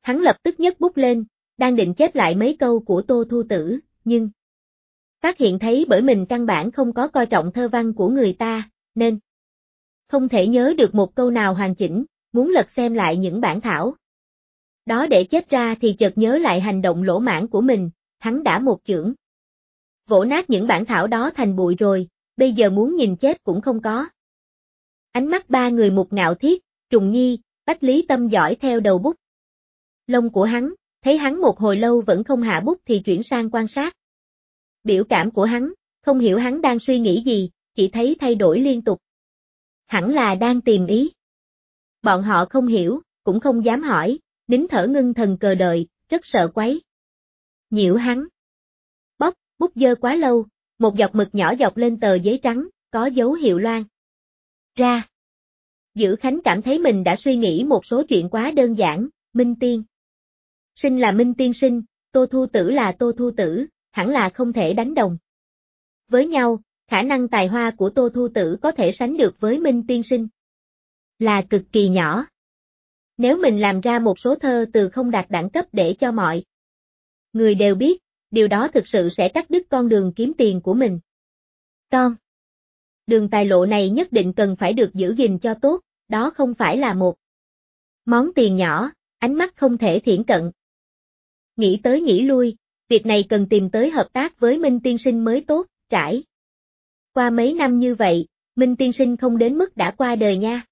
Hắn lập tức nhấc bút lên, đang định chép lại mấy câu của Tô Thu Tử, nhưng phát hiện thấy bởi mình căn bản không có coi trọng thơ văn của người ta, nên không thể nhớ được một câu nào hoàn chỉnh, muốn lật xem lại những bản thảo đó để chép ra thì chợt nhớ lại hành động lỗ mãng của mình, hắn đã một chưởng vỗ nát những bản thảo đó thành bụi rồi, bây giờ muốn nhìn chép cũng không có. Ánh mắt ba người Mục Ngạo Thiết, Trùng Nhi, Bách Lý Tâm dõi theo đầu bút lông của hắn, thấy hắn một hồi lâu vẫn không hạ bút thì chuyển sang quan sát. Biểu cảm của hắn, không hiểu hắn đang suy nghĩ gì, chỉ thấy thay đổi liên tục. Hẳn là đang tìm ý. Bọn họ không hiểu, cũng không dám hỏi, nín thở ngưng thần cờ đợi, rất sợ quấy nhiễu hắn. Bóp, bút dơ quá lâu, một giọt mực nhỏ dọc lên tờ giấy trắng, có dấu hiệu loang ra. Dữ Khánh cảm thấy mình đã suy nghĩ một số chuyện quá đơn giản, Minh Tiên Sinh là Minh Tiên Sinh, Tô Thu Tử là Tô Thu Tử, hẳn là không thể đánh đồng với nhau, khả năng tài hoa của Tô Thu Tử có thể sánh được với Minh Tiên Sinh là cực kỳ nhỏ. Nếu mình làm ra một số thơ từ không đạt đẳng cấp để cho mọi người đều biết, điều đó thực sự sẽ cắt đứt con đường kiếm tiền của mình. Con đường tài lộ này nhất định cần phải được giữ gìn cho tốt, đó không phải là một món tiền nhỏ, ánh mắt không thể thiển cận. Nghĩ tới nghĩ lui, việc này cần tìm tới hợp tác với Minh Tiên Sinh mới tốt, trải qua mấy năm như vậy, Minh Tiên Sinh không đến mức đã qua đời nha.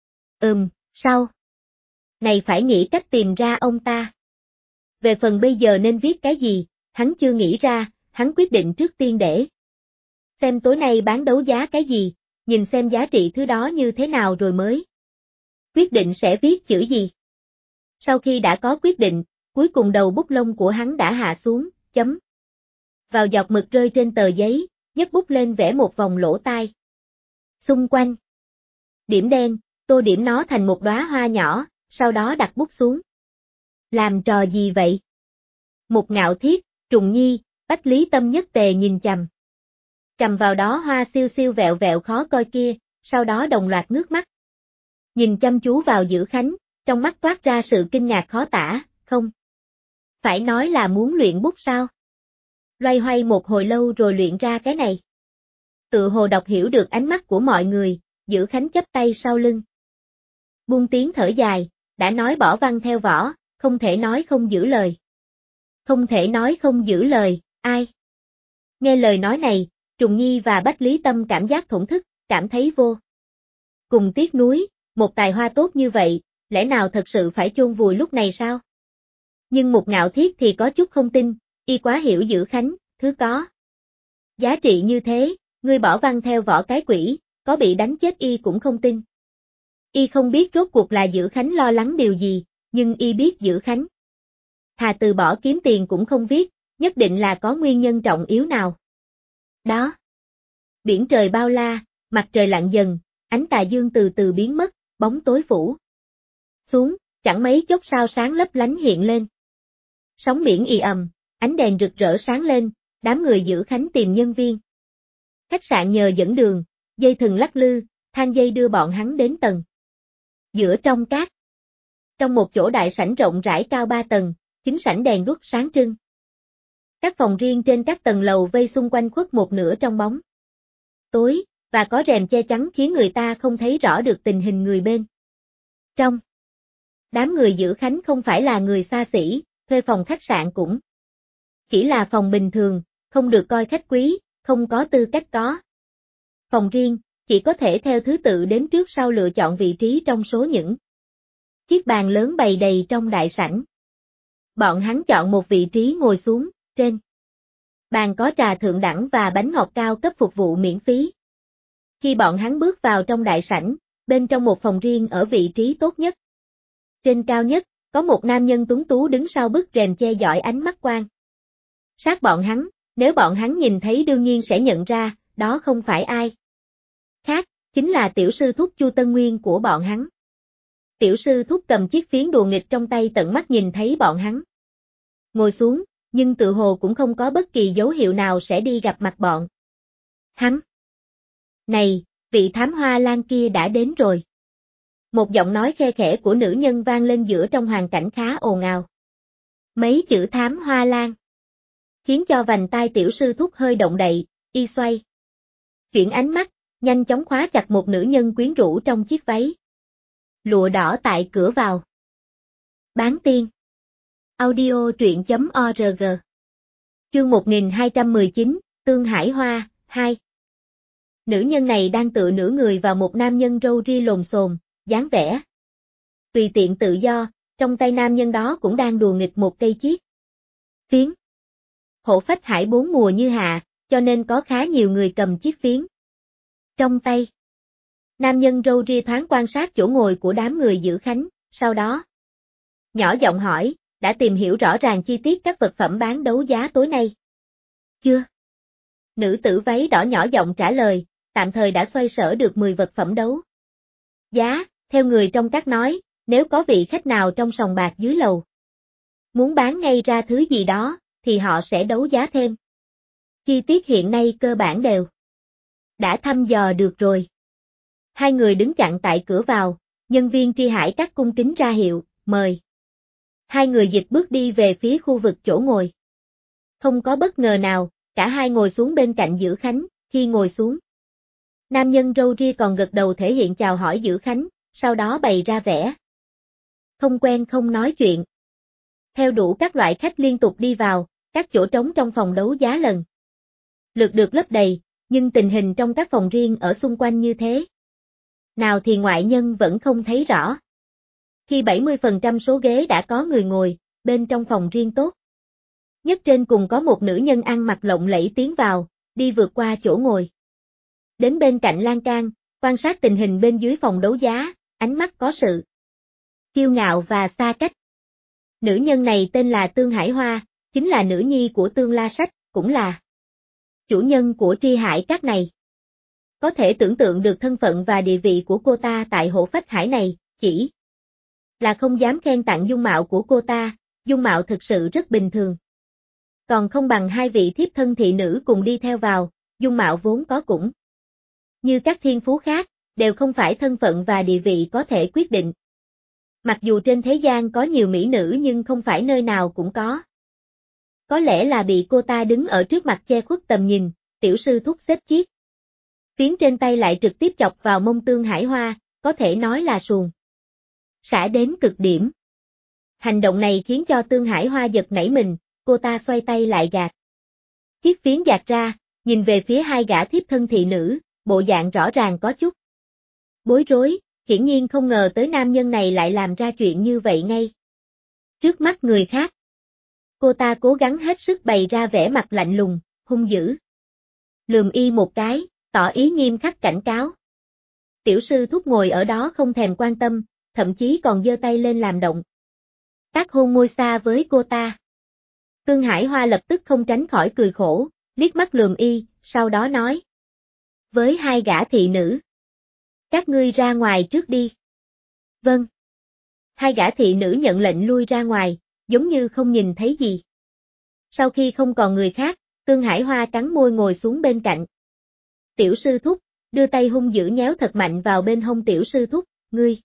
Sao? Này phải nghĩ cách tìm ra ông ta. Về phần bây giờ nên viết cái gì, hắn chưa nghĩ ra, hắn quyết định trước tiên để xem tối nay bán đấu giá cái gì, nhìn xem giá trị thứ đó như thế nào rồi mới quyết định sẽ viết chữ gì. Sau khi đã có quyết định, cuối cùng đầu bút lông của hắn đã hạ xuống, chấm vào giọt mực rơi trên tờ giấy, nhấc bút lên vẽ một vòng lỗ tai. Xung quanh điểm đen, tô điểm nó thành một đóa hoa nhỏ, sau đó đặt bút xuống. Làm trò gì vậy? Mục Ngạo Thiết, Trùng Nhi, Bách Lý Tâm nhất tề nhìn chằm vào đó hoa siêu siêu vẹo vẹo khó coi kia, sau đó đồng loạt ngước mắt. Nhìn chăm chú vào Dữ Khánh, trong mắt toát ra sự kinh ngạc khó tả, không phải nói là muốn luyện bút sao? Loay hoay một hồi lâu rồi luyện ra cái này. Tự hồ đọc hiểu được ánh mắt của mọi người, Dữ Khánh chắp tay sau lưng. Buông tiếng thở dài, đã nói bỏ văn theo võ, không thể nói không giữ lời. Không thể nói không giữ lời, ai? Nghe lời nói này, Trùng Nhi và Bách Lý Tâm cảm giác thổn thức, cảm thấy vô cùng tiếc nuối, một tài hoa tốt như vậy, lẽ nào thật sự phải chôn vùi lúc này sao? Nhưng Mục Ngạo Thiết thì có chút không tin, y quá hiểu Dữ Khánh, thứ có giá trị như thế, ngươi bỏ văn theo võ cái quỷ, có bị đánh chết y cũng không tin. Y không biết rốt cuộc là Dữ Khánh lo lắng điều gì, nhưng y biết Dữ Khánh thà từ bỏ kiếm tiền cũng không viết, nhất định là có nguyên nhân trọng yếu nào. Đó. Biển trời bao la, mặt trời lặn dần, ánh tà dương từ từ biến mất, bóng tối phủ xuống, chẳng mấy chốc sao sáng lấp lánh hiện lên. Sóng biển ì ầm, ánh đèn rực rỡ sáng lên, đám người Dữ Khánh tìm nhân viên khách sạn nhờ dẫn đường, dây thừng lắc lư, thang dây đưa bọn hắn đến tầng giữa trong cát. Trong một chỗ đại sảnh rộng rãi cao 3 tầng, chính sảnh đèn đuốc sáng trưng. Các phòng riêng trên các tầng lầu vây xung quanh khuất một nửa trong bóng tối, và có rèm che chắn khiến người ta không thấy rõ được tình hình người bên trong. Đám người Dữ Khánh không phải là người xa xỉ, thuê phòng khách sạn cũng chỉ là phòng bình thường, không được coi khách quý, không có tư cách có phòng riêng, chỉ có thể theo thứ tự đến trước sau lựa chọn vị trí trong số những chiếc bàn lớn bày đầy trong đại sảnh. Bọn hắn chọn một vị trí ngồi xuống, trên bàn có trà thượng đẳng và bánh ngọt cao cấp phục vụ miễn phí. Khi bọn hắn bước vào trong đại sảnh, bên trong một phòng riêng ở vị trí tốt nhất, trên cao nhất, có một nam nhân tuấn tú đứng sau bức rèm che dõi ánh mắt quan sát bọn hắn, nếu bọn hắn nhìn thấy đương nhiên sẽ nhận ra, đó không phải ai khác, chính là tiểu sư thúc Chu Tân Nguyên của bọn hắn. Tiểu sư thúc cầm chiếc phiến đùa nghịch trong tay tận mắt nhìn thấy bọn hắn ngồi xuống, nhưng tự hồ cũng không có bất kỳ dấu hiệu nào sẽ đi gặp mặt bọn hắn. Này, vị thám hoa lan kia đã đến rồi. Một giọng nói khe khẽ của nữ nhân vang lên giữa trong hoàn cảnh khá ồn ào. Mấy chữ Thám Hoa Lan. Khiến cho vành tai tiểu sư thúc hơi động đậy, y xoay. Chuyển ánh mắt, nhanh chóng khóa chặt một nữ nhân quyến rũ trong chiếc váy. Lụa đỏ tại cửa vào. Bán tiên. Audio truyện.org. Chương 1219, Tương Hải Hoa, 2. Nữ nhân này đang tựa nửa người vào một nam nhân râu ria lồn xồn, dáng vẻ tùy tiện tự do, trong tay nam nhân đó cũng đang đùa nghịch một cây chiếc phiến. Hổ phách hải bốn mùa như hạ, cho nên có khá nhiều người cầm chiếc phiến trong tay. Nam nhân râu ria thoáng quan sát chỗ ngồi của đám người giữ khánh, sau đó nhỏ giọng hỏi, đã tìm hiểu rõ ràng chi tiết các vật phẩm bán đấu giá tối nay? Chưa. Nữ tử váy đỏ nhỏ giọng trả lời, tạm thời đã xoay sở được 10 vật phẩm đấu giá, theo người trong các nói, nếu có vị khách nào trong sòng bạc dưới lầu muốn bán ngay ra thứ gì đó, thì họ sẽ đấu giá thêm. Chi tiết hiện nay cơ bản đều đã thăm dò được rồi. Hai người đứng chặn tại cửa vào, nhân viên tri hải các cung kính ra hiệu, mời. Hai người dịch bước đi về phía khu vực chỗ ngồi. Không có bất ngờ nào, cả hai ngồi xuống bên cạnh Dữ Khánh, khi ngồi xuống. Nam nhân râu ria còn gật đầu thể hiện chào hỏi Dữ Khánh, sau đó bày ra vẻ không quen không nói chuyện. Theo đủ các loại khách liên tục đi vào, các chỗ trống trong phòng đấu giá lần lượt được lấp đầy, nhưng tình hình trong các phòng riêng ở xung quanh như thế nào thì ngoại nhân vẫn không thấy rõ. Khi 70% số ghế đã có người ngồi, bên trong phòng riêng tốt nhất trên cùng có một nữ nhân ăn mặc lộng lẫy tiến vào, đi vượt qua chỗ ngồi. Đến bên cạnh lan can, quan sát tình hình bên dưới phòng đấu giá, ánh mắt có sự kiêu ngạo và xa cách. Nữ nhân này tên là Tương Hải Hoa, chính là nữ nhi của Tương La Sách, cũng là chủ nhân của tri hải các này. Có thể tưởng tượng được thân phận và địa vị của cô ta tại Hổ Phách Hải này, chỉ là không dám khen tặng dung mạo của cô ta, dung mạo thực sự rất bình thường. Còn không bằng hai vị thiếp thân thị nữ cùng đi theo vào, dung mạo vốn có cũng như các thiên phú khác, đều không phải thân phận và địa vị có thể quyết định. Mặc dù trên thế gian có nhiều mỹ nữ nhưng không phải nơi nào cũng có. Có lẽ là bị cô ta đứng ở trước mặt che khuất tầm nhìn, tiểu sư thúc xếp chiếc phiến trên tay lại trực tiếp chọc vào mông Tương Hải Hoa, có thể nói là xuồng xả đến cực điểm. Hành động này khiến cho Tương Hải Hoa giật nảy mình, cô ta xoay tay lại gạt chiếc phiến gạt ra, nhìn về phía hai gã thiếp thân thị nữ, bộ dạng rõ ràng có chút bối rối, hiển nhiên không ngờ tới nam nhân này lại làm ra chuyện như vậy ngay trước mắt người khác. Cô ta cố gắng hết sức bày ra vẻ mặt lạnh lùng, hung dữ. Lườm y một cái, tỏ ý nghiêm khắc cảnh cáo. Tiểu sư thúc ngồi ở đó không thèm quan tâm, thậm chí còn giơ tay lên làm động tác hôn môi xa với cô ta. Tương Hải Hoa lập tức không tránh khỏi cười khổ, liếc mắt lườm y, sau đó nói với hai gã thị nữ, các ngươi ra ngoài trước đi. Vâng. Hai gã thị nữ nhận lệnh lui ra ngoài, giống như không nhìn thấy gì. Sau khi không còn người khác, Tương Hải Hoa cắn môi ngồi xuống bên cạnh tiểu sư thúc, đưa tay hung dữ nhéo thật mạnh vào bên hông tiểu sư thúc, ngươi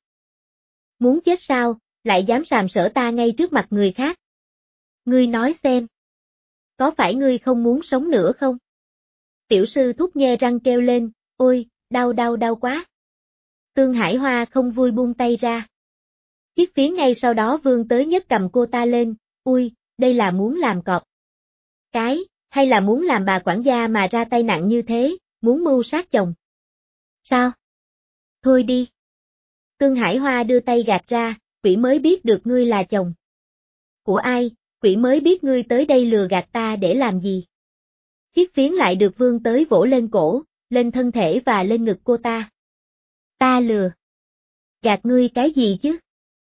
muốn chết sao, lại dám sàm sỡ ta ngay trước mặt người khác. Ngươi nói xem, có phải ngươi không muốn sống nữa không? Tiểu sư thúc nhe răng kêu lên, ôi, đau đau đau quá. Tương Hải Hoa không vui buông tay ra. Chiếc phiến ngay sau đó vươn tới nhấc cầm cô ta lên, ui, đây là muốn làm cọp cái, hay là muốn làm bà quản gia mà ra tay nặng như thế, muốn mưu sát chồng? Sao? Thôi đi. Tương Hải Hoa đưa tay gạt ra, quỷ mới biết được ngươi là chồng của ai, quỷ mới biết ngươi tới đây lừa gạt ta để làm gì. Chiếc phiến lại được vươn tới vỗ lên cổ, lên thân thể và lên ngực cô ta. Ta lừa gạt ngươi cái gì chứ?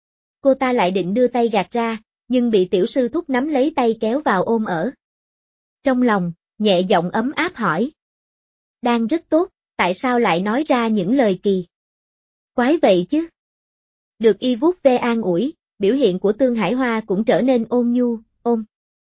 Cô ta lại định đưa tay gạt ra, nhưng bị tiểu sư thúc nắm lấy tay kéo vào ôm ở trong lòng, nhẹ giọng ấm áp hỏi. Đang rất tốt, tại sao lại nói ra những lời kỳ quái vậy chứ? Được y vuốt ve an ủi, biểu hiện của Tương Hải Hoa cũng trở nên ôn nhu, ôm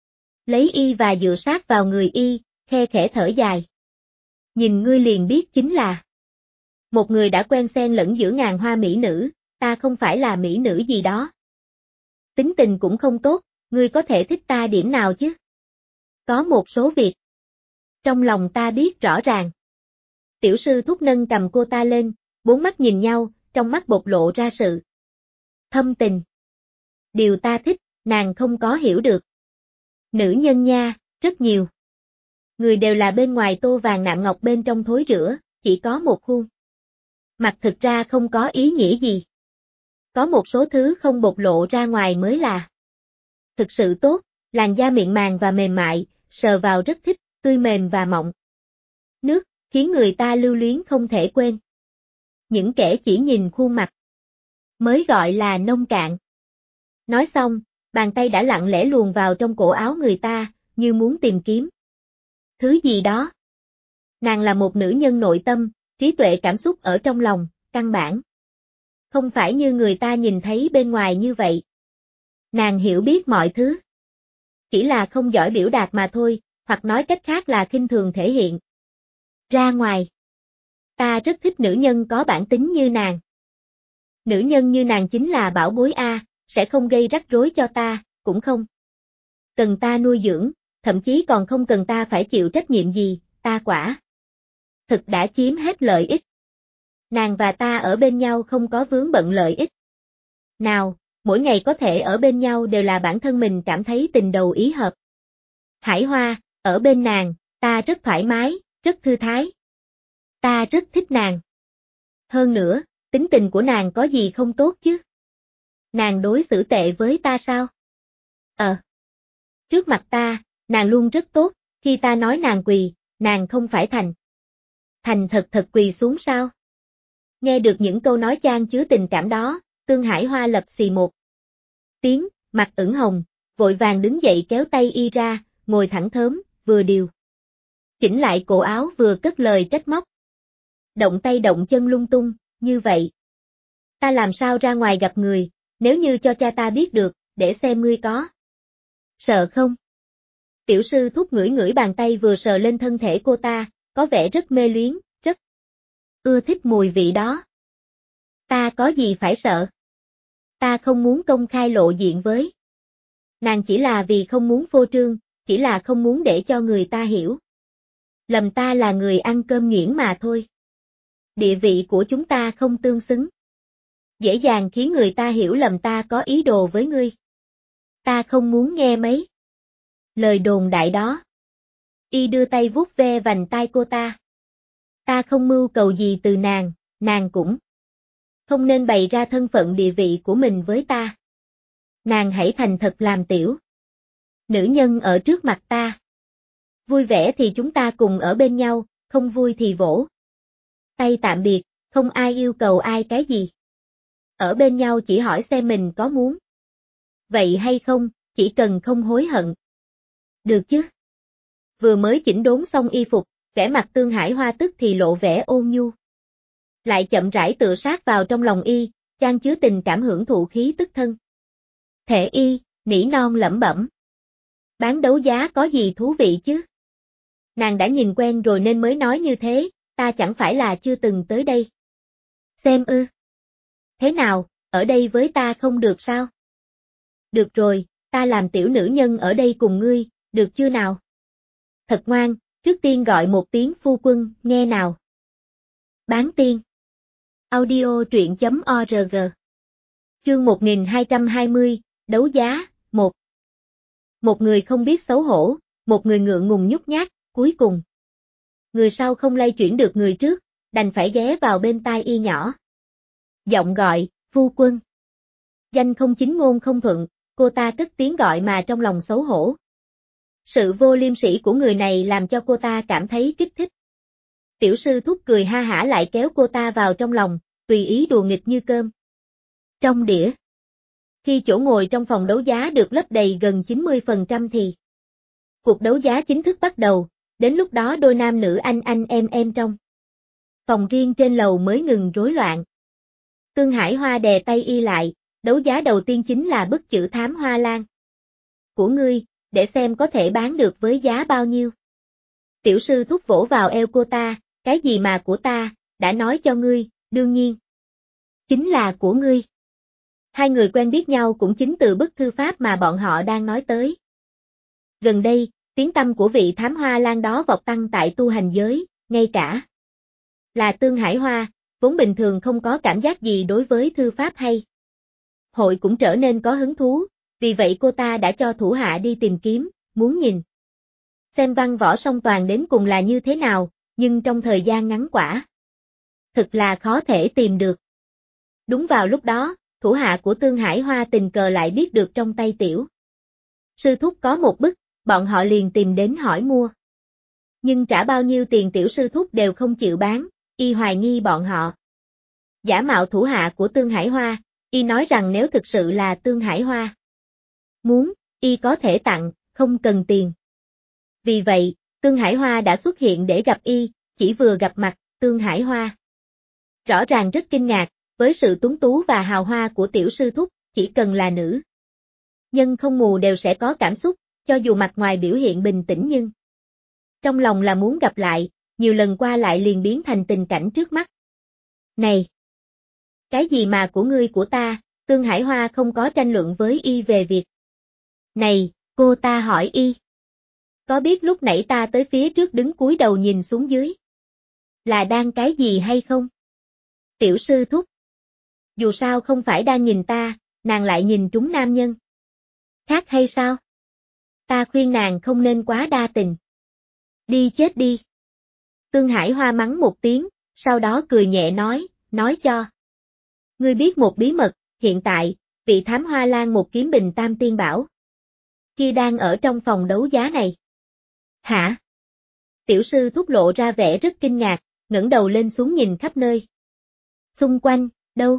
lấy y và dựa sát vào người y, khe khẽ thở dài. Nhìn ngươi liền biết chính là một người đã quen xen lẫn giữa ngàn hoa mỹ nữ, ta không phải là mỹ nữ gì đó. Tính tình cũng không tốt, ngươi có thể thích ta điểm nào chứ? Có một số việc. Trong lòng ta biết rõ ràng. Tiểu sư thúc nâng cầm cô ta lên, bốn mắt nhìn nhau, trong mắt bộc lộ ra sự thâm tình. Điều ta thích, nàng không có hiểu được. Nữ nhân nha, rất nhiều. Người đều là bên ngoài tô vàng nạm ngọc bên trong thối rữa, chỉ có một khuôn mặt thực ra không có ý nghĩa gì. Có một số thứ không bộc lộ ra ngoài mới là thực sự tốt, làn da mịn màng và mềm mại, sờ vào rất thích, tươi mềm và mọng nước, khiến người ta lưu luyến không thể quên. Những kẻ chỉ nhìn khuôn mặt mới gọi là nông cạn. Nói xong, bàn tay đã lặng lẽ luồn vào trong cổ áo người ta, như muốn tìm kiếm thứ gì đó. Nàng là một nữ nhân nội tâm, trí tuệ cảm xúc ở trong lòng, căn bản không phải như người ta nhìn thấy bên ngoài như vậy. Nàng hiểu biết mọi thứ. Chỉ là không giỏi biểu đạt mà thôi, hoặc nói cách khác là khinh thường thể hiện ra ngoài. Ta rất thích nữ nhân có bản tính như nàng. Nữ nhân như nàng chính là bảo bối a, sẽ không gây rắc rối cho ta, cũng không cần ta nuôi dưỡng, thậm chí còn không cần ta phải chịu trách nhiệm gì, ta quả thực đã chiếm hết lợi ích. Nàng và ta ở bên nhau không có vướng bận lợi ích nào, mỗi ngày có thể ở bên nhau đều là bản thân mình cảm thấy tình đầu ý hợp. Hải Hoa, ở bên nàng, ta rất thoải mái, rất thư thái. Ta rất thích nàng. Hơn nữa, tính tình của nàng có gì không tốt chứ? Nàng đối xử tệ với ta sao? Trước mặt ta, nàng luôn rất tốt, khi ta nói nàng quỳ, nàng không phải thành thật quỳ xuống sao? Nghe được những câu nói chan chứa tình cảm đó, Tương Hải Hoa lập xì một tiếng, mặt ửng hồng, vội vàng đứng dậy kéo tay y ra, ngồi thẳng thớm, vừa điều chỉnh lại cổ áo vừa cất lời trách móc. Động tay động chân lung tung, như vậy. Ta làm sao ra ngoài gặp người, nếu như cho cha ta biết được, để xem ngươi có sợ không? Tiểu sư thúc ngửi ngửi bàn tay vừa sờ lên thân thể cô ta, có vẻ rất mê luyến, rất ưa thích mùi vị đó. Ta có gì phải sợ? Ta không muốn công khai lộ diện với nàng, chỉ là vì không muốn phô trương, chỉ là không muốn để cho người ta hiểu lầm ta là người ăn cơm nghiễn mà thôi. Địa vị của chúng ta không tương xứng. Dễ dàng khiến người ta hiểu lầm ta có ý đồ với ngươi. Ta không muốn nghe mấy lời đồn đại đó. Y đưa tay vuốt ve vành tai cô ta. Ta không mưu cầu gì từ nàng cũng không nên bày ra thân phận địa vị của mình với ta. Nàng hãy thành thật làm tiểu nữ nhân ở trước mặt ta. Vui vẻ thì chúng ta cùng ở bên nhau, không vui thì vỗ tay tạm biệt, không ai yêu cầu ai cái gì. Ở bên nhau chỉ hỏi xem mình có muốn vậy hay không, chỉ cần không hối hận. Được chứ? Vừa mới chỉnh đốn xong y phục, vẻ mặt Tương Hải Hoa tức thì lộ vẻ ôn nhu. Lại chậm rãi tựa sát vào trong lòng y, chan chứa tình cảm hưởng thụ khí tức thân. Thể y, nỉ non lẩm bẩm. Bán đấu giá có gì thú vị chứ? Nàng đã nhìn quen rồi nên mới nói như thế, ta chẳng phải là chưa từng tới đây. Xem ư. Thế nào, ở đây với ta không được sao? Được rồi, ta làm tiểu nữ nhân ở đây cùng ngươi, được chưa nào? Thật ngoan, trước tiên gọi một tiếng phu quân, nghe nào. Bán tiên. Audio truyện.org. Chương 1220, đấu giá, 1. Một người không biết xấu hổ, một người ngượng ngùng nhút nhát, cuối cùng. Người sau không lay chuyển được người trước, đành phải ghé vào bên tai y nhỏ. Giọng gọi, phu quân. Danh không chính ngôn không thuận, cô ta cất tiếng gọi mà trong lòng xấu hổ. Sự vô liêm sỉ của người này làm cho cô ta cảm thấy kích thích. Tiểu sư thúc cười ha hả lại kéo cô ta vào trong lòng, tùy ý đùa nghịch như cơm trong đĩa. Khi chỗ ngồi trong phòng đấu giá được lấp đầy gần 90% thì cuộc đấu giá chính thức bắt đầu, đến lúc đó đôi nam nữ anh em trong phòng riêng trên lầu mới ngừng rối loạn. Tương Hải Hoa đè tay y lại, đấu giá đầu tiên chính là bức chữ thám hoa lan của ngươi, để xem có thể bán được với giá bao nhiêu. Tiểu sư thúc vỗ vào eo cô ta, cái gì mà của ta, đã nói cho ngươi, đương nhiên Chính là của ngươi. Hai người quen biết nhau cũng chính từ bức thư pháp mà bọn họ đang nói tới. Gần đây, tiếng tăm của vị thám hoa lan đó vọt tăng tại tu hành giới, ngay cả là Tương Hải Hoa, vốn bình thường không có cảm giác gì đối với thư pháp hay hội cũng trở nên có hứng thú, vì vậy cô ta đã cho thủ hạ đi tìm kiếm, muốn nhìn xem văn võ song toàn đến cùng là như thế nào, nhưng trong thời gian ngắn quả thực là khó thể tìm được. Đúng vào lúc đó, thủ hạ của Tương Hải Hoa tình cờ lại biết được trong tay tiểu sư thúc có một bức, bọn họ liền tìm đến hỏi mua. Nhưng trả bao nhiêu tiền tiểu sư thúc đều không chịu bán, y hoài nghi bọn họ giả mạo thủ hạ của Tương Hải Hoa, y nói rằng nếu thực sự là Tương Hải Hoa muốn, y có thể tặng, không cần tiền. Vì vậy, Tương Hải Hoa đã xuất hiện để gặp y, chỉ vừa gặp mặt, Tương Hải Hoa rõ ràng rất kinh ngạc, với sự tuấn tú và hào hoa của tiểu sư thúc, chỉ cần là nữ nhân không mù đều sẽ có cảm xúc, cho dù mặt ngoài biểu hiện bình tĩnh nhưng trong lòng là muốn gặp lại, nhiều lần qua lại liền biến thành tình cảnh trước mắt. Này! Cái gì mà của ngươi của ta, Tương Hải Hoa không có tranh luận với y về việc này, cô ta hỏi y. Có biết lúc nãy ta tới phía trước đứng cúi đầu nhìn xuống dưới là đang cái gì hay không? Tiểu sư thúc. Dù sao không phải đang nhìn ta, nàng lại nhìn trúng nam nhân khác hay sao? Ta khuyên nàng không nên quá đa tình. Đi chết đi. Tương Hải Hoa mắng một tiếng, sau đó cười nhẹ nói cho ngươi biết một bí mật, hiện tại, vị thám hoa lan một kiếm bình tam tiên bảo kia đang ở trong phòng đấu giá này. Hả? Tiểu sư thúc lộ ra vẻ rất kinh ngạc, ngẩng đầu lên xuống nhìn khắp nơi. Xung quanh, đâu?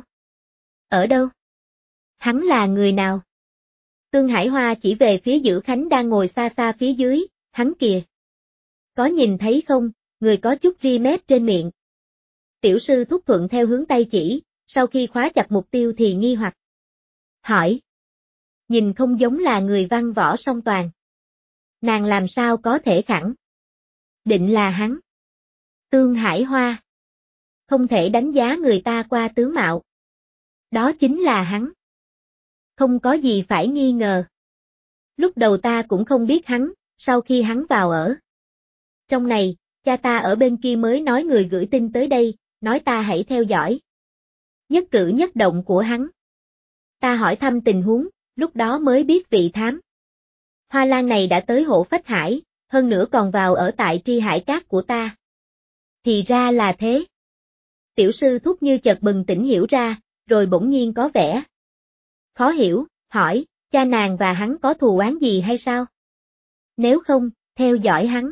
Ở đâu? Hắn là người nào? Tương Hải Hoa chỉ về phía Dữ Khánh đang ngồi xa xa phía dưới, hắn kìa. Có nhìn thấy không, người có chút ri mép trên miệng. Tiểu sư thúc thuận theo hướng tay chỉ, sau khi khóa chặt mục tiêu thì nghi hoặc hỏi. Nhìn không giống là người văn võ song toàn. Nàng làm sao có thể khẳng định là hắn? Tương Hải Hoa. Không thể đánh giá người ta qua tướng mạo. Đó chính là hắn. Không có gì phải nghi ngờ. Lúc đầu ta cũng không biết hắn, sau khi hắn vào ở trong này, cha ta ở bên kia mới nói người gửi tin tới đây, nói ta hãy theo dõi nhất cử nhất động của hắn. Ta hỏi thăm tình huống, lúc đó mới biết vị thám hoa lan này đã tới Hộ Phách Hải, hơn nữa còn vào ở tại Tri Hải Cát của ta. Thì ra là thế. Tiểu sư thúc như chợt bừng tỉnh hiểu ra, rồi bỗng nhiên có vẻ khó hiểu, hỏi, cha nàng và hắn có thù oán gì hay sao? Nếu không, theo dõi hắn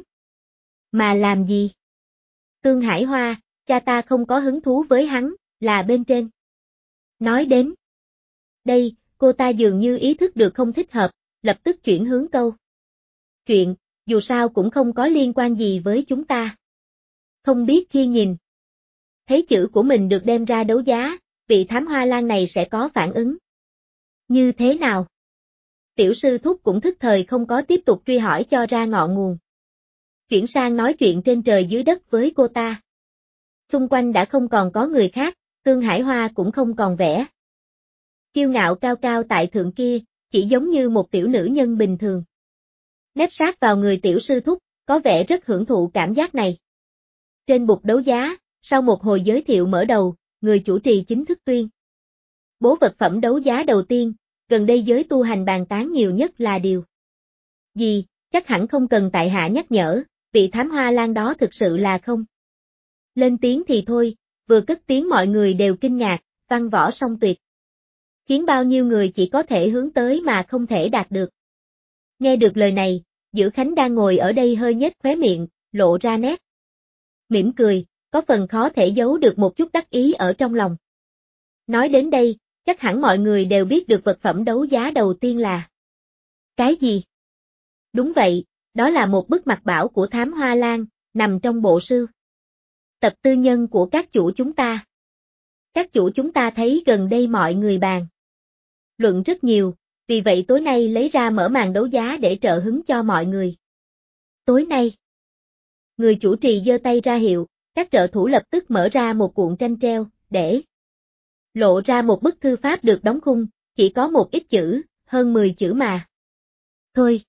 mà làm gì? Tương Hải Hoa, cha ta không có hứng thú với hắn, là bên trên. Nói đến đây, cô ta dường như ý thức được không thích hợp, lập tức chuyển hướng câu chuyện, dù sao cũng không có liên quan gì với chúng ta. Không biết khi nhìn thấy chữ của mình được đem ra đấu giá, vị thám hoa lan này sẽ có phản ứng như thế nào? Tiểu sư thúc cũng thức thời không có tiếp tục truy hỏi cho ra ngọn nguồn. Chuyển sang nói chuyện trên trời dưới đất với cô ta. Xung quanh đã không còn có người khác, Tương Hải Hoa cũng không còn vẻ kiêu ngạo cao cao tại thượng kia, chỉ giống như một tiểu nữ nhân bình thường. Nép sát vào người tiểu sư thúc, có vẻ rất hưởng thụ cảm giác này. Trên bục đấu giá, sau một hồi giới thiệu mở đầu, người chủ trì chính thức tuyên bố vật phẩm đấu giá đầu tiên, gần đây giới tu hành bàn tán nhiều nhất là điều gì, chắc hẳn không cần tại hạ nhắc nhở, vị thám hoa lan đó thực sự là không. Lên tiếng thì thôi, vừa cất tiếng mọi người đều kinh ngạc, văn võ song tuyệt. Khiến bao nhiêu người chỉ có thể hướng tới mà không thể đạt được. Nghe được lời này, Dữ Khánh đang ngồi ở đây hơi nhếch khóe miệng, lộ ra nét mỉm cười, có phần khó thể giấu được một chút đắc ý ở trong lòng. Nói đến đây, chắc hẳn mọi người đều biết được vật phẩm đấu giá đầu tiên là cái gì? Đúng vậy, đó là một bức mặt bảo của thám hoa lan, nằm trong bộ sưu tập tư nhân của các chủ chúng ta. Các chủ chúng ta thấy gần đây mọi người bàn luận rất nhiều, vì vậy tối nay lấy ra mở màn đấu giá để trợ hứng cho mọi người. Tối nay, người chủ trì giơ tay ra hiệu, các trợ thủ lập tức mở ra một cuộn tranh treo, để lộ ra một bức thư pháp được đóng khung, chỉ có một ít chữ, hơn 10 chữ mà. Thôi.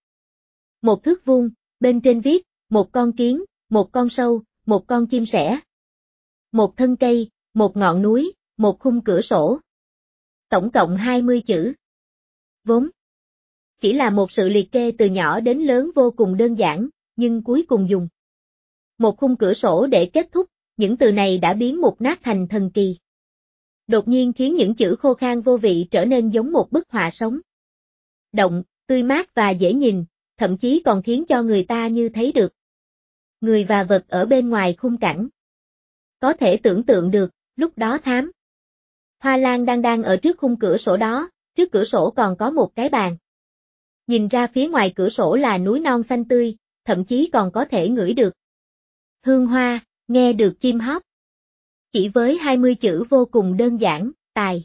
Một thước vuông, bên trên viết, một con kiến, một con sâu, một con chim sẻ. Một thân cây, một ngọn núi, một khung cửa sổ. Tổng cộng 20 chữ. Vốn chỉ là một sự liệt kê từ nhỏ đến lớn vô cùng đơn giản, nhưng cuối cùng dùng một khung cửa sổ để kết thúc, những từ này đã biến mục nát thành thần kỳ. Đột nhiên khiến những chữ khô khan vô vị trở nên giống một bức họa sống. Động, tươi mát và dễ nhìn, thậm chí còn khiến cho người ta như thấy được người và vật ở bên ngoài khung cảnh. Có thể tưởng tượng được, lúc đó Thám Hoa Lan đang ở trước khung cửa sổ đó, trước cửa sổ còn có một cái bàn. Nhìn ra phía ngoài cửa sổ là núi non xanh tươi, thậm chí còn có thể ngửi được hương hoa, nghe được chim hót. Chỉ với 20 chữ vô cùng đơn giản, tài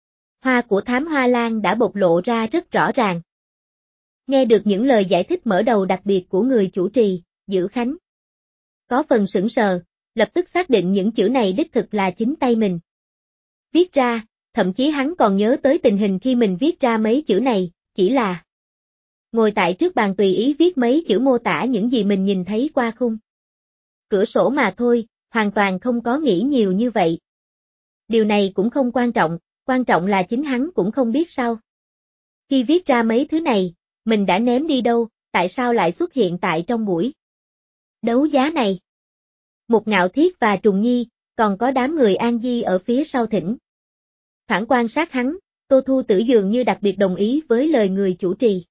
hoa của Thám Hoa Lan đã bộc lộ ra rất rõ ràng. Nghe được những lời giải thích mở đầu đặc biệt của người chủ trì, Dữ Khánh có phần sững sờ, lập tức xác định những chữ này đích thực là chính tay mình viết ra, thậm chí hắn còn nhớ tới tình hình khi mình viết ra mấy chữ này, chỉ là ngồi tại trước bàn tùy ý viết mấy chữ mô tả những gì mình nhìn thấy qua khung cửa sổ mà thôi, hoàn toàn không có nghĩ nhiều như vậy. Điều này cũng không quan trọng là chính hắn cũng không biết sao. Khi viết ra mấy thứ này, mình đã ném đi đâu, tại sao lại xuất hiện tại trong buổi đấu giá này. Mục Ngạo Thiết và Trùng Nhi, còn có đám người An Di ở phía sau thỉnh. Thoảng quan sát hắn, Tô Thu Tử dường như đặc biệt đồng ý với lời người chủ trì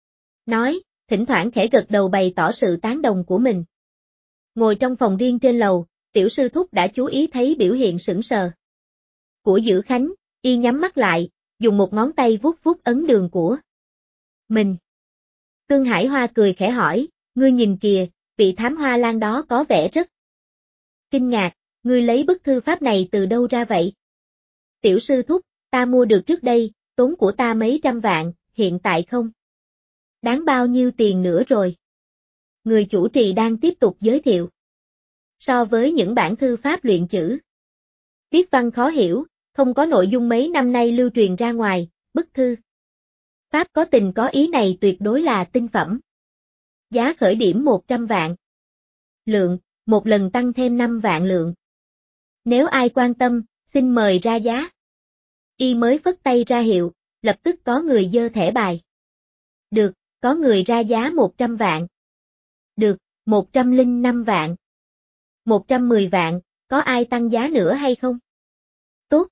nói, thỉnh thoảng khẽ gật đầu bày tỏ sự tán đồng của mình. Ngồi trong phòng riêng trên lầu, Tiểu Sư Thúc đã chú ý thấy biểu hiện sững sờ của Dữ Khánh, y nhắm mắt lại, dùng một ngón tay vuốt vuốt ấn đường của mình. Tương Hải Hoa cười khẽ hỏi, ngươi nhìn kìa, vị Thám Hoa Lan đó có vẻ rất kinh ngạc, ngươi lấy bức thư pháp này từ đâu ra vậy? Tiểu Sư Thúc, ta mua được trước đây, tốn của ta mấy trăm vạn, hiện tại không đáng bao nhiêu tiền nữa rồi. Người chủ trì đang tiếp tục giới thiệu. So với những bản thư pháp luyện chữ, viết văn khó hiểu, không có nội dung mấy năm nay lưu truyền ra ngoài, bức thư pháp có tình có ý này tuyệt đối là tinh phẩm. Giá khởi điểm 100 vạn lượng, một lần tăng thêm 5 vạn lượng. Nếu ai quan tâm, xin mời ra giá. Y mới phất tay ra hiệu, lập tức có người giơ thẻ bài. Được, có người ra giá 100 vạn. Được, 105 vạn. 110 vạn, có ai tăng giá nữa hay không? Tốt,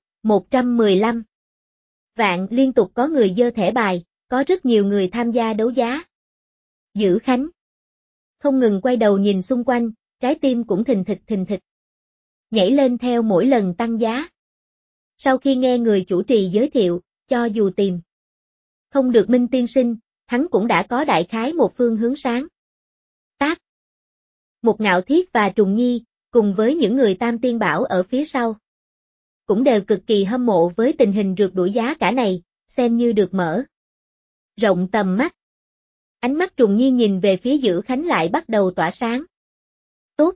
115 vạn, liên tục có người giơ thẻ bài, có rất nhiều người tham gia đấu giá. Dữ Khánh không ngừng quay đầu nhìn xung quanh, trái tim cũng thình thịch nhảy lên theo mỗi lần tăng giá. Sau khi nghe người chủ trì giới thiệu, cho dù tìm không được Minh tiên sinh, hắn cũng đã có đại khái một phương hướng sáng. Tác Mục Ngạo Thiết và Trùng Nhi, cùng với những người Tam Tiên Bảo ở phía sau, cũng đều cực kỳ hâm mộ với tình hình rượt đuổi giá cả này, xem như được mở rộng tầm mắt. Ánh mắt Trùng Nhi nhìn về phía Dữ Khánh lại bắt đầu tỏa sáng. Tốt,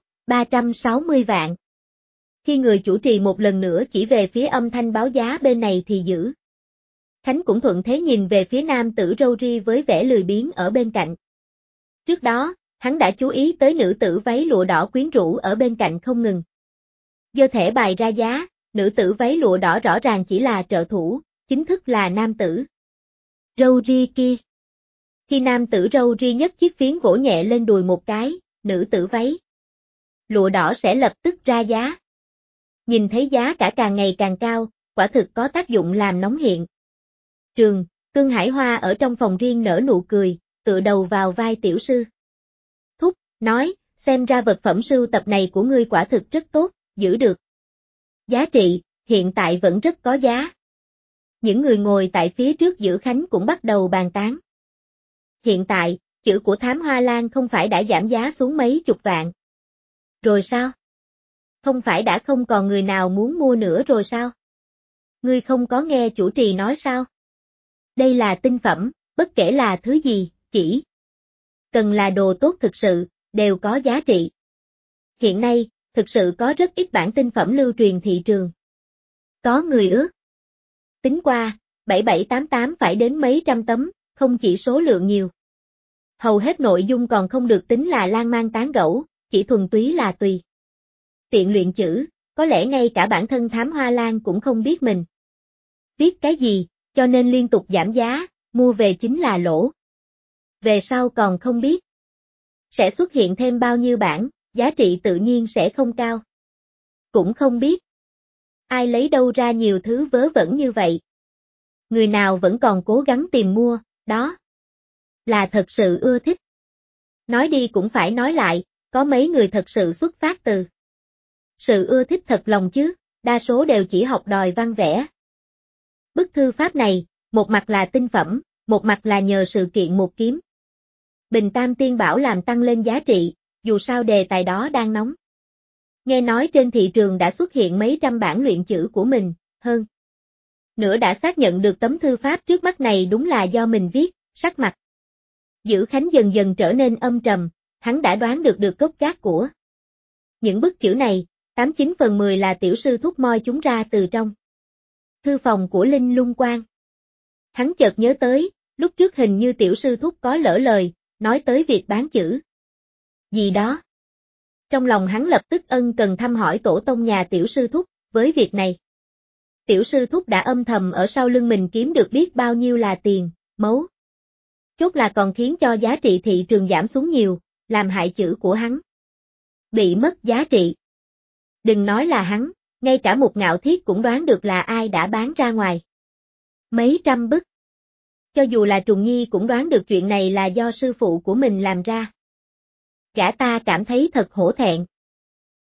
360 vạn. Khi người chủ trì một lần nữa chỉ về phía âm thanh báo giá bên này thì Dữ Khánh cũng thuận thế nhìn về phía nam tử râu ria với vẻ lười biếng ở bên cạnh. Trước đó, hắn đã chú ý tới nữ tử váy lụa đỏ quyến rũ ở bên cạnh không ngừng giơ thẻ bài ra giá, nữ tử váy lụa đỏ rõ ràng chỉ là trợ thủ, chính thức là nam tử râu ria kia. Khi nam tử râu ria nhất chiếc phiến vỗ nhẹ lên đùi một cái, nữ tử váy lụa đỏ sẽ lập tức ra giá. Nhìn thấy giá cả càng ngày càng cao, quả thực có tác dụng làm nóng hiện trường. Tương Hải Hoa ở trong phòng riêng nở nụ cười, tựa đầu vào vai Tiểu Sư Thúc, nói, xem ra vật phẩm sưu tập này của ngươi quả thực rất tốt, giữ được giá trị, hiện tại vẫn rất có giá. Những người ngồi tại phía trước Dữ Khánh cũng bắt đầu bàn tán. Hiện tại, chữ của Thám Hoa Lan không phải đã giảm giá xuống mấy chục vạn rồi sao? Không phải đã không còn người nào muốn mua nữa rồi sao? Ngươi không có nghe chủ trì nói sao? Đây là tinh phẩm, bất kể là thứ gì, chỉ cần là đồ tốt thực sự, đều có giá trị. Hiện nay, thực sự có rất ít bản tinh phẩm lưu truyền thị trường. Có người ước tính qua, 7788 phải đến mấy trăm tấm, không chỉ số lượng nhiều. Hầu hết nội dung còn không được tính là lan man tán gẫu, chỉ thuần túy là tùy tiện luyện chữ, có lẽ ngay cả bản thân Thám Hoa Lan cũng không biết mình viết cái gì, cho nên liên tục giảm giá, mua về chính là lỗ. Về sau còn không biết sẽ xuất hiện thêm bao nhiêu bản, giá trị tự nhiên sẽ không cao. Cũng không biết ai lấy đâu ra nhiều thứ vớ vẩn như vậy. Người nào vẫn còn cố gắng tìm mua, đó là thật sự ưa thích. Nói đi cũng phải nói lại, có mấy người thật sự xuất phát từ sự ưa thích thật lòng chứ, đa số đều chỉ học đòi văn vẽ. Bức thư pháp này, một mặt là tinh phẩm, một mặt là nhờ sự kiện một kiếm Bình Tam Tiên Bảo làm tăng lên giá trị, dù sao đề tài đó đang nóng. Nghe nói trên thị trường đã xuất hiện mấy trăm bản luyện chữ của mình, hơn nữa đã xác nhận được tấm thư pháp trước mắt này đúng là do mình viết, sắc mặt Dữ Khánh dần dần trở nên âm trầm, hắn đã đoán được gốc gác của những bức chữ này, 89/10 là tiểu sư thúc moi chúng ra từ trong thư phòng của Linh Lung Quan. Hắn chợt nhớ tới, lúc trước hình như tiểu sư thúc có lỡ lời, nói tới việc bán chữ gì đó. Trong lòng hắn lập tức ân cần thăm hỏi tổ tông nhà tiểu sư thúc, với việc này. Tiểu sư thúc đã âm thầm ở sau lưng mình kiếm được biết bao nhiêu là tiền, mấu chốt là còn khiến cho giá trị thị trường giảm xuống nhiều, làm hại chữ của hắn bị mất giá trị. Đừng nói là hắn, ngay cả một Ngạo Thiết cũng đoán được là ai đã bán ra ngoài mấy trăm bức. Cho dù là Trùng Nhi cũng đoán được chuyện này là do sư phụ của mình làm ra. Gã ta cảm thấy thật hổ thẹn.